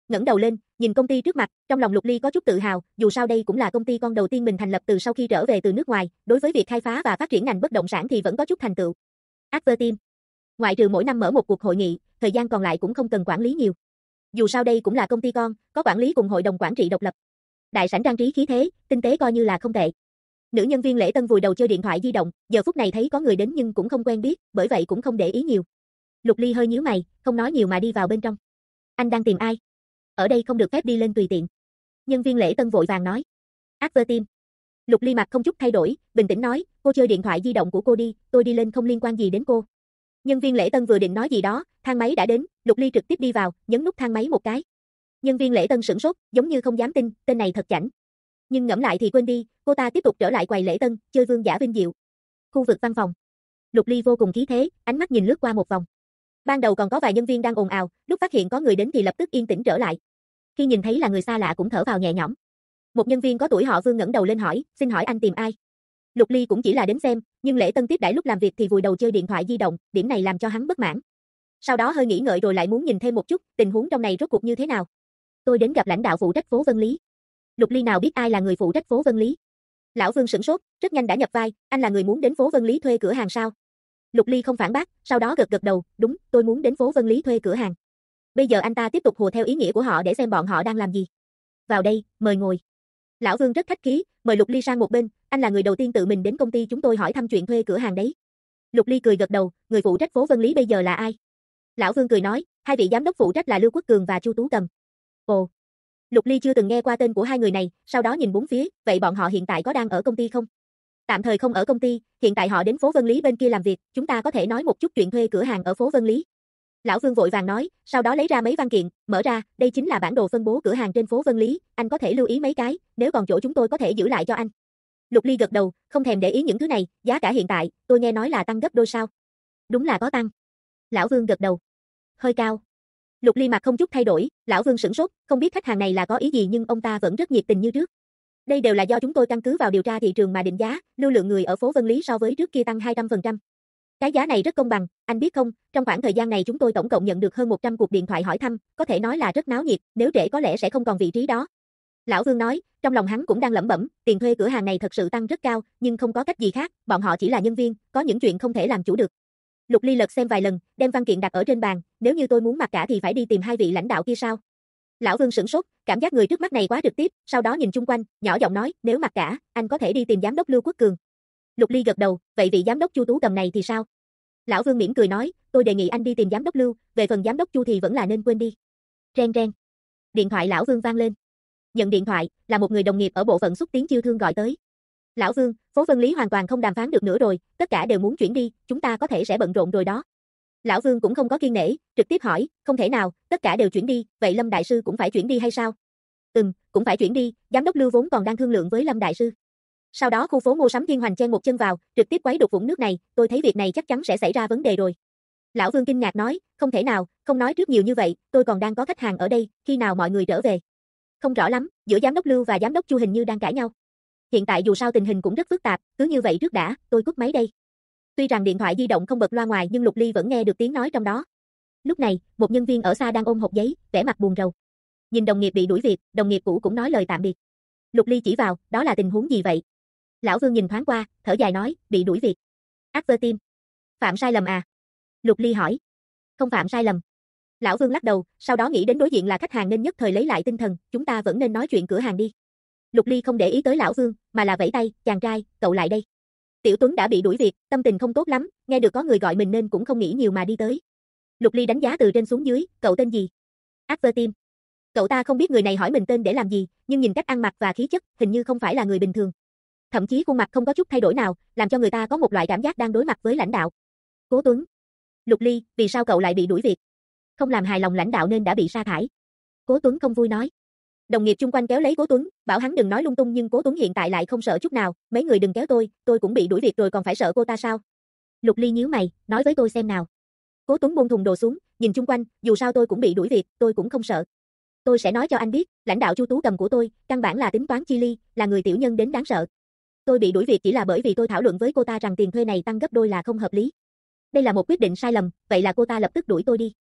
Speaker 1: ngẩng đầu lên, nhìn công ty trước mặt, trong lòng Lục Ly có chút tự hào, dù sao đây cũng là công ty con đầu tiên mình thành lập từ sau khi trở về từ nước ngoài, đối với việc khai phá và phát triển ngành bất động sản thì vẫn có chút thành tựu. Advertime. Ngoại trừ mỗi năm mở một cuộc hội nghị, thời gian còn lại cũng không cần quản lý nhiều. Dù sao đây cũng là công ty con, có quản lý cùng hội đồng quản trị độc lập. Đại sảnh trang trí khí thế, tinh tế coi như là không tệ. Nữ nhân viên lễ tân vùi đầu chơi điện thoại di động, giờ phút này thấy có người đến nhưng cũng không quen biết, bởi vậy cũng không để ý nhiều. Lục Ly hơi nhíu mày, không nói nhiều mà đi vào bên trong. Anh đang tìm ai? Ở đây không được phép đi lên tùy tiện. Nhân viên lễ tân vội vàng nói. Advertime. Lục Ly mặt không chút thay đổi, bình tĩnh nói, cô chơi điện thoại di động của cô đi, tôi đi lên không liên quan gì đến cô. Nhân viên lễ tân vừa định nói gì đó, thang máy đã đến, Lục Ly trực tiếp đi vào, nhấn nút thang máy một cái. Nhân viên lễ tân sửng sốt, giống như không dám tin, tên này thật chảnh. Nhưng ngẫm lại thì quên đi, cô ta tiếp tục trở lại quầy lễ tân, chơi vương giả vinh diệu. Khu vực văn phòng. Lục Ly vô cùng khí thế, ánh mắt nhìn lướt qua một vòng. Ban đầu còn có vài nhân viên đang ồn ào, lúc phát hiện có người đến thì lập tức yên tĩnh trở lại. Khi nhìn thấy là người xa lạ cũng thở vào nhẹ nhõm. Một nhân viên có tuổi họ Vương ngẩng đầu lên hỏi, xin hỏi anh tìm ai? Lục Ly cũng chỉ là đến xem, nhưng lễ tân tiếp đãi lúc làm việc thì vùi đầu chơi điện thoại di động, điểm này làm cho hắn bất mãn. Sau đó hơi nghĩ ngợi rồi lại muốn nhìn thêm một chút, tình huống trong này rốt cuộc như thế nào. Tôi đến gặp lãnh đạo phụ trách phố Vân Lý. Lục Ly nào biết ai là người phụ trách phố Vân Lý. Lão Vương sửng sốt, rất nhanh đã nhập vai, anh là người muốn đến phố Vân Lý thuê cửa hàng sao? Lục Ly không phản bác, sau đó gật đầu, đúng, tôi muốn đến phố Vân Lý thuê cửa hàng. Bây giờ anh ta tiếp tục hùa theo ý nghĩa của họ để xem bọn họ đang làm gì. Vào đây, mời ngồi. Lão Vương rất khách khí, mời Lục Ly sang một bên, anh là người đầu tiên tự mình đến công ty chúng tôi hỏi thăm chuyện thuê cửa hàng đấy. Lục Ly cười gật đầu, người phụ trách phố Vân Lý bây giờ là ai? Lão Vương cười nói, hai vị giám đốc phụ trách là Lưu Quốc Cường và Chu Tú Cầm. Ồ. Lục Ly chưa từng nghe qua tên của hai người này, sau đó nhìn bốn phía, vậy bọn họ hiện tại có đang ở công ty không? Tạm thời không ở công ty, hiện tại họ đến phố Vân Lý bên kia làm việc, chúng ta có thể nói một chút chuyện thuê cửa hàng ở phố Vân Lý. Lão Vương vội vàng nói, sau đó lấy ra mấy văn kiện, mở ra, đây chính là bản đồ phân bố cửa hàng trên phố Vân Lý, anh có thể lưu ý mấy cái, nếu còn chỗ chúng tôi có thể giữ lại cho anh. Lục Ly gật đầu, không thèm để ý những thứ này, giá cả hiện tại, tôi nghe nói là tăng gấp đôi sao? Đúng là có tăng. Lão Vương gật đầu. Hơi cao. Lục Ly mặt không chút thay đổi, Lão Vương sửng sốt, không biết khách hàng này là có ý gì nhưng ông ta vẫn rất nhiệt tình như trước. Đây đều là do chúng tôi căn cứ vào điều tra thị trường mà định giá, lưu lượng người ở phố Vân Lý so với trước kia tăng 200%. Cái giá này rất công bằng, anh biết không, trong khoảng thời gian này chúng tôi tổng cộng nhận được hơn 100 cuộc điện thoại hỏi thăm, có thể nói là rất náo nhiệt, nếu trễ có lẽ sẽ không còn vị trí đó. Lão Vương nói, trong lòng hắn cũng đang lẩm bẩm, tiền thuê cửa hàng này thật sự tăng rất cao, nhưng không có cách gì khác, bọn họ chỉ là nhân viên, có những chuyện không thể làm chủ được. Lục Ly lật xem vài lần, đem văn kiện đặt ở trên bàn, nếu như tôi muốn mặc cả thì phải đi tìm hai vị lãnh đạo kia sao? Lão Vương sửng sốt, cảm giác người trước mắt này quá trực tiếp, sau đó nhìn chung quanh, nhỏ giọng nói, nếu mặc cả, anh có thể đi tìm giám đốc Lưu Quốc Cường. Lục Ly gật đầu, vậy vị giám đốc Chu Tú Cầm này thì sao? Lão Vương mỉm cười nói, tôi đề nghị anh đi tìm giám đốc Lưu, về phần giám đốc Chu thì vẫn là nên quên đi. Reng reng. Điện thoại Lão Vương vang lên. Nhận điện thoại, là một người đồng nghiệp ở bộ phận xúc tiến chiêu thương gọi tới. Lão Vương, phố Vân Lý hoàn toàn không đàm phán được nữa rồi, tất cả đều muốn chuyển đi, chúng ta có thể sẽ bận rộn rồi đó. Lão Vương cũng không có kiên nể, trực tiếp hỏi, không thể nào, tất cả đều chuyển đi, vậy Lâm Đại Sư cũng phải chuyển đi hay sao? Cũng phải chuyển đi, giám đốc Lưu vốn còn đang thương lượng với Lâm Đại Sư. Sau đó khu phố mua sắm Thiên Hoành chen một chân vào, trực tiếp quấy đục vũng nước này, tôi thấy việc này chắc chắn sẽ xảy ra vấn đề rồi. Lão Vương kinh ngạc nói, không thể nào, không nói trước nhiều như vậy, tôi còn đang có khách hàng ở đây, khi nào mọi người trở về? Không rõ lắm, giữa giám đốc Lưu và giám đốc Chu hình như đang cãi nhau. Hiện tại dù sao tình hình cũng rất phức tạp, cứ như vậy trước đã, tôi cúp máy đây. Tuy rằng điện thoại di động không bật loa ngoài nhưng Lục Ly vẫn nghe được tiếng nói trong đó. Lúc này, một nhân viên ở xa đang ôm hộp giấy, vẻ mặt buồn rầu. Nhìn đồng nghiệp bị đuổi việc, đồng nghiệp cũ cũng nói lời tạm biệt. Lục Ly chỉ vào, đó là tình huống gì vậy? Lão Vương nhìn thoáng qua, thở dài nói, bị đuổi việc. Advertime. Phạm sai lầm à? Lục Ly hỏi. Không phạm sai lầm. Lão Vương lắc đầu, sau đó nghĩ đến đối diện là khách hàng nên nhất thời lấy lại tinh thần, chúng ta vẫn nên nói chuyện cửa hàng đi. Lục Ly không để ý tới Lão Vương, mà là vẫy tay, chàng trai, cậu lại đây. Tiểu Tuấn đã bị đuổi việc, tâm tình không tốt lắm, nghe được có người gọi mình nên cũng không nghĩ nhiều mà đi tới. Lục Ly đánh giá từ trên xuống dưới, cậu tên gì? Advertime. Cậu ta không biết người này hỏi mình tên để làm gì, nhưng nhìn cách ăn mặc và khí chất, hình như không phải là người bình thường. Thậm chí khuôn mặt không có chút thay đổi nào, làm cho người ta có một loại cảm giác đang đối mặt với lãnh đạo. Cố Tuấn. Lục Ly, vì sao cậu lại bị đuổi việc? Không làm hài lòng lãnh đạo nên đã bị sa thải. Cố Tuấn không vui nói. Đồng nghiệp chung quanh kéo lấy Cố Tuấn, bảo hắn đừng nói lung tung nhưng Cố Tuấn hiện tại lại không sợ chút nào, mấy người đừng kéo tôi cũng bị đuổi việc rồi còn phải sợ cô ta sao? Lục Ly nhíu mày, nói với tôi xem nào. Cố Tuấn buông thùng đồ xuống, nhìn chung quanh, dù sao tôi cũng bị đuổi việc, tôi cũng không sợ. Tôi sẽ nói cho anh biết, lãnh đạo Chu Tú Cầm của tôi, căn bản là tính toán chi ly, là người tiểu nhân đến đáng sợ. Tôi bị đuổi việc chỉ là bởi vì tôi thảo luận với cô ta rằng tiền thuê này tăng gấp đôi là không hợp lý. Đây là một quyết định sai lầm, vậy là cô ta lập tức đuổi tôi đi.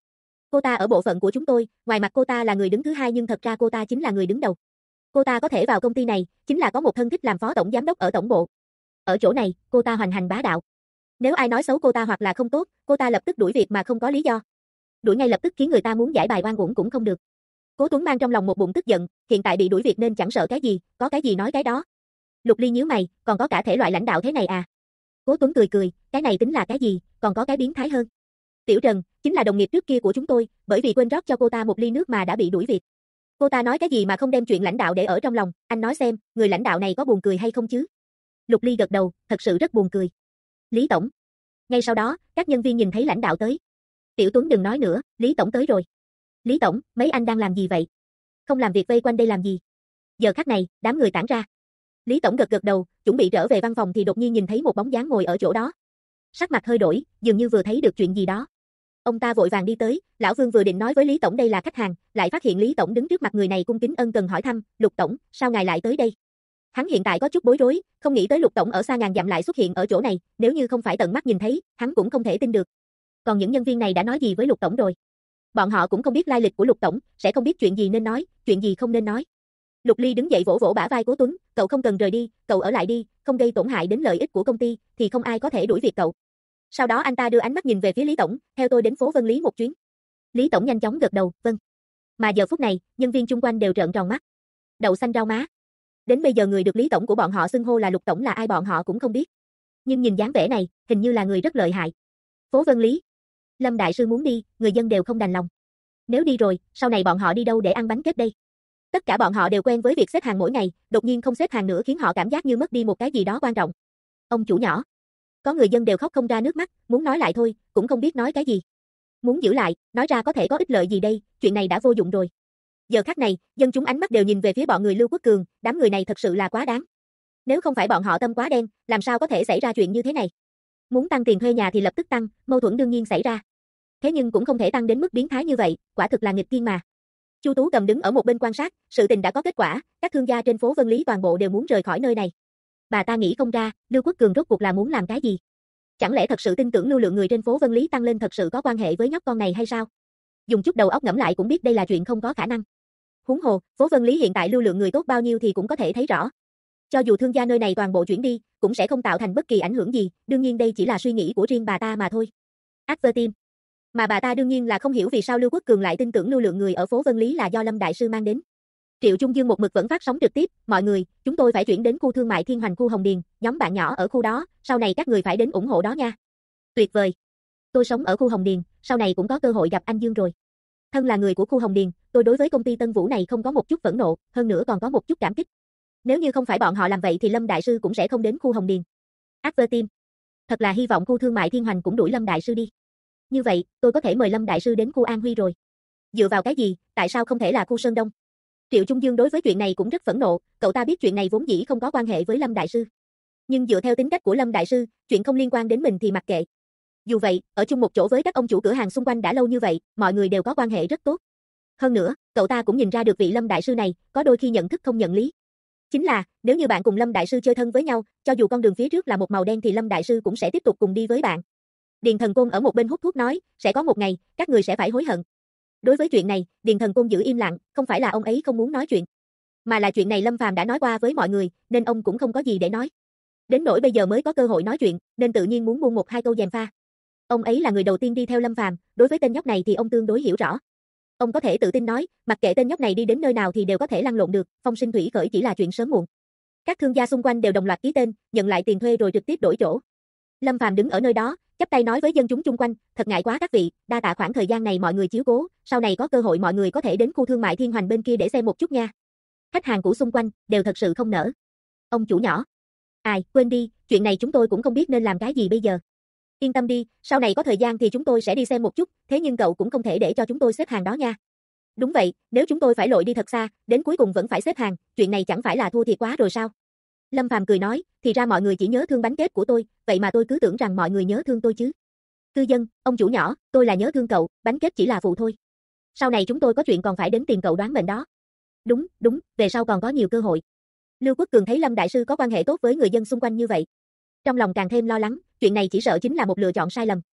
Speaker 1: Cô ta ở bộ phận của chúng tôi, ngoài mặt cô ta là người đứng thứ hai nhưng thật ra cô ta chính là người đứng đầu. Cô ta có thể vào công ty này, chính là có một thân thích làm phó tổng giám đốc ở tổng bộ. Ở chỗ này, cô ta hoành hành bá đạo. Nếu ai nói xấu cô ta hoặc là không tốt, cô ta lập tức đuổi việc mà không có lý do. Đuổi ngay lập tức khiến người ta muốn giải bài oan uổng cũng không được. Cố Tuấn mang trong lòng một bụng tức giận, hiện tại bị đuổi việc nên chẳng sợ cái gì, có cái gì nói cái đó. Lục Ly nhíu mày, còn có cả thể loại lãnh đạo thế này à? Cố Tuấn cười cười, cái này tính là cái gì, còn có cái biến thái hơn. Tiểu Trần, chính là đồng nghiệp trước kia của chúng tôi, bởi vì quên rót cho cô ta một ly nước mà đã bị đuổi việc. Cô ta nói cái gì mà không đem chuyện lãnh đạo để ở trong lòng, anh nói xem, người lãnh đạo này có buồn cười hay không chứ? Lục Ly gật đầu, thật sự rất buồn cười. Lý Tổng. Ngay sau đó, các nhân viên nhìn thấy lãnh đạo tới. Tiểu Tuấn đừng nói nữa, Lý Tổng tới rồi. Lý Tổng, mấy anh đang làm gì vậy? Không làm việc vây quanh đây làm gì? Giờ khắc này, đám người tản ra. Lý Tổng gật gật đầu, chuẩn bị trở về văn phòng thì đột nhiên nhìn thấy một bóng dáng ngồi ở chỗ đó. Sắc mặt hơi đổi, dường như vừa thấy được chuyện gì đó. Ông ta vội vàng đi tới, Lão Vương vừa định nói với Lý Tổng đây là khách hàng, lại phát hiện Lý Tổng đứng trước mặt người này cung kính ân cần hỏi thăm, Lục Tổng, sao ngài lại tới đây? Hắn hiện tại có chút bối rối, không nghĩ tới Lục Tổng ở xa ngàn dặm lại xuất hiện ở chỗ này, nếu như không phải tận mắt nhìn thấy, hắn cũng không thể tin được. Còn những nhân viên này đã nói gì với Lục Tổng rồi? Bọn họ cũng không biết lai lịch của Lục Tổng, sẽ không biết chuyện gì nên nói, chuyện gì không nên nói. Lục Ly đứng dậy vỗ vỗ bả vai Cố Tuấn, cậu không cần rời đi, cậu ở lại đi, không gây tổn hại đến lợi ích của công ty, thì không ai có thể đuổi việc cậu. Sau đó anh ta đưa ánh mắt nhìn về phía Lý Tổng, theo tôi đến phố Vân Lý một chuyến. Lý Tổng nhanh chóng gật đầu, vâng. Mà giờ phút này, nhân viên chung quanh đều trợn tròn mắt. Đậu xanh rau má. Đến bây giờ người được Lý Tổng của bọn họ xưng hô là Lục Tổng là ai bọn họ cũng không biết. Nhưng nhìn dáng vẻ này, hình như là người rất lợi hại. Phố Vân Lý. Lâm Đại Sư muốn đi, người dân đều không đành lòng. Nếu đi rồi, sau này bọn họ đi đâu để ăn bánh kết đây? Tất cả bọn họ đều quen với việc xếp hàng mỗi ngày, đột nhiên không xếp hàng nữa khiến họ cảm giác như mất đi một cái gì đó quan trọng. Ông chủ nhỏ. Có người dân đều khóc không ra nước mắt, muốn nói lại thôi, cũng không biết nói cái gì. Muốn giữ lại, nói ra có thể có ích lợi gì đây, chuyện này đã vô dụng rồi. Giờ khắc này, dân chúng ánh mắt đều nhìn về phía bọn người Lưu Quốc Cường, đám người này thật sự là quá đáng. Nếu không phải bọn họ tâm quá đen, làm sao có thể xảy ra chuyện như thế này? Muốn tăng tiền thuê nhà thì lập tức tăng, mâu thuẫn đương nhiên xảy ra. Thế nhưng cũng không thể tăng đến mức biến thái như vậy, quả thực là nghịch thiên mà. Chu Tú Cầm đứng ở một bên quan sát, sự tình đã có kết quả, các thương gia trên phố Vân Lý toàn bộ đều muốn rời khỏi nơi này. Bà ta nghĩ không ra, Lưu Quốc Cường rốt cuộc là muốn làm cái gì? Chẳng lẽ thật sự tin tưởng lưu lượng người trên phố Vân Lý tăng lên thật sự có quan hệ với nhóc con này hay sao? Dùng chút đầu óc ngẫm lại cũng biết đây là chuyện không có khả năng. Huống hồ, phố Vân Lý hiện tại lưu lượng người tốt bao nhiêu thì cũng có thể thấy rõ. Cho dù thương gia nơi này toàn bộ chuyển đi, cũng sẽ không tạo thành bất kỳ ảnh hưởng gì, đương nhiên đây chỉ là suy nghĩ của riêng bà ta mà thôi. Advertime. Mà bà ta đương nhiên là không hiểu vì sao Lưu Quốc Cường lại tin tưởng lưu lượng người ở phố Vân Lý là do Lâm Đại Sư mang đến. Triệu Trung Dương một mực vẫn phát sóng trực tiếp, mọi người, chúng tôi phải chuyển đến khu thương mại Thiên Hoành khu Hồng Điền, nhóm bạn nhỏ ở khu đó, sau này các người phải đến ủng hộ đó nha. Tuyệt vời. Tôi sống ở khu Hồng Điền, sau này cũng có cơ hội gặp anh Dương rồi. Thân là người của khu Hồng Điền, tôi đối với công ty Tân Vũ này không có một chút phẫn nộ, hơn nữa còn có một chút cảm kích. Nếu như không phải bọn họ làm vậy thì Lâm Đại Sư cũng sẽ không đến khu Hồng Điền. Advertime. Thật là hy vọng khu thương mại Thiên Hoành cũng đuổi Lâm Đại Sư đi. Như vậy, tôi có thể mời Lâm Đại Sư đến khu An Huy rồi. Dựa vào cái gì, tại sao không thể là khu Sơn Đông? Triệu Trung Dương đối với chuyện này cũng rất phẫn nộ, cậu ta biết chuyện này vốn dĩ không có quan hệ với Lâm Đại Sư. Nhưng dựa theo tính cách của Lâm Đại Sư, chuyện không liên quan đến mình thì mặc kệ. Dù vậy, ở chung một chỗ với các ông chủ cửa hàng xung quanh đã lâu như vậy, mọi người đều có quan hệ rất tốt. Hơn nữa, cậu ta cũng nhìn ra được vị Lâm Đại Sư này, có đôi khi nhận thức không nhận lý. Chính là, nếu như bạn cùng Lâm Đại Sư chơi thân với nhau, cho dù con đường phía trước là một màu đen thì Lâm Đại Sư cũng sẽ tiếp tục cùng đi với bạn. Điền Thần Côn ở một bên hút thuốc nói, sẽ có một ngày, các người sẽ phải hối hận. Đối với chuyện này, Điền Thần Côn giữ im lặng, không phải là ông ấy không muốn nói chuyện, mà là chuyện này Lâm Phàm đã nói qua với mọi người, nên ông cũng không có gì để nói. Đến nỗi bây giờ mới có cơ hội nói chuyện, nên tự nhiên muốn buông một hai câu gièm pha. Ông ấy là người đầu tiên đi theo Lâm Phàm, đối với tên nhóc này thì ông tương đối hiểu rõ. Ông có thể tự tin nói, mặc kệ tên nhóc này đi đến nơi nào thì đều có thể lăn lộn được, phong sinh thủy khởi chỉ là chuyện sớm muộn. Các thương gia xung quanh đều đồng loạt ký tên, nhận lại tiền thuê rồi trực tiếp đổi chỗ. Lâm Phàm đứng ở nơi đó, chắp tay nói với dân chúng chung quanh, thật ngại quá các vị, đa tạ khoảng thời gian này mọi người chiếu cố, sau này có cơ hội mọi người có thể đến khu thương mại Thiên Hoành bên kia để xem một chút nha. Khách hàng cũ xung quanh đều thật sự không nỡ. Ông chủ nhỏ, ai, quên đi, chuyện này chúng tôi cũng không biết nên làm cái gì bây giờ. Yên tâm đi, sau này có thời gian thì chúng tôi sẽ đi xem một chút, thế nhưng cậu cũng không thể để cho chúng tôi xếp hàng đó nha. Đúng vậy, nếu chúng tôi phải lội đi thật xa, đến cuối cùng vẫn phải xếp hàng, chuyện này chẳng phải là thua thiệt quá rồi sao? Lâm Phàm cười nói, thì ra mọi người chỉ nhớ thương bánh kết của tôi, vậy mà tôi cứ tưởng rằng mọi người nhớ thương tôi chứ. Cư dân, ông chủ nhỏ, tôi là nhớ thương cậu, bánh kết chỉ là phụ thôi. Sau này chúng tôi có chuyện còn phải đến tìm cậu đoán mệnh đó. Đúng, về sau còn có nhiều cơ hội. Lưu Quốc Cường thấy Lâm Đại Sư có quan hệ tốt với người dân xung quanh như vậy. Trong lòng càng thêm lo lắng, chuyện này chỉ sợ chính là một lựa chọn sai lầm.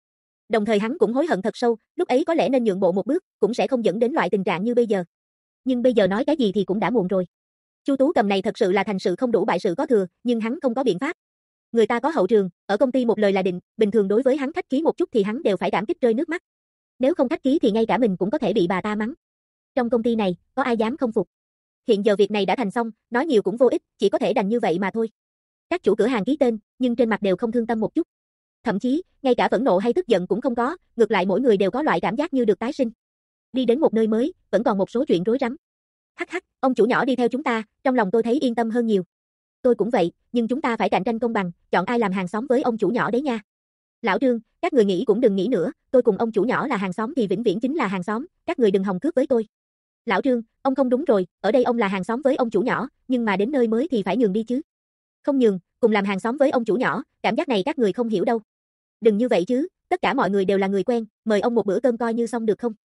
Speaker 1: Đồng thời hắn cũng hối hận thật sâu, lúc ấy có lẽ nên nhượng bộ một bước, cũng sẽ không dẫn đến loại tình trạng như bây giờ. Nhưng bây giờ nói cái gì thì cũng đã muộn rồi. Chu Tú Cầm này thật sự là thành sự không đủ bại sự có thừa, nhưng hắn không có biện pháp. Người ta có hậu trường, ở công ty một lời là định, bình thường đối với hắn khách khí một chút thì hắn đều phải cảm kích rơi nước mắt. Nếu không khách khí thì ngay cả mình cũng có thể bị bà ta mắng. Trong công ty này, có ai dám không phục. Hiện giờ việc này đã thành xong, nói nhiều cũng vô ích, chỉ có thể đành như vậy mà thôi. Các chủ cửa hàng ký tên, nhưng trên mặt đều không thương tâm một chút. Thậm chí, ngay cả phẫn nộ hay tức giận cũng không có, ngược lại mỗi người đều có loại cảm giác như được tái sinh. Đi đến một nơi mới, vẫn còn một số chuyện rối rắm. Hắc hắc, ông chủ nhỏ đi theo chúng ta, trong lòng tôi thấy yên tâm hơn nhiều. Tôi cũng vậy, nhưng chúng ta phải cạnh tranh công bằng, chọn ai làm hàng xóm với ông chủ nhỏ đấy nha. Lão Trương, các người nghĩ cũng đừng nghĩ nữa, tôi cùng ông chủ nhỏ là hàng xóm thì vĩnh viễn chính là hàng xóm, các người đừng hòng cướp với tôi. Lão Trương, ông không đúng rồi, ở đây ông là hàng xóm với ông chủ nhỏ, nhưng mà đến nơi mới thì phải nhường đi chứ. Không nhường, cùng làm hàng xóm với ông chủ nhỏ, cảm giác này các người không hiểu đâu. Đừng như vậy chứ, tất cả mọi người đều là người quen, mời ông một bữa cơm coi như xong được không?